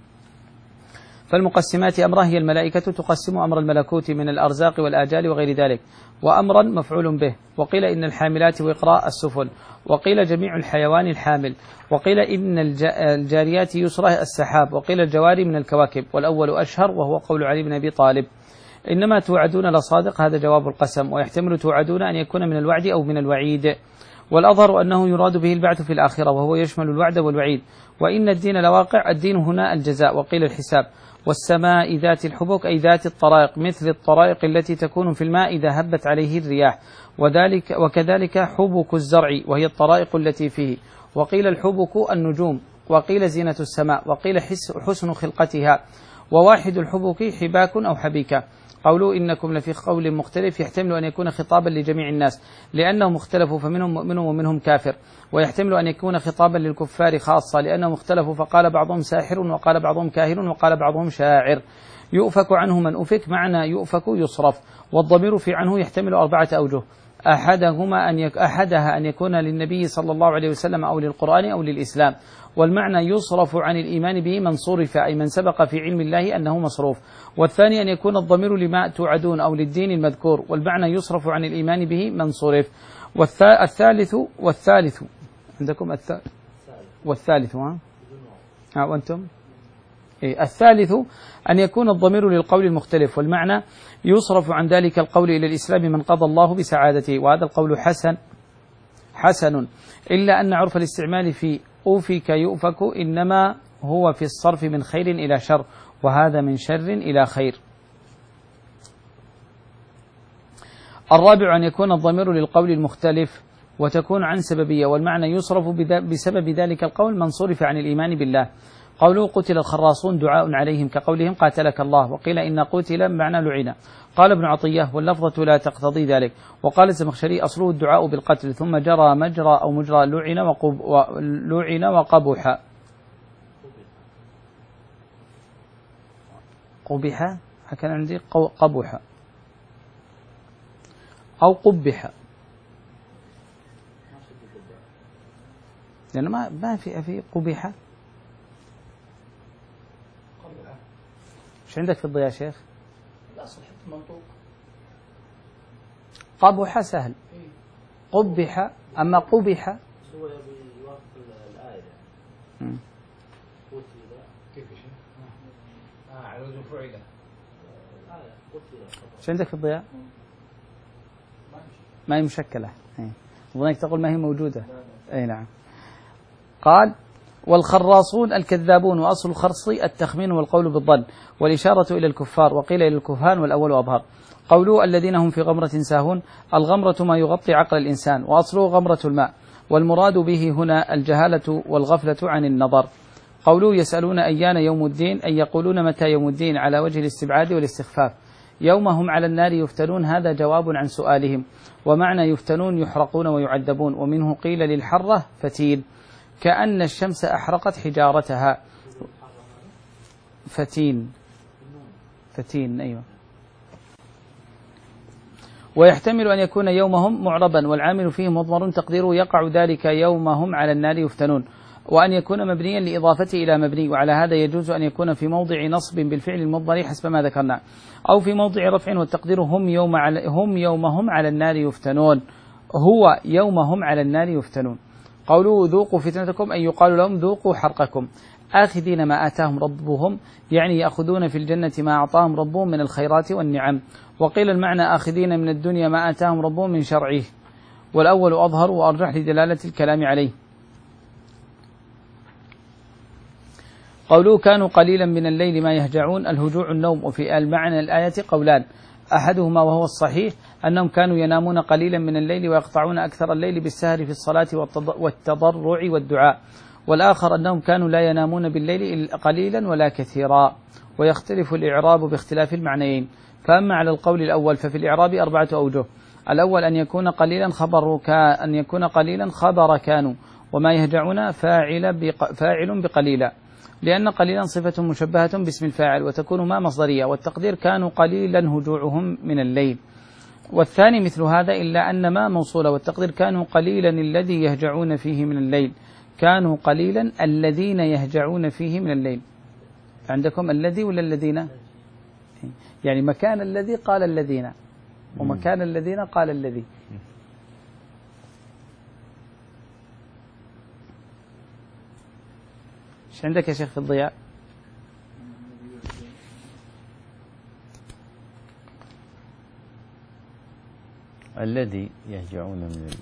Speaker 1: فالمقسمات أمرا هي الملائكة تقسم أمر الملكوت من الأرزاق والآجال وغير ذلك، وأمرا مفعول به. وقيل إن الحاملات وقراء السفن، وقيل جميع الحيوان الحامل، وقيل إن الجاريات يسرى السحاب، وقيل الجواري من الكواكب، والأول أشهر وهو قول علي بن أبي طالب إنما توعدون لصادق، هذا جواب القسم، ويحتمل توعدون أن يكون من الوعد أو من الوعيد، والأظهر أنه يراد به البعث في الآخرة وهو يشمل الوعد والوعيد. وإن الدين لواقع، الدين هنا الجزاء، وقيل الحساب. والسماء ذات الحبك أي ذات الطرائق، مثل الطرائق التي تكون في الماء إذا هبت عليه الرياح، وذلك وكذلك حبك الزرع وهي الطرائق التي فيه. وقيل الحبك النجوم، وقيل زينة السماء، وقيل حسن خلقتها. وواحد الحبك حباك أو حبيكة. قولوا إنكم لفي قول مختلف يحتمل أن يكون خطابا لجميع الناس لأنهم اختلفوا فمنهم مؤمن ومنهم كافر، ويحتمل أن يكون خطابا للكفار خاصة لأنهم اختلفوا فقال بعضهم ساحر وقال بعضهم كاهن وقال بعضهم شاعر. يؤفك عنه من أفك، معنى يؤفك يصرف، والضمير في عنه يحتمل أربعة أوجه، أحدهما أن يك أحدها أن يكون للنبي صلى الله عليه وسلم أو للقرآن أو للإسلام، والمعنى يصرف عن الإيمان به من صرف أي من سبق في علم الله أنه مصروف، والثاني أن يكون الضمير لما توعدون أو للدين المذكور، والمعنى يصرف عن الإيمان به من صرف. والثالث والثالث عندكم الثالث والثالث ها ها وأنتم إيه الثالث أن يكون الضمير للقول المختلف، والمعنى يصرف عن ذلك القول إلى الإسلام من قضى الله بسعادته، وهذا القول حسن حسن إلا أن عرف الاستعمال في أوفك يؤفك إنما هو في الصرف من خير إلى شر، وهذا من شر إلى خير. الرابع أن يكون الضمير للقول المختلف وتكون عن سببية، والمعنى يصرف بسبب ذلك القول من صرف عن الإيمان بالله. قوله قتل الخراصون دعاء عليهم كقولهم قاتلك الله، وقيل إن قتل بمعنى لعن. قال ابن عطية واللفظة لا تقتضي ذلك. وقال الزمخشري أصله الدعاء بالقتل ثم جرى مجرى أو مجرى لعن وقب لعن وقبح. قبح كان عندي قبح أو قبح، لأن ما ما في في قبح. ايش عندك في الضياء شيخ؟
Speaker 3: الأصل حتى منطوق.
Speaker 1: قبح سهل، قبح أما قبح
Speaker 3: هو يوافق الآية.
Speaker 1: يعني
Speaker 3: كيف شيء؟ آه على وزن فعل. الآية قتل.
Speaker 1: ايش عندك في الضياء؟ ما هي مشكلة، أظنك تقول ما هي موجودة. أي نعم. قال والخراصون الكذابون، وأصل الخرص التخمين والقول بالظن، والإشارة إلى الكفار، وقيل إلى الكهان والأول أظهر. قوله الذين هم في غمرة ساهون، الغمرة ما يغطي عقل الإنسان، وأصله غمرة الماء، والمراد به هنا الجهالة والغفلة عن النظر. قوله يسألون أيان يوم الدين، أي يقولون متى يوم الدين على وجه الاستبعاد والاستخفاف. يوم هم على النار يفتنون، هذا جواب عن سؤالهم، ومعنى يفتنون يحرقون ويعذبون، ومنه قيل للحرة فتيل، كأن الشمس أحرقت حجارتها. فتين فتين أيوة. ويحتمل أن يكون يومهم معربا والعامل فيه مضمر تقديره يقع ذلك يومهم على النار يفتنون، وأن يكون مبنيا لإضافته إلى مبني، وعلى هذا يجوز أن يكون في موضع نصب بالفعل المضمر حسب ما ذكرنا، أو في موضع رفع والتقدير هم يوم على هم يومهم على النار يفتنون، هو يومهم على النار يفتنون. قوله ذوقوا فتنتكم أن يقال لهم ذوقوا حرقكم، آخذين ما آتاهم ربهم، يعني يأخذون في الجنة ما أعطاهم ربهم من الخيرات والنعم. وقيل المعنى آخذين من الدنيا ما آتاهم ربهم من شرعه، والأول أظهر وأرجح لدلالة الكلام عليه. قوله كانوا قليلا من الليل ما يهجعون، الهجوع النوم، وفي المعنى الآية قولان، أحدهما وهو الصحيح أنهم كانوا ينامون قليلا من الليل ويقطعون أكثر الليل بالسهر في الصلاة والتضرع والدعاء، والآخر أنهم كانوا لا ينامون بالليل قليلا ولا كثيرا. ويختلف الإعراب باختلاف المعنيين، فأما على القول الأول ففي الإعراب أربعة أوجه. الأول أن يكون قليلا خبر كا أن يكون قليلا خبر كانوا، وما يهجعون فاعل بق فاعل بقليلا، لأن قليلا صفة مشبهة باسم الفاعل، وتكون ما مصدرية، والتقدير كانوا قليلا هجوعهم من الليل. والثاني مثل هذا إلا أن ما موصولة، والتقدير كانوا قليلا الذي يهجعون فيه من الليل، كانوا قليلا الذين يهجعون فيه من الليل. عندكم الذي ولا الذين؟ يعني مكان الذي قال الذين، ومكان الذين قال الذي. ايش عندك يا شيخ في الضياء؟
Speaker 2: الذي يهجعون من ال...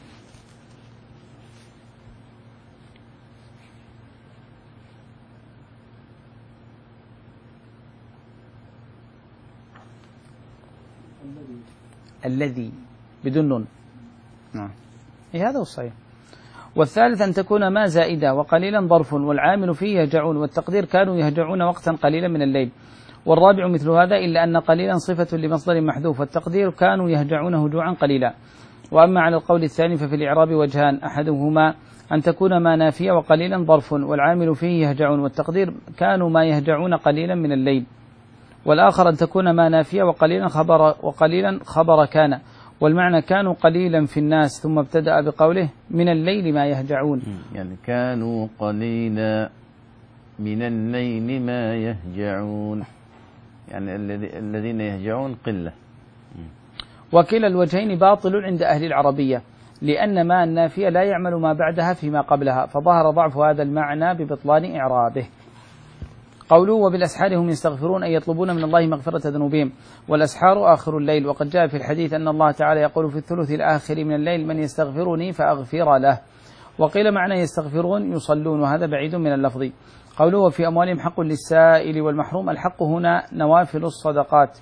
Speaker 1: الذي بدون نون. نعم. إيه هذا هو الصحيح. والثالث أن تكون ما زائدة، وقليلا ظرف، والعامل فيه يهجعون، والتقدير كانوا يهجعون وقتا قليلا من الليل. والرابع مثل هذا إلا أن قليلا صفة لمصدر محذوف، والتقدير كانوا يهجعون هجوعا قليلا. وأما على القول الثاني ففي الإعراب وجهان، أحدهما أن تكون ما نافية وقليلا ظرف، والعامل فيه يهجعون، والتقدير كانوا ما يهجعون قليلا من الليل. والآخر أن تكون ما نافية وقليلا خبر وقليلا خبر كان، والمعنى كانوا قليلا في الناس، ثم ابتدأ بقوله من الليل ما يهجعون،
Speaker 2: يعني كانوا قليلا من الليل ما يهجعون، يعني الذين يهجعون قلة.
Speaker 1: وكلا الوجهين باطل عند أهل العربية، لأن ما النافية لا يعمل ما بعدها فيما قبلها، فظهر ضعف هذا المعنى ببطلان إعرابه. قوله وبالأسحار هم يستغفرون، أي يطلبون من الله مغفرة ذنوبهم، والأسحار آخر الليل. وقد جاء في الحديث أن الله تعالى يقول في الثلث الآخر من الليل من يستغفرني فأغفر له. وقيل معنى يستغفرون يصلون، وهذا بعيد من اللفظ. قوله وفي أموالهم حق للسائل والمحروم، الحق هنا نوافل الصدقات.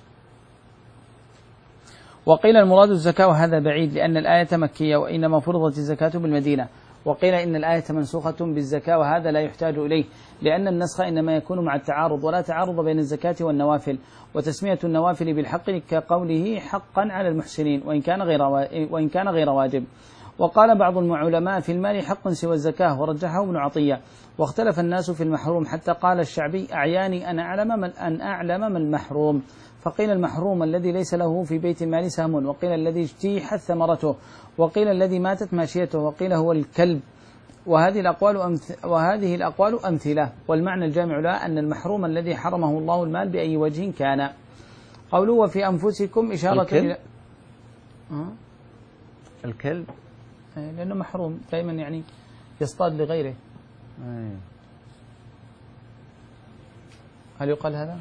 Speaker 1: وقيل المراد الزكاة، وهذا بعيد لأن الآية مكية، وإنما فرضت الزكاة بالمدينة. وقيل إن الآية منسوخة بالزكاة وهذا لا يحتاج إليه، لأن النسخ إنما يكون مع التعارض ولا تعارض بين الزكاة والنوافل، وتسمية النوافل بالحق كقوله حقا على المحسنين وإن كان غير وإن كان غير واجب. وقال بعض العلماء في المال حق سوى الزكاة ورجحه ابن عطية، واختلف الناس في المحروم حتى قال الشعبي أعياني أن أعلم من أن أعلم ما المحروم، فقيل المحروم الذي ليس له في بيت المال سهم، وقيل الذي اجتيحت ثمرته، وقيل الذي ماتت ماشيته، وقيل هو الكلب. وهذه الأقوال أمث... وهذه الأقوال أمثلة، والمعنى الجامع لها أن المحروم الذي حرمه الله المال بأي وجه كان. قوله وفي أنفسكم إشارة
Speaker 2: الكلب؟
Speaker 1: إلى أه؟
Speaker 2: الكلب
Speaker 1: لأنه محروم دائما يعني يصطاد لغيره.
Speaker 2: أي.
Speaker 1: هل يقال هذا؟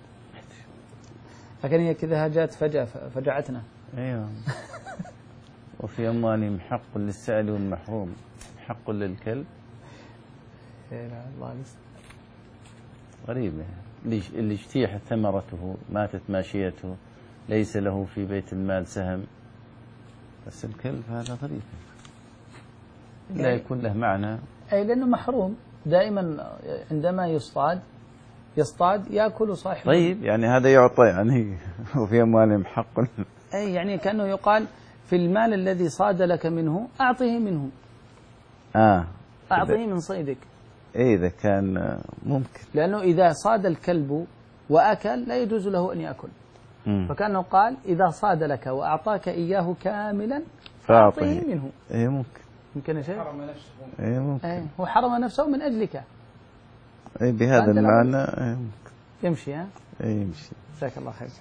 Speaker 1: لكن هي كذا جاءت فجأة فجعتنا.
Speaker 2: أيوة. وفي أموالهم حق للسائل والمحروم حق للكلب.
Speaker 1: لا الله لسه.
Speaker 2: غريبة. اللي اجتيحت ثمرته ماتت ماشيته ليس له في بيت المال سهم، بس الكلب هذا غريب لا يكون له معنى.
Speaker 1: أي لأنه محروم دائما عندما يصطاد يصطاد يأكل صاحبه.
Speaker 2: طيب يعني هذا يعطى يعني وفي أموالهم حق.
Speaker 1: أي يعني كأنه يقال في المال الذي صاد لك منه أعطه منه.
Speaker 2: آه
Speaker 1: أعطه من صيدك.
Speaker 2: إيه إذا كان ممكن،
Speaker 1: لأنه إذا صاد الكلب وأكل لا يجوز له أن يأكل. مم. فكأنه قال إذا صاد لك وأعطاك إياه كاملا فأعطه منه.
Speaker 2: إيه ممكن.
Speaker 1: يمكن شيء.
Speaker 3: حرم نفسه.
Speaker 2: إيه ممكن.
Speaker 1: إيه هو حرم نفسه من أجلك.
Speaker 2: إيه بهذا المعنى إيه ممكن.
Speaker 1: يمشي ها.
Speaker 2: إيه يمشي.
Speaker 1: جزاك الله خير.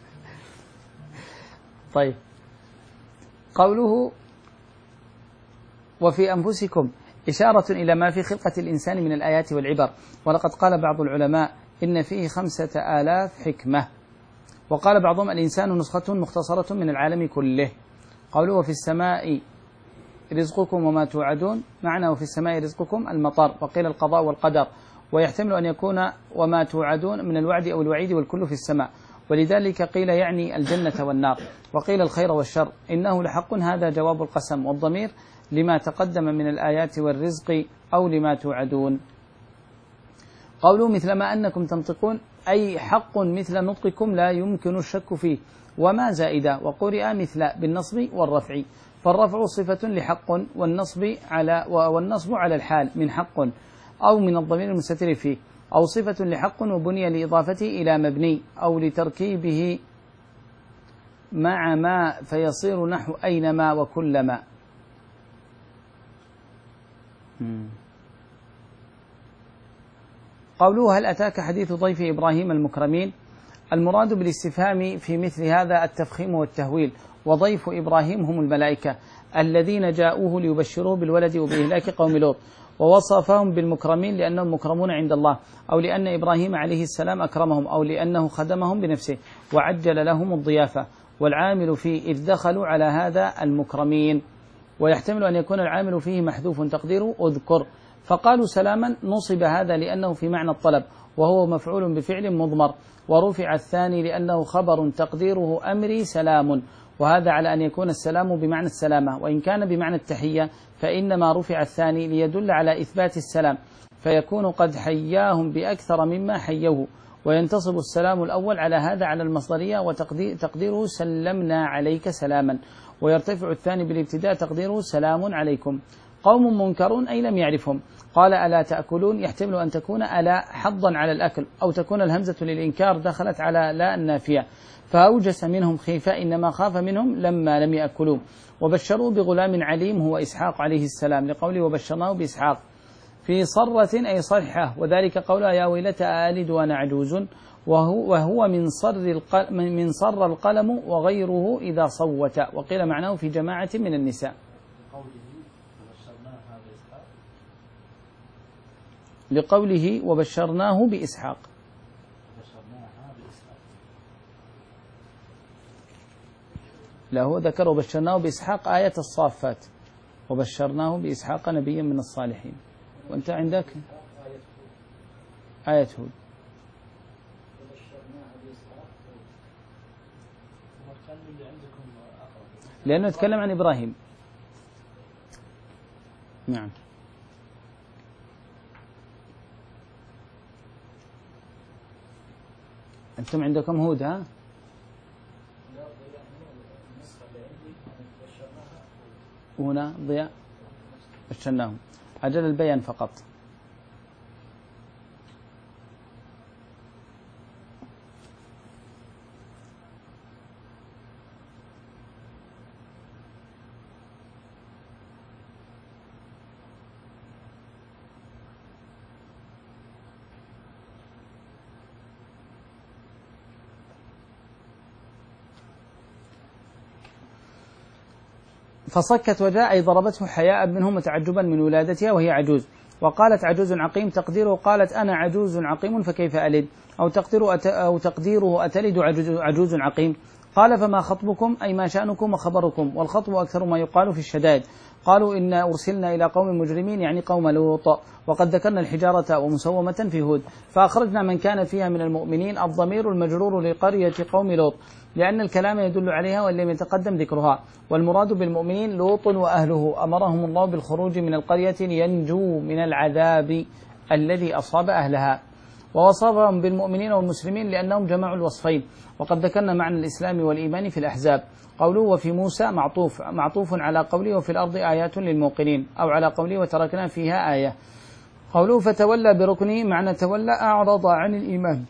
Speaker 1: طيب قوله وفي أنفسكم إشارة إلى ما في خلقة الإنسان من الآيات والعبر، ولقد قال بعض العلماء إن فيه خمسة آلاف حكمة، وقال بعضهم الإنسان نسخة مختصرة من العالم كله. قوله وفي السماء رزقكم وما توعدون، معنى وفي السماء رزقكم المطر، وقيل القضاء والقدر، ويحتمل أن يكون وما توعدون من الوعد أو الوعيد والكل في السماء، ولذلك قيل يعني الجنة والنار، وقيل الخير والشر. إنه لحق هذا جواب القسم، والضمير لما تقدم من الآيات والرزق أو لما توعدون. قولوا مثل ما أنكم تنطقون أي حق مثل نطقكم لا يمكن الشك فيه، وما زائدة، وقرئ مثل بالنصب والرفع، فالرفع صفة لحق والنصب على والنصب على الحال من حق أو من الضمير المستتر فيه، أو صفة لحق وبني لإضافته إلى مبني أو لتركيبه مع ما فيصير نحو أينما وكلما. قوله هل أتاك حديث ضيف إبراهيم المكرمين، المراد بالاستفهام في مثل هذا التفخيم والتهويل، وضيف إبراهيم هم الملائكة الذين جاءوه ليبشروه بالولد وبإهلاك قوم لوط، ووصفهم بالمكرمين لأنهم مكرمون عند الله، أو لأن إبراهيم عليه السلام أكرمهم، أو لأنه خدمهم بنفسه وعجل لهم الضيافة، والعامل فيه إذ دخلوا على هذا المكرمين. ويحتمل أن يكون العامل فيه محذوف تقديره أذكر، فقالوا سلاما نصب هذا لأنه في معنى الطلب وهو مفعول بفعل مضمر، ورفع الثاني لأنه خبر تقديره أمري سلام، وهذا على أن يكون السلام بمعنى السلامة، وإن كان بمعنى التحية فإنما رفع الثاني ليدل على إثبات السلام، فيكون قد حياهم بأكثر مما حيوه، وينتصب السلام الأول على هذا على المصدرية وتقديره سلمنا عليك سلاما، ويرتفع الثاني بالابتداء تقديره سلام عليكم. قوم منكرون أي لم يعرفهم. قال ألا تأكلون، يحتمل أن تكون ألا حظا على الأكل، أو تكون الهمزة للإنكار دخلت على لا النافية، فأوجس منهم خيفة إنما خاف منهم لما لم يأكلوا. وبشروا بغلام عليم هو إسحاق عليه السلام، لقوله وبشرناه بإسحاق في صرة أي صرحة، وذلك قولها يا ويلتى أألد وأنا عجوز، وهو, وهو من صر من صر القلم وغيره إذا صوت، وقيل معناه في جماعة من النساء. لقوله وبشرناه بإسحاق. لا هو ذكر وبشرناه بإسحاق آية الصافات، وبشرناه بإسحاق نبيا من الصالحين. وأنت عندك آية هود. لأنه يتكلم عن إبراهيم. نعم أنتم عندكم هود ها؟ وهنا ضياء بشرناهم. أجل البيان فقط. فصكت وجاء أي ضربته حياء منهم وتعجبا من ولادتها وهي عجوز. وقالت عجوز عقيم تقديره قالت أنا عجوز عقيم فكيف ألد، أو تقديره أت أو تقديره أتلد عجوز عقيم. قال فما خطبكم أي ما شأنكم وخبركم، والخطب أكثر ما يقال في الشدائد. قالوا إن أرسلنا إلى قوم مجرمين يعني قوم لوط، وقد ذكرنا الحجارة ومسومة في هود، فأخرجنا من كان فيها من المؤمنين. الضمير المجرور لقرية قوم لوط لأن الكلام يدل عليها وإن لم يتقدم ذكرها، والمراد بالمؤمنين لوط وأهله أمرهم الله بالخروج من القرية لينجوا من العذاب الذي أصاب أهلها، ووصفهم بالمؤمنين والمسلمين لأنهم جمعوا الوصفين. وقد ذكرنا معنى الإسلام والإيمان في الأحزاب. قوله وفي موسى معطوف معطوف على قوله وفي الأرض آيات للموقنين، أو على قوله وتركنا فيها آية. قوله فتولى بركنه معنى تولى أعرض عن الإيمان،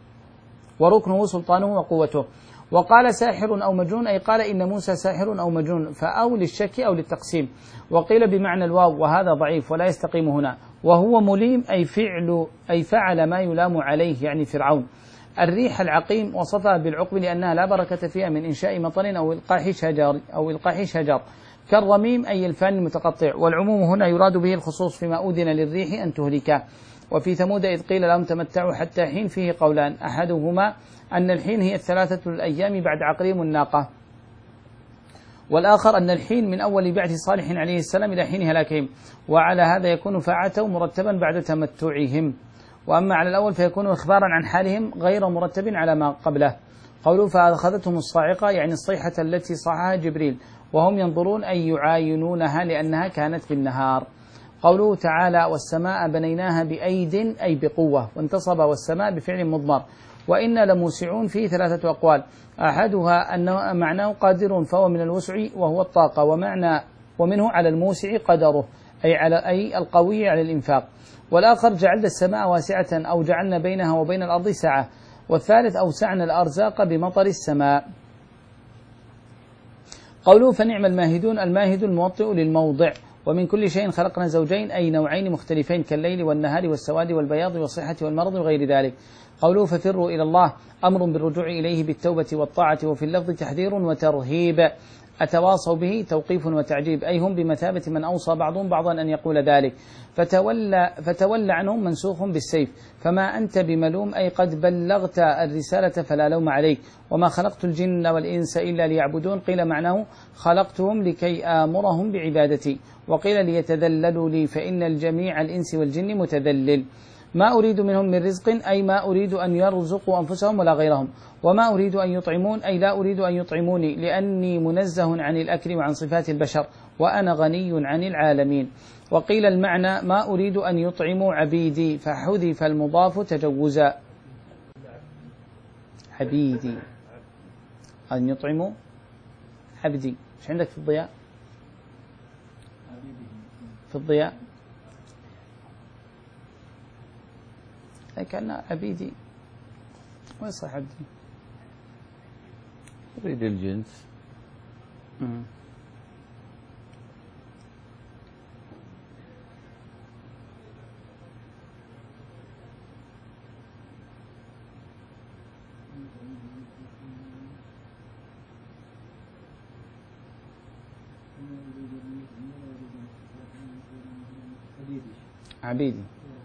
Speaker 1: وركنه سلطانه وقوته. وقال ساحر أو مجنون أي قال إن موسى ساحر أو مجنون، فأو للشك أو للتقسيم. وقيل بمعنى الواو وهذا ضعيف ولا يستقيم هنا. وهو مليم أي فعل أي فعل ما يلام عليه يعني فرعون. الريح العقيم وصفها بالعقب لأنها لا بركة فيها من إنشاء مطر أو إلقاح شجر أو إلقاح شجر. كالرميم أي الفان المتقطع. والعموم هنا يراد به الخصوص فيما أذن للريح أن تهلكه. وفي ثمود إذ قيل لهم تمتعوا حتى حين فيه قولان، أحدهما أن الحين هي الثلاثة الأيام بعد عقريم الناقة، والآخر أن الحين من أول بعث صالح عليه السلام إلى حين هلاكهم، وعلى هذا يكون فاعته مرتبا بعد تمتعهم. وأما على الأول فيكون إخبارا عن حالهم غير مرتب على ما قبله. قوله فأخذتهم الصاعقة يعني الصيحة التي صاحها جبريل وهم ينظرون أي يعاينونها لأنها كانت بالنهار. قوله تعالى والسماء بنيناها بأيد أي بقوة، وانتصب والسماء بفعل مضمر. وإنا لموسعون فيه ثلاثة أقوال، أحدها أن معناه قادر فهو من الوسع وهو الطاقة، ومعنى ومنه على الموسع قدره أي على أي القوي على الإنفاق. والآخر جعلنا السماء واسعة أو جعلنا بينها وبين الأرض سعة. والثالث أوسعنا الأرزاق بمطر السماء. قوله فنعم الماهدون، الماهد الموطئ للموضع. ومن كل شيء خلقنا زوجين أي نوعين مختلفين كالليل والنهار والسواد والبياض والصحة والمرض وغير ذلك. قوله ففروا إلى الله أمر بالرجوع إليه بالتوبة والطاعة، وفي اللفظ تحذير وترهيب. أتواصوا به توقيف وتعجيب أي هم بمثابة من أوصى بعضهم بعضا أن يقول ذلك. فتولى, فتولى عنهم منسوخ بالسيف. فما أنت بملوم أي قد بلغت الرسالة فلا لوم عليك. وما خلقت الجن والإنس إلا ليعبدون قيل معناه خلقتهم لكي آمرهم بعبادتي، وقيل ليتذللوا لي فإن الجميع الإنس والجن متذلل. ما أريد منهم من رزق أي ما أريد أن يرزقوا أنفسهم ولا غيرهم. وما أريد أن يطعمون أي لا أريد أن يطعموني لأني منزه عن الأكل وعن صفات البشر وأنا غني عن العالمين. وقيل المعنى ما أريد أن يطعموا عبيدي فحذف المضاف تجوزا. عبيدي أن يطعموا عبدي. إيش عندك في الضياء؟ في الضياء كان عبيدي ويصح عبدي.
Speaker 2: يريد الجنس.
Speaker 1: مم. عبيدي.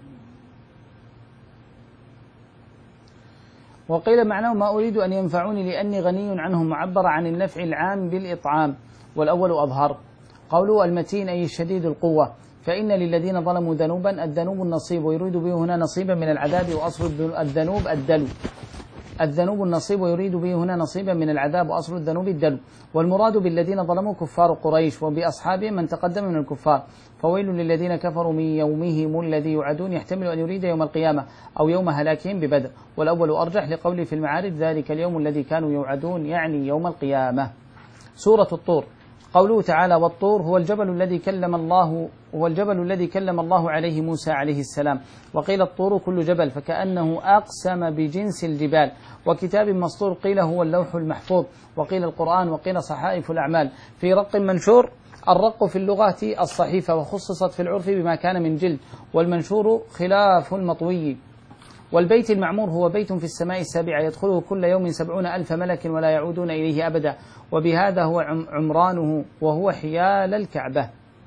Speaker 1: وقيل معناه ما أريد أن ينفعوني لأني غني عنهم، معبر عن النفع العام بالإطعام، والأول أظهر. قوله المتين أي الشديد القوة. فإن للذين ظلموا ذنوبا، الذنوب النصيب، ويريد به هنا نصيبا من العذاب، وأصل الذنوب الدلو الذنوب النصيب، ويريد به هنا نصيبا من العذاب، وأصل الذنوب الدلو، والمراد بالذين ظلموا كفار قريش، وبأصحابهم من تقدم من الكفار. فويل للذين كفروا من يومهم الذي يوعدون، يحتمل أن يريد يوم القيامة أو يوم هلاكهم ببدر، والأول أرجح لقوله في المعارج ذلك اليوم الذي كانوا يوعدون، يعني يوم القيامة. سورة الطور، قوله تعالى والطور هو الجبل الذي كلم الله هو الجبل الذي كلم الله عليه موسى عليه السلام، وقيل الطور كل جبل فكأنه أقسم بجنس الجبال، وكتاب مسطور قيل هو اللوح المحفوظ، وقيل القرآن، وقيل صحائف الأعمال في رق منشور. الرق في اللغة الصحيفة، وخصصت في العرف بما كان من جلد، والمنشور خلاف المطوي. والبيت المعمور هو بيت في السماء السابعة يدخله كل يوم سبعون ألف ملك ولا يعودون إليه أبدا، وبهذا هو عمرانه وهو حيال الكعبة.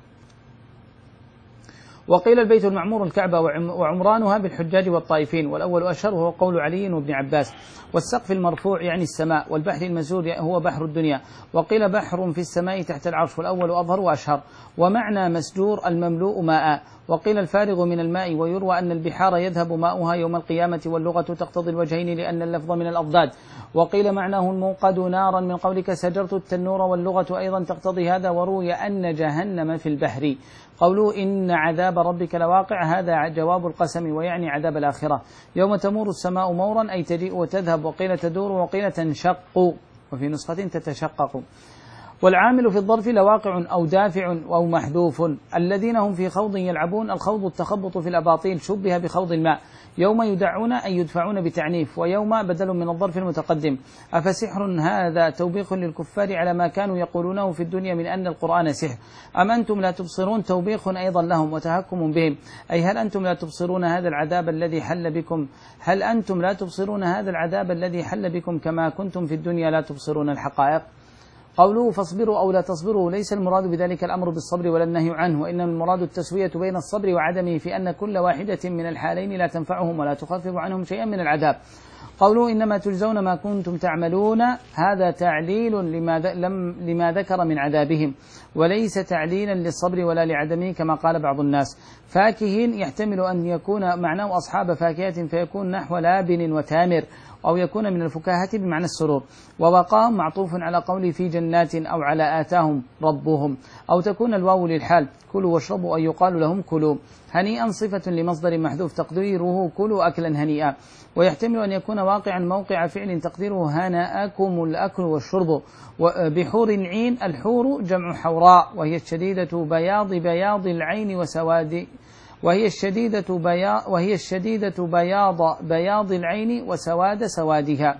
Speaker 1: وقيل البيت المعمور الكعبة وعمرانها بالحجاج والطائفين، والأول أشهر وهو قول علي وابن عباس. والسقف المرفوع يعني السماء، والبحر المسجور هو بحر الدنيا، وقيل بحر في السماء تحت العرش، والأول أظهر وأشهر. ومعنى مسجور المملوء ماء، وقيل الفارغ من الماء، ويروى أن البحار يذهب ماؤها يوم القيامة، واللغة تقتضي الوجهين لأن اللفظ من الأضداد. وقيل معناه الموقد نارا من قولك سجرت التنور، واللغة أيضا تقتضي هذا. وروي أن جهنم في البحر. قوله إن عذاب ربك لواقع، هذا جواب القسم، ويعني عذاب الآخرة. يوم تمور السماء مورا أي تجيء وتذهب، وقيل تدور، وقيل تنشق، وفي نسخة تتشقق. والعامل في الظرف لواقع أو دافع أو محذوف. الذين هم في خوض يلعبون، الخوض التخبط في الأباطيل، شبه بخوض الماء. يوم يدعون أي يدفعون بتعنيف، ويوم بدل من الظرف المتقدم. أفسحر هذا توبيخ للكفار على ما كانوا يقولونه في الدنيا من أن القرآن سحر، أم أنتم لا تبصرون توبيخ أيضا لهم وتهكم بهم، أي هل أنتم لا تبصرون هذا العذاب الذي حل بكم هل أنتم لا تبصرون هذا العذاب الذي حل بكم كما كنتم في الدنيا لا تبصرون الحقائق. قوله فاصبروا أو لا تصبروا، ليس المراد بذلك الأمر بالصبر ولا النهي عنه، وإنما المراد التسوية بين الصبر وعدمه، في أن كل واحدة من الحالين لا تنفعهم ولا تخفف عنهم شيئا من العذاب. قوله إنما تجزون ما كنتم تعملون، هذا تعليل لما, لما ذكر من عذابهم، وليس تعليلا للصبر ولا لعدمه كما قال بعض الناس. فاكهين يحتمل أن يكون معناه أصحاب فاكهة، فيكون نحو لابن وتامر، أو يكون من الفكاهة بمعنى السرور. ووقاهم معطوف على قوله في جنات، أو على آتاهم ربهم، أو تكون الواو للحال كلوا واشربوا، أي يقال لهم كلوا. هنيئا صفة لمصدر محذوف تقديره كلوا أكلا هنيئا. ويحتمل أن يكون واقعا موقع فعل تقديره هناءكم الأكل والشرب. وبحور العين، الحور جمع حوراء، وهي الشديدة بياض بياض العين وسواد وهي الشديدة بياض وهي الشديدة بياض بياض العين وسواد سوادها.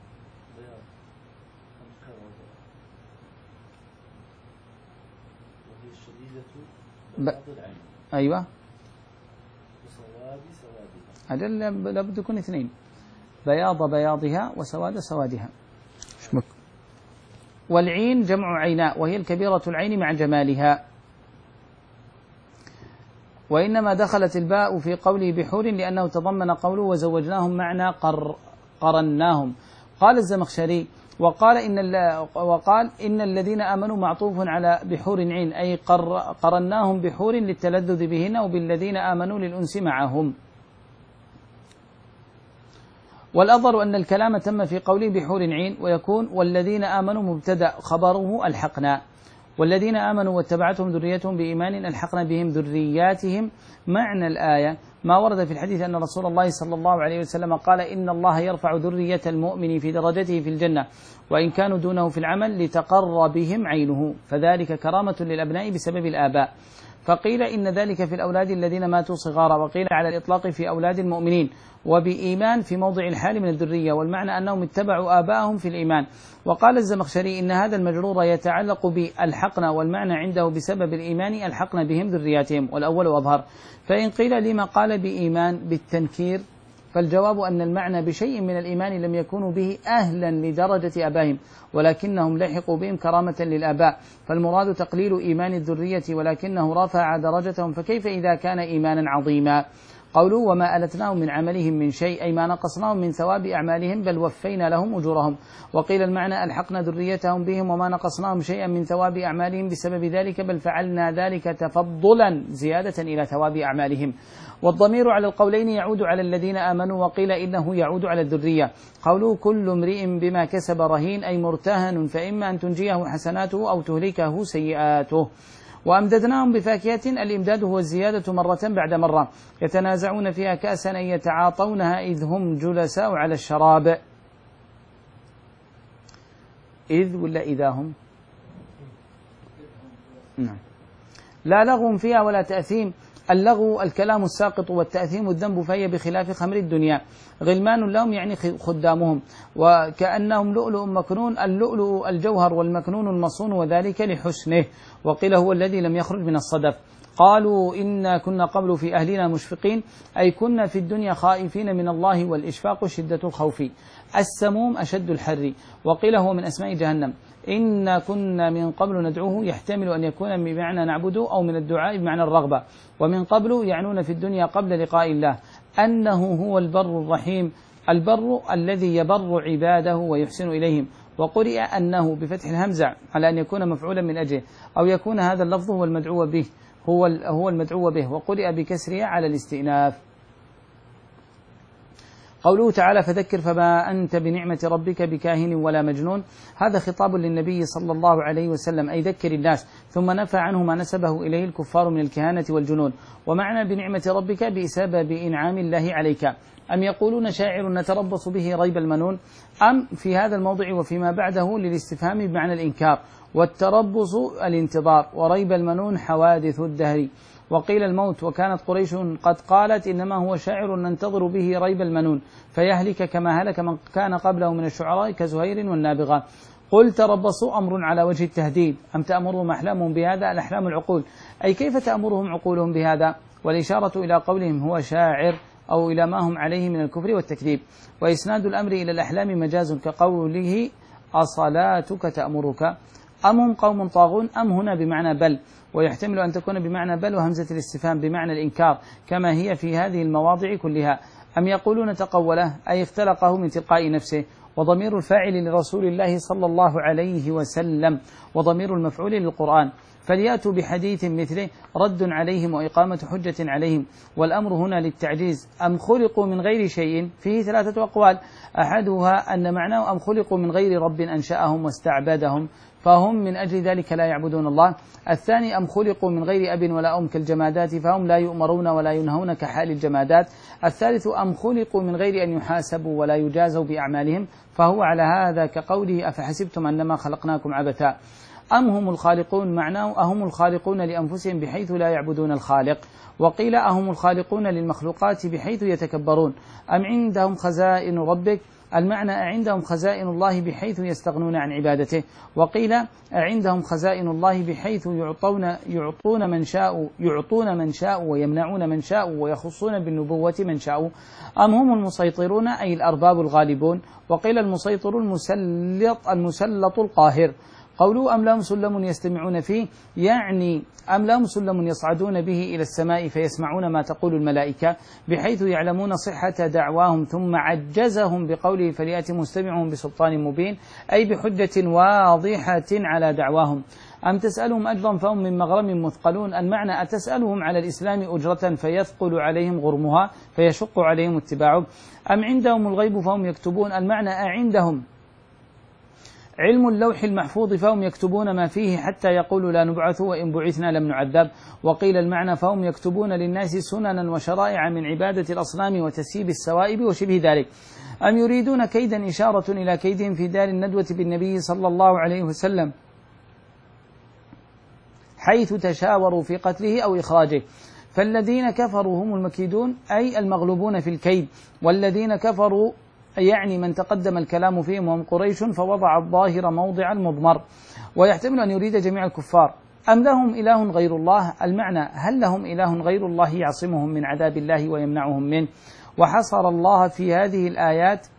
Speaker 1: ب... أيوة أجل لابد يكون اثنين، بياض بياضها وسواد سوادها. شمك. والعين جمع عيناء، وهي الكبيرة العين مع جمالها. وإنما دخلت الباء في قوله بحور لأنه تضمن قوله وزوجناهم معنى قر قرناهم. قال الزمخشري وقال إن, وقال إن الذين آمنوا معطوف على بحور عين، أي قر قرناهم بحور للتلذذ بهن، وبالذين آمنوا للأنس معهم. والأظهر أن الكلام تم في قوله بحور عين، ويكون والذين آمنوا مبتدأ خبره ألحقنا، والذين آمنوا واتبعتهم ذريتهم بإيمان ألحقنا بهم ذرياتهم. معنى الآية ما ورد في الحديث أن رسول الله صلى الله عليه وسلم قال إن الله يرفع ذرية المؤمن في درجته في الجنة وإن كانوا دونه في العمل لتقر بهم عينه، فذلك كرامة للأبناء بسبب الآباء. فقيل إن ذلك في الأولاد الذين ماتوا صغارا، وقيل على الإطلاق في أولاد المؤمنين، وبإيمان في موضع الحال من الذرية، والمعنى أنهم اتبعوا آباءهم في الإيمان. وقال الزمخشري إن هذا المجرور يتعلق بألحقنا، والمعنى عنده بسبب الإيمان ألحقنا بهم ذرياتهم، والأول أظهر. فإن قيل لما قال بإيمان بالتنكير، فالجواب أن المعنى بشيء من الإيمان لم يكونوا به أهلا لدرجة آبائهم، ولكنهم لحقوا بهم كرامة للآباء، فالمراد تقليل إيمان الذرية ولكنه رفع درجتهم، فكيف إذا كان إيمانا عظيما. قوله وما ألتناهم من عملهم من شيء أي ما نقصناهم من ثواب أعمالهم بل وفينا لهم أجورهم. وقيل المعنى ألحقنا ذريتهم بهم وما نقصناهم شيئا من ثواب أعمالهم بسبب ذلك بل فعلنا ذلك تفضلا زيادة إلى ثواب أعمالهم. والضمير على القولين يعود على الذين آمنوا وقيل إنه يعود على الذرية. قوله كل امرئ بما كسب رهين أي مرتهن فإما أن تنجيه حسناته أو تهلكه سيئاته. وأمددناهم بفاكهة الإمداد هو الزيادة مرة بعد مرة يتنازعون فيها كأسا أن يتعاطونها إذ هم جلساء على الشراب. إذ ولا إذا هم نعم. لا لغو فيها ولا تأثيم. اللغو الكلام الساقط والتأثيم الذنب فهي بخلاف خمر الدنيا. غلمان لهم يعني خدامهم وكأنهم لؤلؤ مكنون. اللؤلؤ الجوهر والمكنون المصون وذلك لحسنه. وقيل هو الذي لم يخرج من الصدف. قالوا إنا كنا قبل في أهلنا مشفقين أي كنا في الدنيا خائفين من الله والإشفاق شدة الخوف. السموم أشد الحر. وقيل هو من أسماء جهنم. إنا كنا من قبل ندعوه يحتمل أن يكون بمعنى نعبده أو من الدعاء بمعنى الرغبة. ومن قبل يعنون في الدنيا قبل لقاء الله أنه هو البر الرحيم البر الذي يبر عباده ويحسن إليهم. وقرئ أنه بفتح الهمزة على أن يكون مفعولا من أجله أو يكون هذا اللفظ هو المدعو به هو هو المدعو به. وقرئ بكسرها على الاستئناف. قوله تعالى فذكر فما أنت بنعمة ربك بكاهن ولا مجنون. هذا خطاب للنبي صلى الله عليه وسلم أي ذكر الناس ثم نفى عنه ما نسبه إليه الكفار من الكهانة والجنون. ومعنى بنعمة ربك بسبب إنعام الله عليك. أم يقولون شاعر نتربص به ريب المنون أم في هذا الموضع وفيما بعده للاستفهام بمعنى الإنكار والتربص الانتظار وريب المنون حوادث الدهر. وقيل الموت وكانت قريش قد قالت إنما هو شاعر ننتظر به ريب المنون فيهلك كما هلك من كان قبله من الشعراء كزهير والنابغة. قل تربصوا أمر على وجه التهديد أم تأمرهم أحلامهم بهذا الأحلام العقول أي كيف تأمرهم عقولهم بهذا. والإشارة إلى قولهم هو شاعر أو إلى ما هم عليه من الكفر والتكذيب. وإسناد الأمر إلى الأحلام مجاز كقوله أصلاتك تأمرك أم هم قوم طاغون أم هنا بمعنى بل. ويحتمل أن تكون بمعنى بل وهمزة الاستفهام بمعنى الإنكار كما هي في هذه المواضع كلها. أم يقولون تقوله أي اختلقه من تلقاء نفسه. وضمير الفاعل لرسول الله صلى الله عليه وسلم وضمير المفعول للقرآن فليأتوا بحديث مثله رد عليهم وإقامة حجة عليهم. والأمر هنا للتعجيز. أم خلقوا من غير شيء فيه ثلاثة أقوال أحدها أن معناه أم خلقوا من غير رب أنشأهم واستعبدهم فهم من أجل ذلك لا يعبدون الله. الثاني أم خلقوا من غير أب ولا أم كالجمادات فهم لا يؤمرون ولا ينهون كحال الجمادات. الثالث أم خلقوا من غير أن يحاسبوا ولا يجازوا بأعمالهم فهو على هذا كقوله أفحسبتم أنما خلقناكم عبثا. أم هم الخالقون معناه أهم الخالقون لأنفسهم بحيث لا يعبدون الخالق. وقيل أهم الخالقون للمخلوقات بحيث يتكبرون. أم عندهم خزائن ربك المعنى أعندهم خزائن الله بحيث يستغنون عن عبادته. وقيل أعندهم خزائن الله بحيث يعطون يعطون من شاء يعطون من شاء ويمنعون من شاء ويخصون بالنبوة من شاء. أم هم المسيطرون أي الأرباب الغالبون. وقيل المسيطر المسلط المسلط القاهر. قولوا أم لهم سلم يستمعون فيه يعني أم لهم سلم يصعدون به إلى السماء فيسمعون ما تقول الملائكة بحيث يعلمون صحة دعواهم ثم عجزهم بقوله فليأتي مستمعهم بسلطان مبين أي بحجة واضحة على دعواهم. أم تسألهم أجرا فهم من مغرم مثقلون المعنى أتسألهم على الإسلام أجرة فيثقل عليهم غرمها فيشق عليهم اتباعه. أم عندهم الغيب فهم يكتبون المعنى أعندهم علم اللوح المحفوظ فهم يكتبون ما فيه حتى يقولوا لا نبعث وإن بعثنا لم نعذب. وقيل المعنى فهم يكتبون للناس سننا وشرائع من عبادة الأصنام وتسييب السوائب وشبه ذلك. أم يريدون كيدا إشارة إلى كيدهم في دار الندوة بالنبي صلى الله عليه وسلم حيث تشاوروا في قتله أو إخراجه. فالذين كفروا هم المكيدون أي المغلوبون في الكيد. والذين كفروا يعني من تقدم الكلام فيهم وهم قريش فوضع الظاهر موضع المضمر. ويحتمل أن يريد جميع الكفار. أم لهم إله غير الله المعنى هل لهم إله غير الله يعصمهم من عذاب الله ويمنعهم منه. وحصر الله في هذه الآيات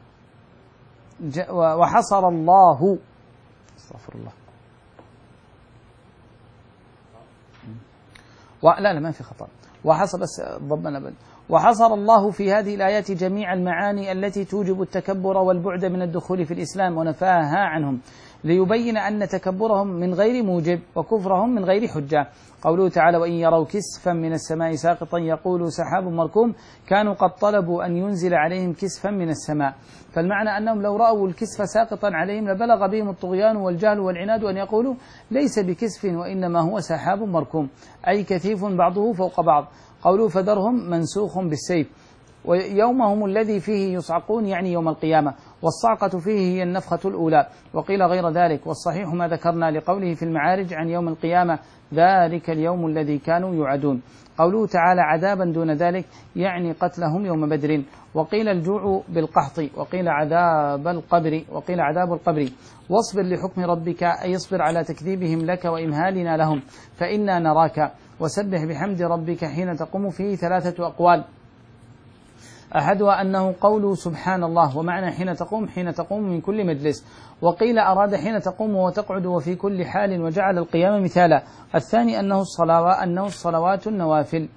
Speaker 1: وحصر الله استغفر الله لا لا ما في خطأ. وحصر بس ضبنا بل وحصر الله في هذه الآيات جميع المعاني التي توجب التكبر والبعد من الدخول في الإسلام ونفاها عنهم، ليبين أن تكبرهم من غير موجب وكفرهم من غير حجة. قوله تعالى: وإن يروا كسفا من السماء ساقطا يقولوا سحاب مركوم، كانوا قد طلبوا أن ينزل عليهم كسفا من السماء. فالمعنى أنهم لو رأوا الكسف ساقطا عليهم لبلغ بهم الطغيان والجهل والعناد أن يقولوا ليس بكسف وإنما هو سحاب مركوم، أي كثيف بعضه فوق بعض. قوله فذرهم منسوخ بالسيف، ويومهم الذي فيه يصعقون يعني يوم القيامة، والصعقة فيه هي النفخة الأولى، وقيل غير ذلك، والصحيح ما ذكرنا لقوله في المعارج عن يوم القيامة ذلك اليوم الذي كانوا يوعدون. قوله تعالى عذابا دون ذلك يعني قتلهم يوم بدر، وقيل الجوع بالقحط، وقيل عذاب القبر، وقيل عذاب القبر. واصبر لحكم ربك أي اصبر على تكذيبهم لك وإمهالنا لهم فإنا نراك، وسبح بحمد ربك حين تقوم. فيه ثلاثة أقوال، أحدها أنه قول سبحان الله، ومعنى حين تقوم حين تقوم من كل مجلس، وقيل أراد حين تقوم وتقعد وفي كل حال وجعل القيام مثالا. الثاني أنه الصلوات أنه الصلوات النوافل،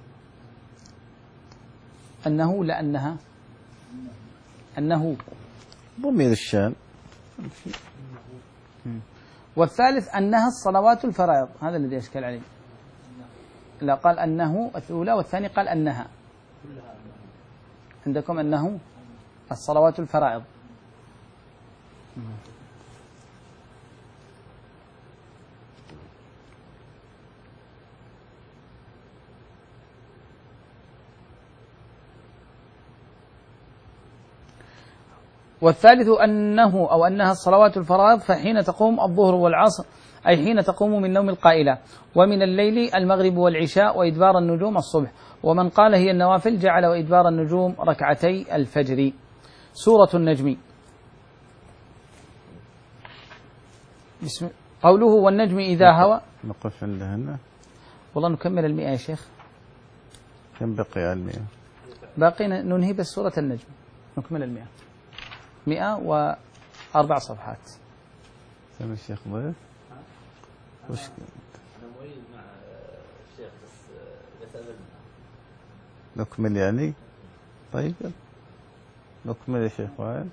Speaker 1: أنه لأنها أنه
Speaker 2: ضمير الشان.
Speaker 1: والثالث أنها الصلوات الفرائض، هذا الذي أشكل عليه. لا قال أنه الأولى، والثاني قال أنها. عندكم أنه الصلوات الفرائض. والثالث أنه أو أنها الصلوات الفرائض، فحين تقوم الظهر والعصر أي حين تقوم من نوم القائلة، ومن الليل المغرب والعشاء، وإدبار النجوم الصبح. ومن قال هي النوافل جعل وإدبار النجوم ركعتي الفجر. سورة النجم. بسم قوله والنجم إذا هوى.
Speaker 2: نقف عندهن.
Speaker 1: والله نكمل المئة يا شيخ.
Speaker 2: كم بقي على المئة؟
Speaker 1: باقي ننهي بس سورة النجم، نكمل المئة. مئة وأربع صفحات.
Speaker 2: سمع الشيخ ضيف. وش
Speaker 3: أنا معيد مع الشيخ بس يسألنا.
Speaker 2: نكمل يعني؟ طيب نكمل يا شيخ وائل.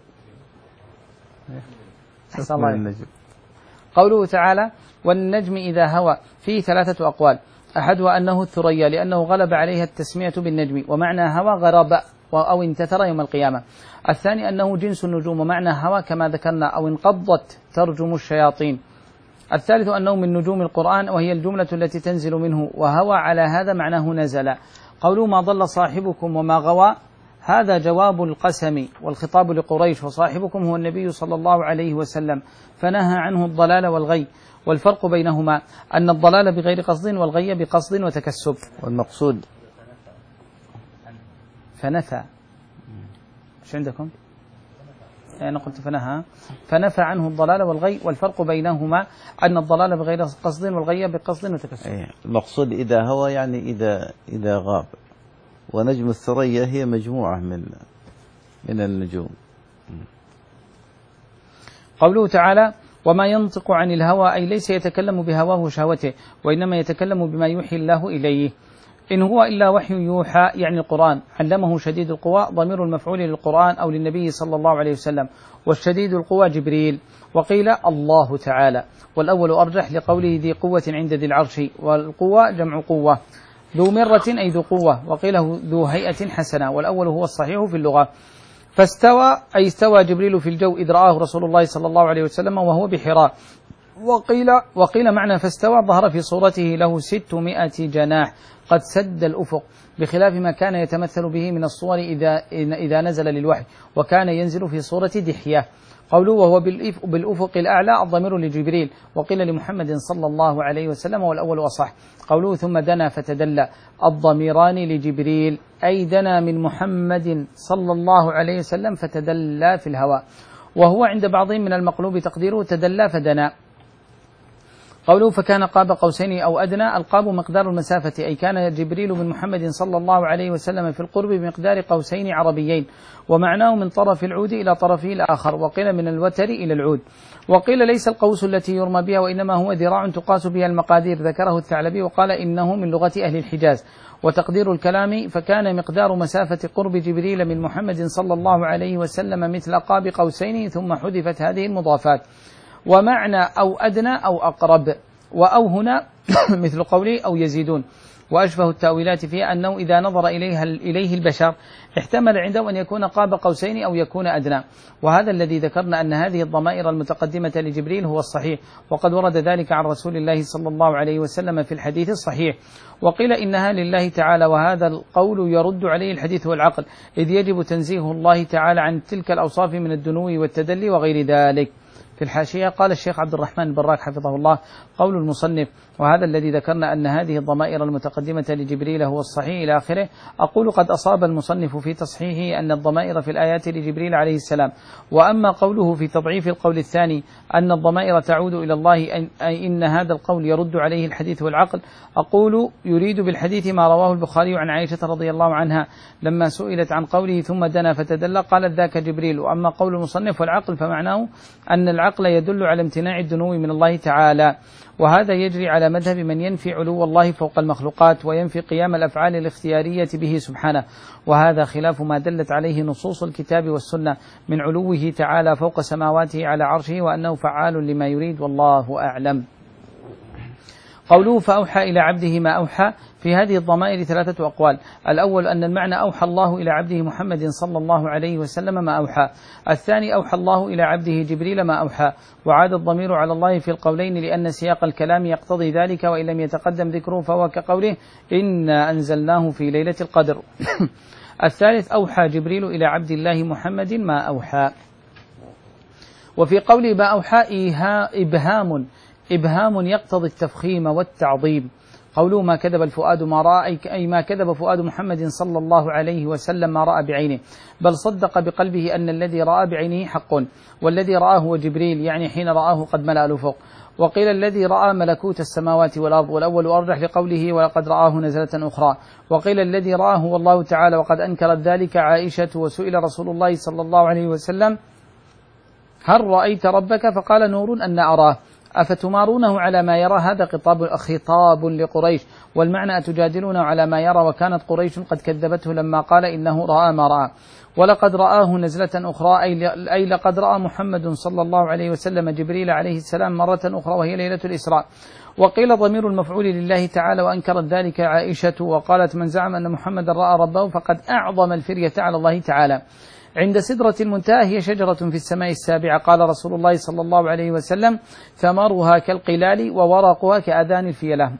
Speaker 2: نكمل النجم.
Speaker 1: قوله تعالى والنجم إذا هوى، فيه ثلاثة أقوال، أحدها أنه الثريا لأنه غلب عليها التسمية بالنجم، ومعنى هوى غرب أو انتثر يوم القيامة. الثاني أنه جنس النجوم، ومعنى هوى كما ذكرنا أو انقضت ترجم الشياطين. الثالث أنه من نجوم القرآن، وهي الجملة التي تنزل منه، وهوى على هذا معناه نزل. قوله ما ضل صاحبكم وما غوى، هذا جواب القسم والخطاب لقريش، وصاحبكم هو النبي صلى الله عليه وسلم، فنهى عنه الضلال والغي. والفرق بينهما أن الضلال بغير قصد والغي بقصد وتكسب.
Speaker 2: والمقصود
Speaker 1: فنفى. ايش عندكم؟ أنا قلت فنهى فنفى عنه الضلال والغي، والفرق بينهما أن الضلال بغير قصد والغي بقصد وتكسب.
Speaker 2: أيه. المقصود إذا هوى يعني إذا إذا غاب، ونجم الثريا هي مجموعة من من النجوم.
Speaker 1: قوله تعالى وما ينطق عن الهوى، أي ليس يتكلم بهواه وشهوته، وإنما يتكلم بما يوحي الله إليه. إن هو إلا وحي يوحى يعني القرآن. علمه شديد القوى، ضمير المفعول للقرآن أو للنبي صلى الله عليه وسلم، والشديد القوى جبريل. وقيل الله تعالى، والأول أرجح لقوله ذي قوة عند ذي العرش، والقوة جمع قوة. ذو مرة أي ذو قوة، وقيل ذو هيئة حسنة، والأول هو الصحيح في اللغة. فاستوى أي استوى جبريل في الجو إذ رآه رسول الله صلى الله عليه وسلم وهو بحراء. وقيل, وقيل معنى فاستوى ظهر في صورته له ستمائة جناح قد سد الأفق، بخلاف ما كان يتمثل به من الصور إذا, إذا نزل للوحي، وكان ينزل في صورة دحية. قوله وهو بالأفق الأعلى الضمير لجبريل، وقيل لمحمد صلى الله عليه وسلم، والأول أصح. قوله ثم دنا فتدلى الضميران لجبريل، أي دنا من محمد صلى الله عليه وسلم فتدلى في الهواء، وهو عند بعضهم من المقلوب تقديره تدلى فدنا. قوله فكان قاب قوسين أو أدنى، القاب مقدار المسافة، أي كان جبريل من محمد صلى الله عليه وسلم في القرب بمقدار قوسين عربيين، ومعناه من طرف العود إلى طرفه الآخر، وقيل من الوتر إلى العود. وقيل ليس القوس التي يرمى بها، وإنما هو ذراع تقاس بها المقادير، ذكره الثعلبي وقال إنه من لغة أهل الحجاز. وتقدير الكلام فكان مقدار مسافة قرب جبريل من محمد صلى الله عليه وسلم مثل قاب قوسين، ثم حذفت هذه المضافات. ومعنى أو أدنى أو أقرب، وأو هنا مثل قولي أو يزيدون. وأشبه التأويلات فيها أنه إذا نظر إليها إليه البشر احتمل عنده أن يكون قاب قوسين أو يكون أدنى، وهذا الذي ذكرنا أن هذه الضمائر المتقدمة لجبريل هو الصحيح، وقد ورد ذلك عن رسول الله صلى الله عليه وسلم في الحديث الصحيح. وقيل إنها لله تعالى، وهذا القول يرد عليه الحديث والعقل، إذ يجب تنزيه الله تعالى عن تلك الأوصاف من الدنو والتدلي وغير ذلك. في الحاشية قال الشيخ عبد الرحمن البراك حفظه الله: قول المصنف وهذا الذي ذكرنا أن هذه الضمائر المتقدمة لجبريل هو الصحيح إلى آخره، أقول قد أصاب المصنف في تصحيحه أن الضمائر في الآيات لجبريل عليه السلام. وأما قوله في تضعيف القول الثاني أن الضمائر تعود إلى الله، أي إن هذا القول يرد عليه الحديث والعقل، أقول يريد بالحديث ما رواه البخاري عن عائشة رضي الله عنها لما سئلت عن قوله ثم دنا فتدلى قالت ذاك جبريل. وأما قول المصنف والعقل فمعناه أن العقل يدل على امتناع الدنو من الله تعالى، وهذا يجري على مذهب من ينفي علو الله فوق المخلوقات وينفي قيام الأفعال الاختيارية به سبحانه، وهذا خلاف ما دلت عليه نصوص الكتاب والسنة من علوه تعالى فوق سماواته على عرشه، وأنه فعال لما يريد، والله أعلم. قوله فأوحى إلى عبده ما أوحى، في هذه الضمائر ثلاثة أقوال. الأول أن المعنى أوحى الله إلى عبده محمد صلى الله عليه وسلم ما أوحى. الثاني أوحى الله إلى عبده جبريل ما أوحى، وعاد الضمير على الله في القولين لأن سياق الكلام يقتضي ذلك، وإن لم يتقدم ذكره فهو كقوله إنا أنزلناه في ليلة القدر. الثالث أوحى جبريل إلى عبد الله محمد ما أوحى. وفي قوله ما أوحى إبهام إبهام يقتضي التفخيم والتعظيم. قوله ما كذب الفؤاد ما رأى، أي ما كذب فؤاد محمد صلى الله عليه وسلم ما رأى بعينه، بل صدق بقلبه أن الذي رأى بعينه حق، والذي رآه هو جبريل، يعني حين رآه قد ملأ الأفق. وقيل الذي رأى ملكوت السماوات والأرض، والأول أرجح لقوله ولقد رآه نزلة أخرى. وقيل الذي رآه هو الله تعالى، وقد أنكرت ذلك عائشة، وسئل رسول الله صلى الله عليه وسلم هل رأيت ربك؟ فقال نور أن أراه، أفتمارونه على ما يرى؟ هذا خطاب خطاب لقريش، والمعنى أتجادلونه على ما يرى، وكانت قريش قد كذبته لما قال إنه رأى ما رأى. ولقد رآه نزلة أخرى، أي لقد رأى محمد صلى الله عليه وسلم جبريل عليه السلام مرة أخرى وهي ليلة الإسراء. وقيل ضمير المفعول لله تعالى، وأنكرت ذلك عائشة وقالت من زعم أن محمد رأى ربه فقد أعظم الفرية على الله تعالى. عند سدرة المنتهى هي شجرة في السماء السابعة، قال رسول الله صلى الله عليه وسلم ثمرها كالقلال وورقها كأذان الفيلة.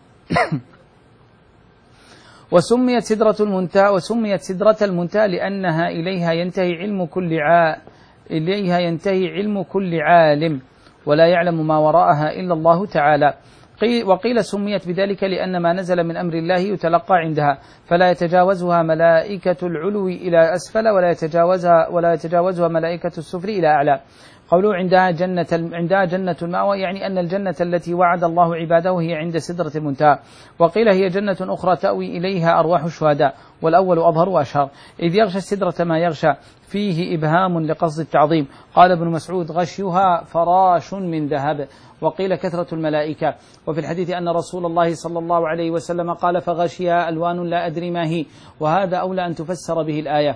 Speaker 1: وسميت سدرة المنتهى وسميت سدرة المنتهى لأنها إليها ينتهي علم كل ع... إليها ينتهي علم كل عالم، ولا يعلم ما وراءها إلا الله تعالى. وقيل سميت بذلك لأن ما نزل من أمر الله يتلقى عندها، فلا يتجاوزها ملائكة العلو إلى أسفل، ولا يتجاوزها ولا يتجاوزها ملائكة السفل إلى أعلى. قولوا عندها جنة عندها جنة المأوى، يعني أن الجنة التي وعد الله عباده هي عند سدرة المنتهى. وقيل هي جنة أخرى تأوي إليها أرواح الشهداء، والأول أظهر وأشهر، إذ يغشى السدرة ما يغشى، فيه إبهام لقصد التعظيم. قال ابن مسعود غشيها فراش من ذهب. وقيل كثرة الملائكة. وفي الحديث أن رسول الله صلى الله عليه وسلم قال فغشيها ألوان لا أدري ما هي، وهذا أولى أن تفسر به الآية.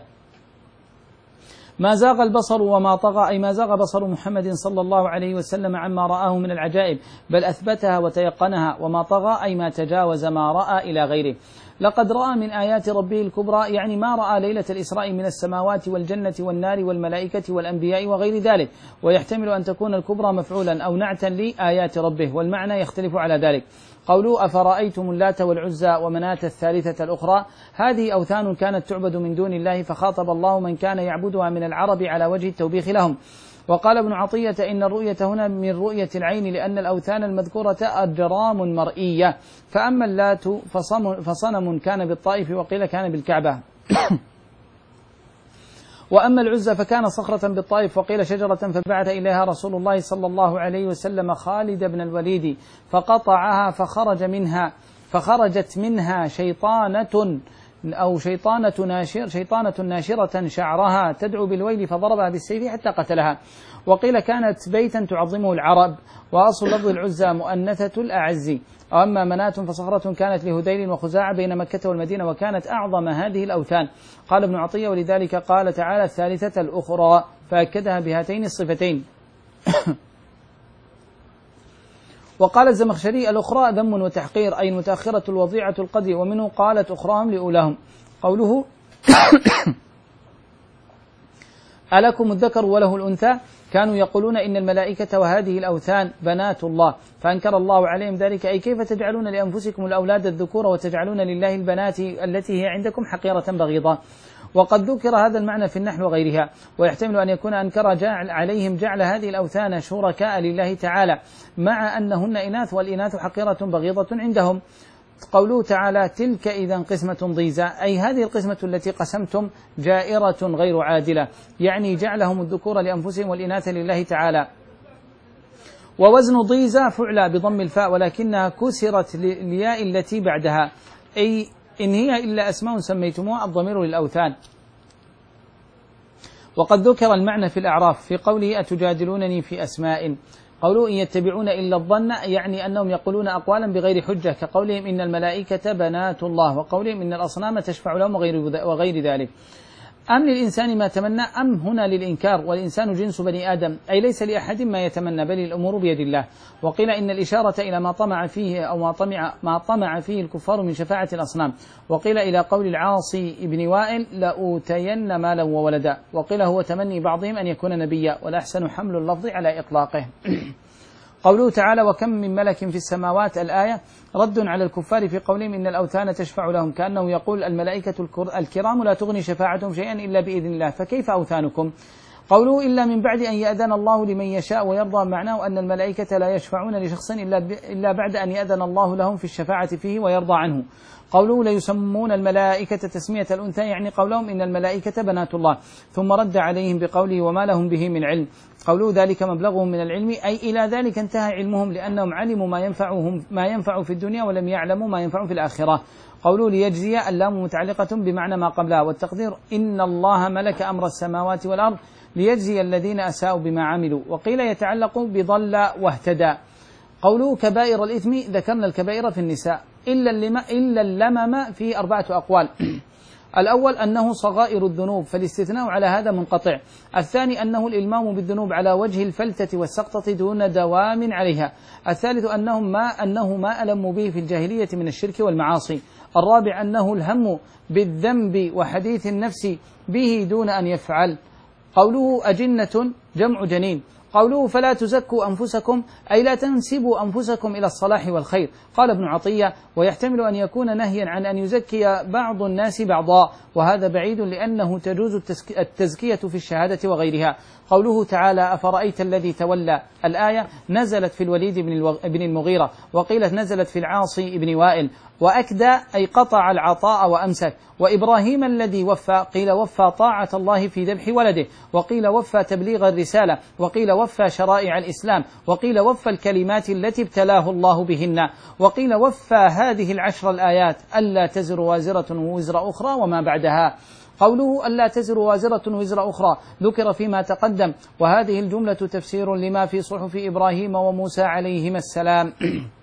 Speaker 1: ما زاغ البصر وما طغى، أي ما زاغ بصر محمد صلى الله عليه وسلم عما رآه من العجائب، بل أثبتها وتيقنها. وما طغى أي ما تجاوز ما رأى إلى غيره. لقد رأى من آيات ربه الكبرى، يعني ما رأى ليلة الإسراء من السماوات والجنة والنار والملائكة والأنبياء وغير ذلك. ويحتمل أن تكون الكبرى مفعولا أو نعتا لآيات ربه، والمعنى يختلف على ذلك. قولوا أفرأيتم اللات والعزى ومناة الثالثة الأخرى، هذه أوثان كانت تعبد من دون الله، فخاطب الله من كان يعبدها من العرب على وجه التوبيخ لهم. وقال ابن عطية إن الرؤية هنا من رؤية العين، لأن الأوثان المذكورة أجرام مرئية، فأما اللات فصنم كان بالطائف، وقيل كان بالكعبة. وأما العزى فكان صخرة بالطائف وقيل شجرة فبعث إليها رسول الله صلى الله عليه وسلم خالد بن الوليد فقطعها فخرج منها فخرجت منها شيطانة أو شيطانة ناشر شيطانة ناشرة شعرها تدعو بالويل فضربها بالسيف حتى قتلها. وقيل كانت بيتا تعظمه العرب، وأصل لفظ العزى مؤنثة الأعز. وأما مناة فصخرة كانت لهذيل وخزاعة بين مكة والمدينة وكانت أعظم هذه الأوثان. قال ابن عطية ولذلك قال تعالى الثالثة الأخرى فأكدها بهاتين الصفتين. وقال الزمخشري الأخرى ذم وتحقير أي المتأخرة الوضيعة القدر، ومنه قالت أخراهم لأولاهم. قوله ألكم الذكر وله الأنثى، كانوا يقولون إن الملائكة وهذه الأوثان بنات الله، فأنكر الله عليهم ذلك، أي كيف تجعلون لأنفسكم الأولاد الذكور وتجعلون لله البنات التي هي عندكم حقيرة بغيضة. وقد ذكر هذا المعنى في النحو وغيرها، ويحتمل أن يكون أنكر جعل عليهم جعل هذه الأوثان شركاء لله تعالى مع أنهن إناث، والإناث حقيرة بغيضة عندهم. قوله تعالى تلك إذا قسمة ضيزى، أي هذه القسمة التي قسمتم جائرة غير عادلة، يعني جعلهم الذكور لأنفسهم والإناث لله تعالى. ووزن ضيزى فعلى بضم الفاء ولكنها كسرت الياء التي بعدها، أي إن هي إلا أسماء سميتموها الضمير للأوثان. وقد ذكر المعنى في الأعراف في قوله أتجادلونني في أسماء، قولوا إن يتبعون إلا الظن، يعني أنهم يقولون أقوالا بغير حجة كقولهم إن الملائكة بنات الله، وقولهم إن الأصنام تشفع لهم وغير ذلك. أم للإنسان ما تمنى، أم هنا للإنكار، والإنسان جنس بني آدم، أي ليس لأحد ما يتمنى بل الأمور بيد الله. وقيل إن الإشارة إلى ما طمع فيه أو ما طمع, ما طمع فيه الكفار من شفاعة الأصنام. وقيل إلى قول العاصي ابن وائل لأوتين مالا وولدا. وقيل هو تمني بعضهم أن يكون نبيا، والأحسن حمل اللفظ على إطلاقه. قوله تعالى وكم من ملك في السماوات، الآية رد على الكفار في قولهم إن الأوثان تشفع لهم، كأنه يقول الملائكة الكرام لا تغني شفاعتهم شيئا إلا بإذن الله، فكيف أوثانكم؟ قوله إلا من بعد أن يأذن الله لمن يشاء ويرضى، معناه أن الملائكة لا يشفعون لشخص إلا بعد أن يأذن الله لهم في الشفاعة فيه ويرضى عنه. قوله ليسمون الملائكة تسمية الأنثى، يعني قولهم إن الملائكة بنات الله، ثم رد عليهم بقوله وما لهم به من علم. قوله ذلك مبلغهم من العلم، أي إلى ذلك انتهى علمهم، لأنهم علموا ما ينفعهم ما ينفع في الدنيا ولم يعلموا ما ينفع في الآخرة. قوله ليجزي، اللام متعلقة بمعنى ما قبلها، والتقدير إن الله ملك أمر السماوات والأرض ليجزي الذين أساءوا بما عملوا. وقيل يتعلق بضل واهتدى. قوله كبائر الإثم، ذكرنا الكبائر في النساء إلا اللمم, إلا اللمم في أربعة أقوال. الأول أنه صغائر الذنوب، فالاستثناء على هذا منقطع. الثاني أنه الإلمام بالذنوب على وجه الفلتة والسقطة دون دوام عليها. الثالث أنه ما, أنه ما ألموا به في الجاهلية من الشرك والمعاصي. الرابع أنه الهم بالذنب وحديث النفس به دون أن يفعل. قوله أجنة جمع جنين. قوله فلا تزكوا أنفسكم، أي لا تنسبوا أنفسكم إلى الصلاح والخير. قال ابن عطية ويحتمل أن يكون نهيا عن أن يزكي بعض الناس بعضا، وهذا بعيد لأنه تجوز التزكية في الشهادة وغيرها. قوله تعالى أفرأيت الذي تولى، الآية نزلت في الوليد بن المغيرة، وقيلت نزلت في العاصي بن وائل. وأكدى أي قطع العطاء وأمسك. وإبراهيم الذي وفى، قيل وفى طاعة الله في ذبح ولده، وقيل وفى تبليغ الرسالة، وقيل وفى شرائع الإسلام، وقيل وفى الكلمات التي ابتلاه الله بهن، وقيل وفى هذه العشر الآيات ألا تزر وازرة وزر أخرى وما بعدها. قوله ألا تزر وازرة وزر أخرى ذكر فيما تقدم، وهذه الجملة تفسير لما في صحف إبراهيم وموسى عليهما السلام.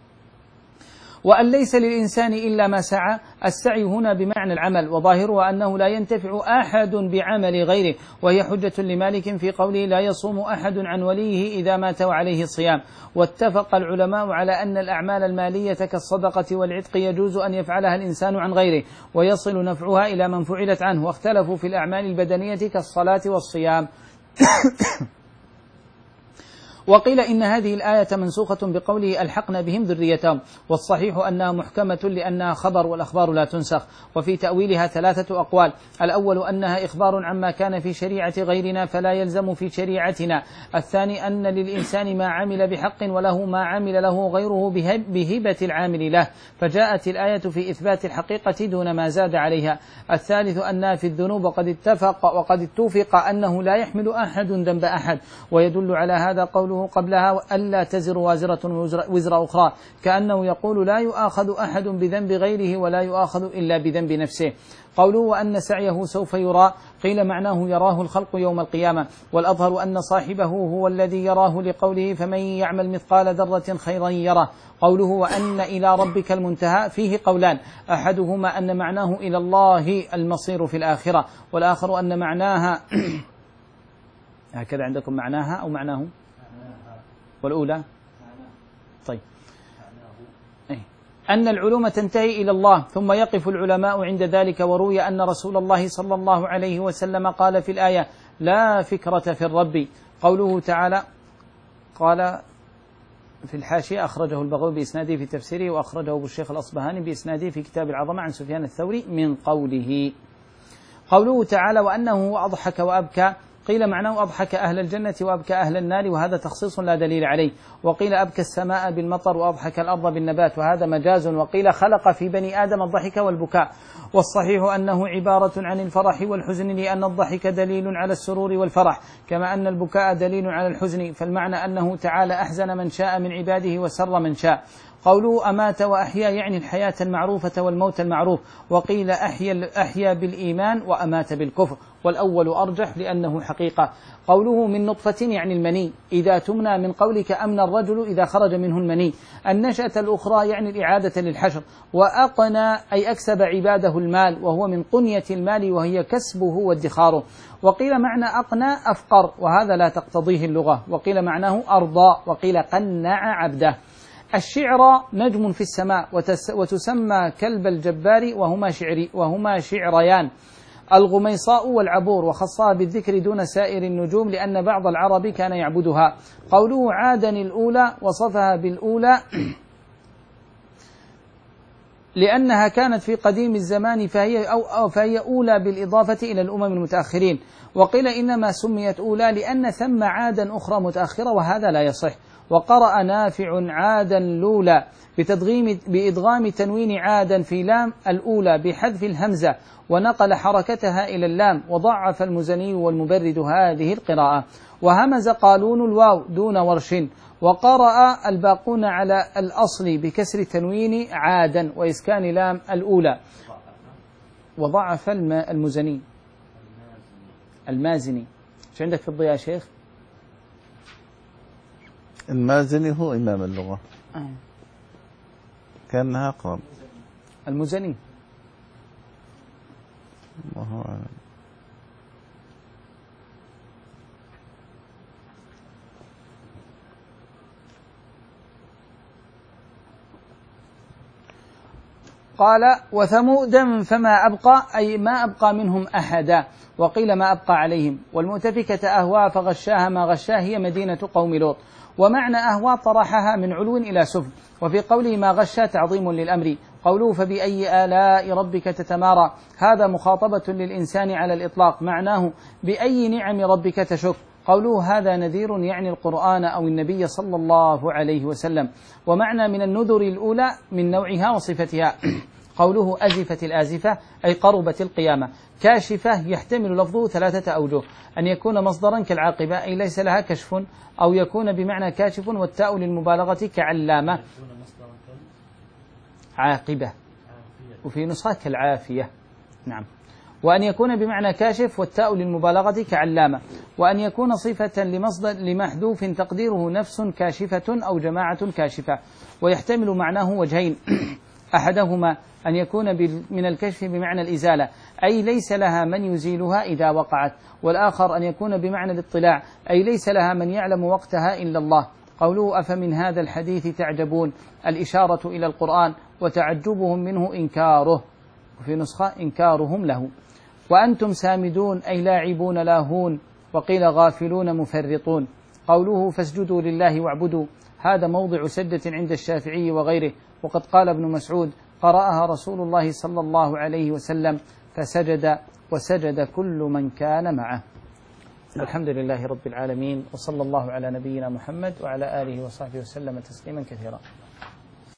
Speaker 1: وأن ليس للإنسان إلا ما سعى، السعي هنا بمعنى العمل، وظاهره أنه لا ينتفع أحد بعمل غيره، وهي حجة لمالك في قوله لا يصوم أحد عن وليه إذا مات وعليه الصيام. واتفق العلماء على أن الأعمال المالية كالصدقة والعتق يجوز أن يفعلها الإنسان عن غيره ويصل نفعها إلى من فعلت عنه، واختلفوا في الأعمال البدنية كالصلاة والصيام. وقيل إن هذه الآية منسوخة بقوله ألحقنا بهم ذريتهم، والصحيح أنها محكمة لأنها خبر والأخبار لا تنسخ. وفي تأويلها ثلاثة أقوال: الأول أنها إخبار عما كان في شريعة غيرنا فلا يلزم في شريعتنا. الثاني أن للإنسان ما عمل بحق وله ما عمل له غيره بهبة العامل له، فجاءت الآية في إثبات الحقيقة دون ما زاد عليها. الثالث أنها في الذنوب وقد اتفق وقد اتفق أنه لا يحمل أحد ذنب أحد، ويدل على هذا قوله قبلها ألا تزر وازرة وزر أخرى، كأنه يقول لا يؤاخذ أحد بذنب غيره ولا يؤاخذ إلا بذنب نفسه. قوله وأن سعيه سوف يرى، قيل معناه يراه الخلق يوم القيامة، والأظهر أن صاحبه هو الذي يراه لقوله فمن يعمل مثقال ذرة خيرا يره. قوله وأن إلى ربك المنتهى فيه قولان، أحدهما أن معناه إلى الله المصير في الآخرة، والآخر أن معناها هكذا عندكم معناها أو معناه؟ والأولى طيب أن العلوم تنتهي إلى الله ثم يقف العلماء عند ذلك. وروي أن رسول الله صلى الله عليه وسلم قال في الآية لا فكرة في الرب. قوله تعالى قال في الحاشية أخرجه البغوي بإسناده في تفسيره، وأخرجه أبو الشيخ الأصبهاني بإسناده في كتاب العظمة عن سفيان الثوري من قوله. قوله تعالى وأنه أضحك وأبكى، قيل معناه أضحك أهل الجنة وأبكى أهل النار، وهذا تخصيص لا دليل عليه. وقيل أبكى السماء بالمطر وأضحك الأرض بالنبات، وهذا مجاز. وقيل خلق في بني آدم الضحك والبكاء، والصحيح أنه عبارة عن الفرح والحزن، لأن الضحك دليل على السرور والفرح كما أن البكاء دليل على الحزن، فالمعنى أنه تعالى أحزن من شاء من عباده وسر من شاء. قوله أمات وأحيا يعني الحياة المعروفة والموت المعروف. وقيل أحيا, أحيا بالإيمان وأمات بالكفر، والأول أرجح لأنه حقيقة. قوله من نطفة يعني المني، إذا تمنى من قولك أمن الرجل إذا خرج منه المني. النشأة الأخرى يعني الإعادة للحشر. وأقنى أي أكسب عباده المال، وهو من قنية المال وهي كسبه وادخاره. وقيل معنى أقنى أفقر، وهذا لا تقتضيه اللغة. وقيل معناه أرضى، وقيل قنع عبده. الشعر نجم في السماء، وتسمى كلب الجبار وهما, شعري وهما شعريان. الغميصاء والعبور، وخصها بالذكر دون سائر النجوم لأن بعض العرب كان يعبدها. قوله عادا الأولى وصفها بالأولى لأنها كانت في قديم الزمان فهي, أو فهي أولى بالإضافة إلى الأمم المتأخرين. وقيل إنما سميت أولى لأن ثم عادا أخرى متأخرة، وهذا لا يصح. وقرأ نافع عادا لولا بتدغيم بإدغام تنوين عادا في لام الأولى بحذف الهمزة، ونقل حركتها إلى اللام. وضعف المزني والمبرد هذه القراءة. وهمز قالون الواو دون ورش. وقرأ الباقون على الأصل بكسر تنوين عادا وإسكان لام الأولى. وضعف المزني المازني. شو عندك في الضياء شيخ؟
Speaker 2: المازني هو إمام اللغة
Speaker 1: آه.
Speaker 2: كأنها أقرب.
Speaker 1: المزني
Speaker 2: الله أعلم.
Speaker 1: قال وثمودا فما أبقى أي ما أبقى منهم أحدا. وقيل ما أبقى عليهم. والمؤتفكة أهوى فغشاها ما غشاه هي مدينة قوم لوط. ومعنى أهوى طرحها من علو إلى سفل. وفي قوله ما غشا تعظيم للأمر. قوله فبأي آلاء ربك تتمارى، هذا مخاطبة للإنسان على الإطلاق، معناه بأي نعم ربك تشك. قوله هذا نذير يعني القرآن أو النبي صلى الله عليه وسلم. ومعنى من النذر الأولى من نوعها وصفتها. قوله أزفت الآزفة أي قربت القيامة. كاشفة يحتمل لفظه ثلاثة أوجه: أن يكون مصدرا كالعاقبة أي ليس لها كشف، أو يكون بمعنى كاشف والتاء للمبالغة كعلامة عاقبة، وفي نسخة كالعافية. نعم. وأن يكون بمعنى كاشف والتاء للمبالغة كعلامة. وأن يكون صفة لمصدر لمحذوف تقديره نفس كاشفة أو جماعة كاشفة. ويحتمل معناه وجهين: أحدهما أن يكون من الكشف بمعنى الإزالة أي ليس لها من يزيلها إذا وقعت، والآخر أن يكون بمعنى الاطلاع أي ليس لها من يعلم وقتها إلا الله. قوله أفمن هذا الحديث تعجبون، الإشارة إلى القرآن، وتعجبهم منه إنكاره، وفي نسخة إنكارهم له. وأنتم سامدون أي لاعبون لاهون. وقيل غافلون مفرطون. قوله فاسجدوا لله واعبدوا هذا موضع سجدة عند الشافعي وغيره، وقد قال ابن مسعود قرأها رسول الله صلى الله عليه وسلم فسجد وسجد كل من كان معه. الحمد لله رب العالمين، وصلى الله على نبينا محمد وعلى آله وصحبه وسلم تسليما كثيرا.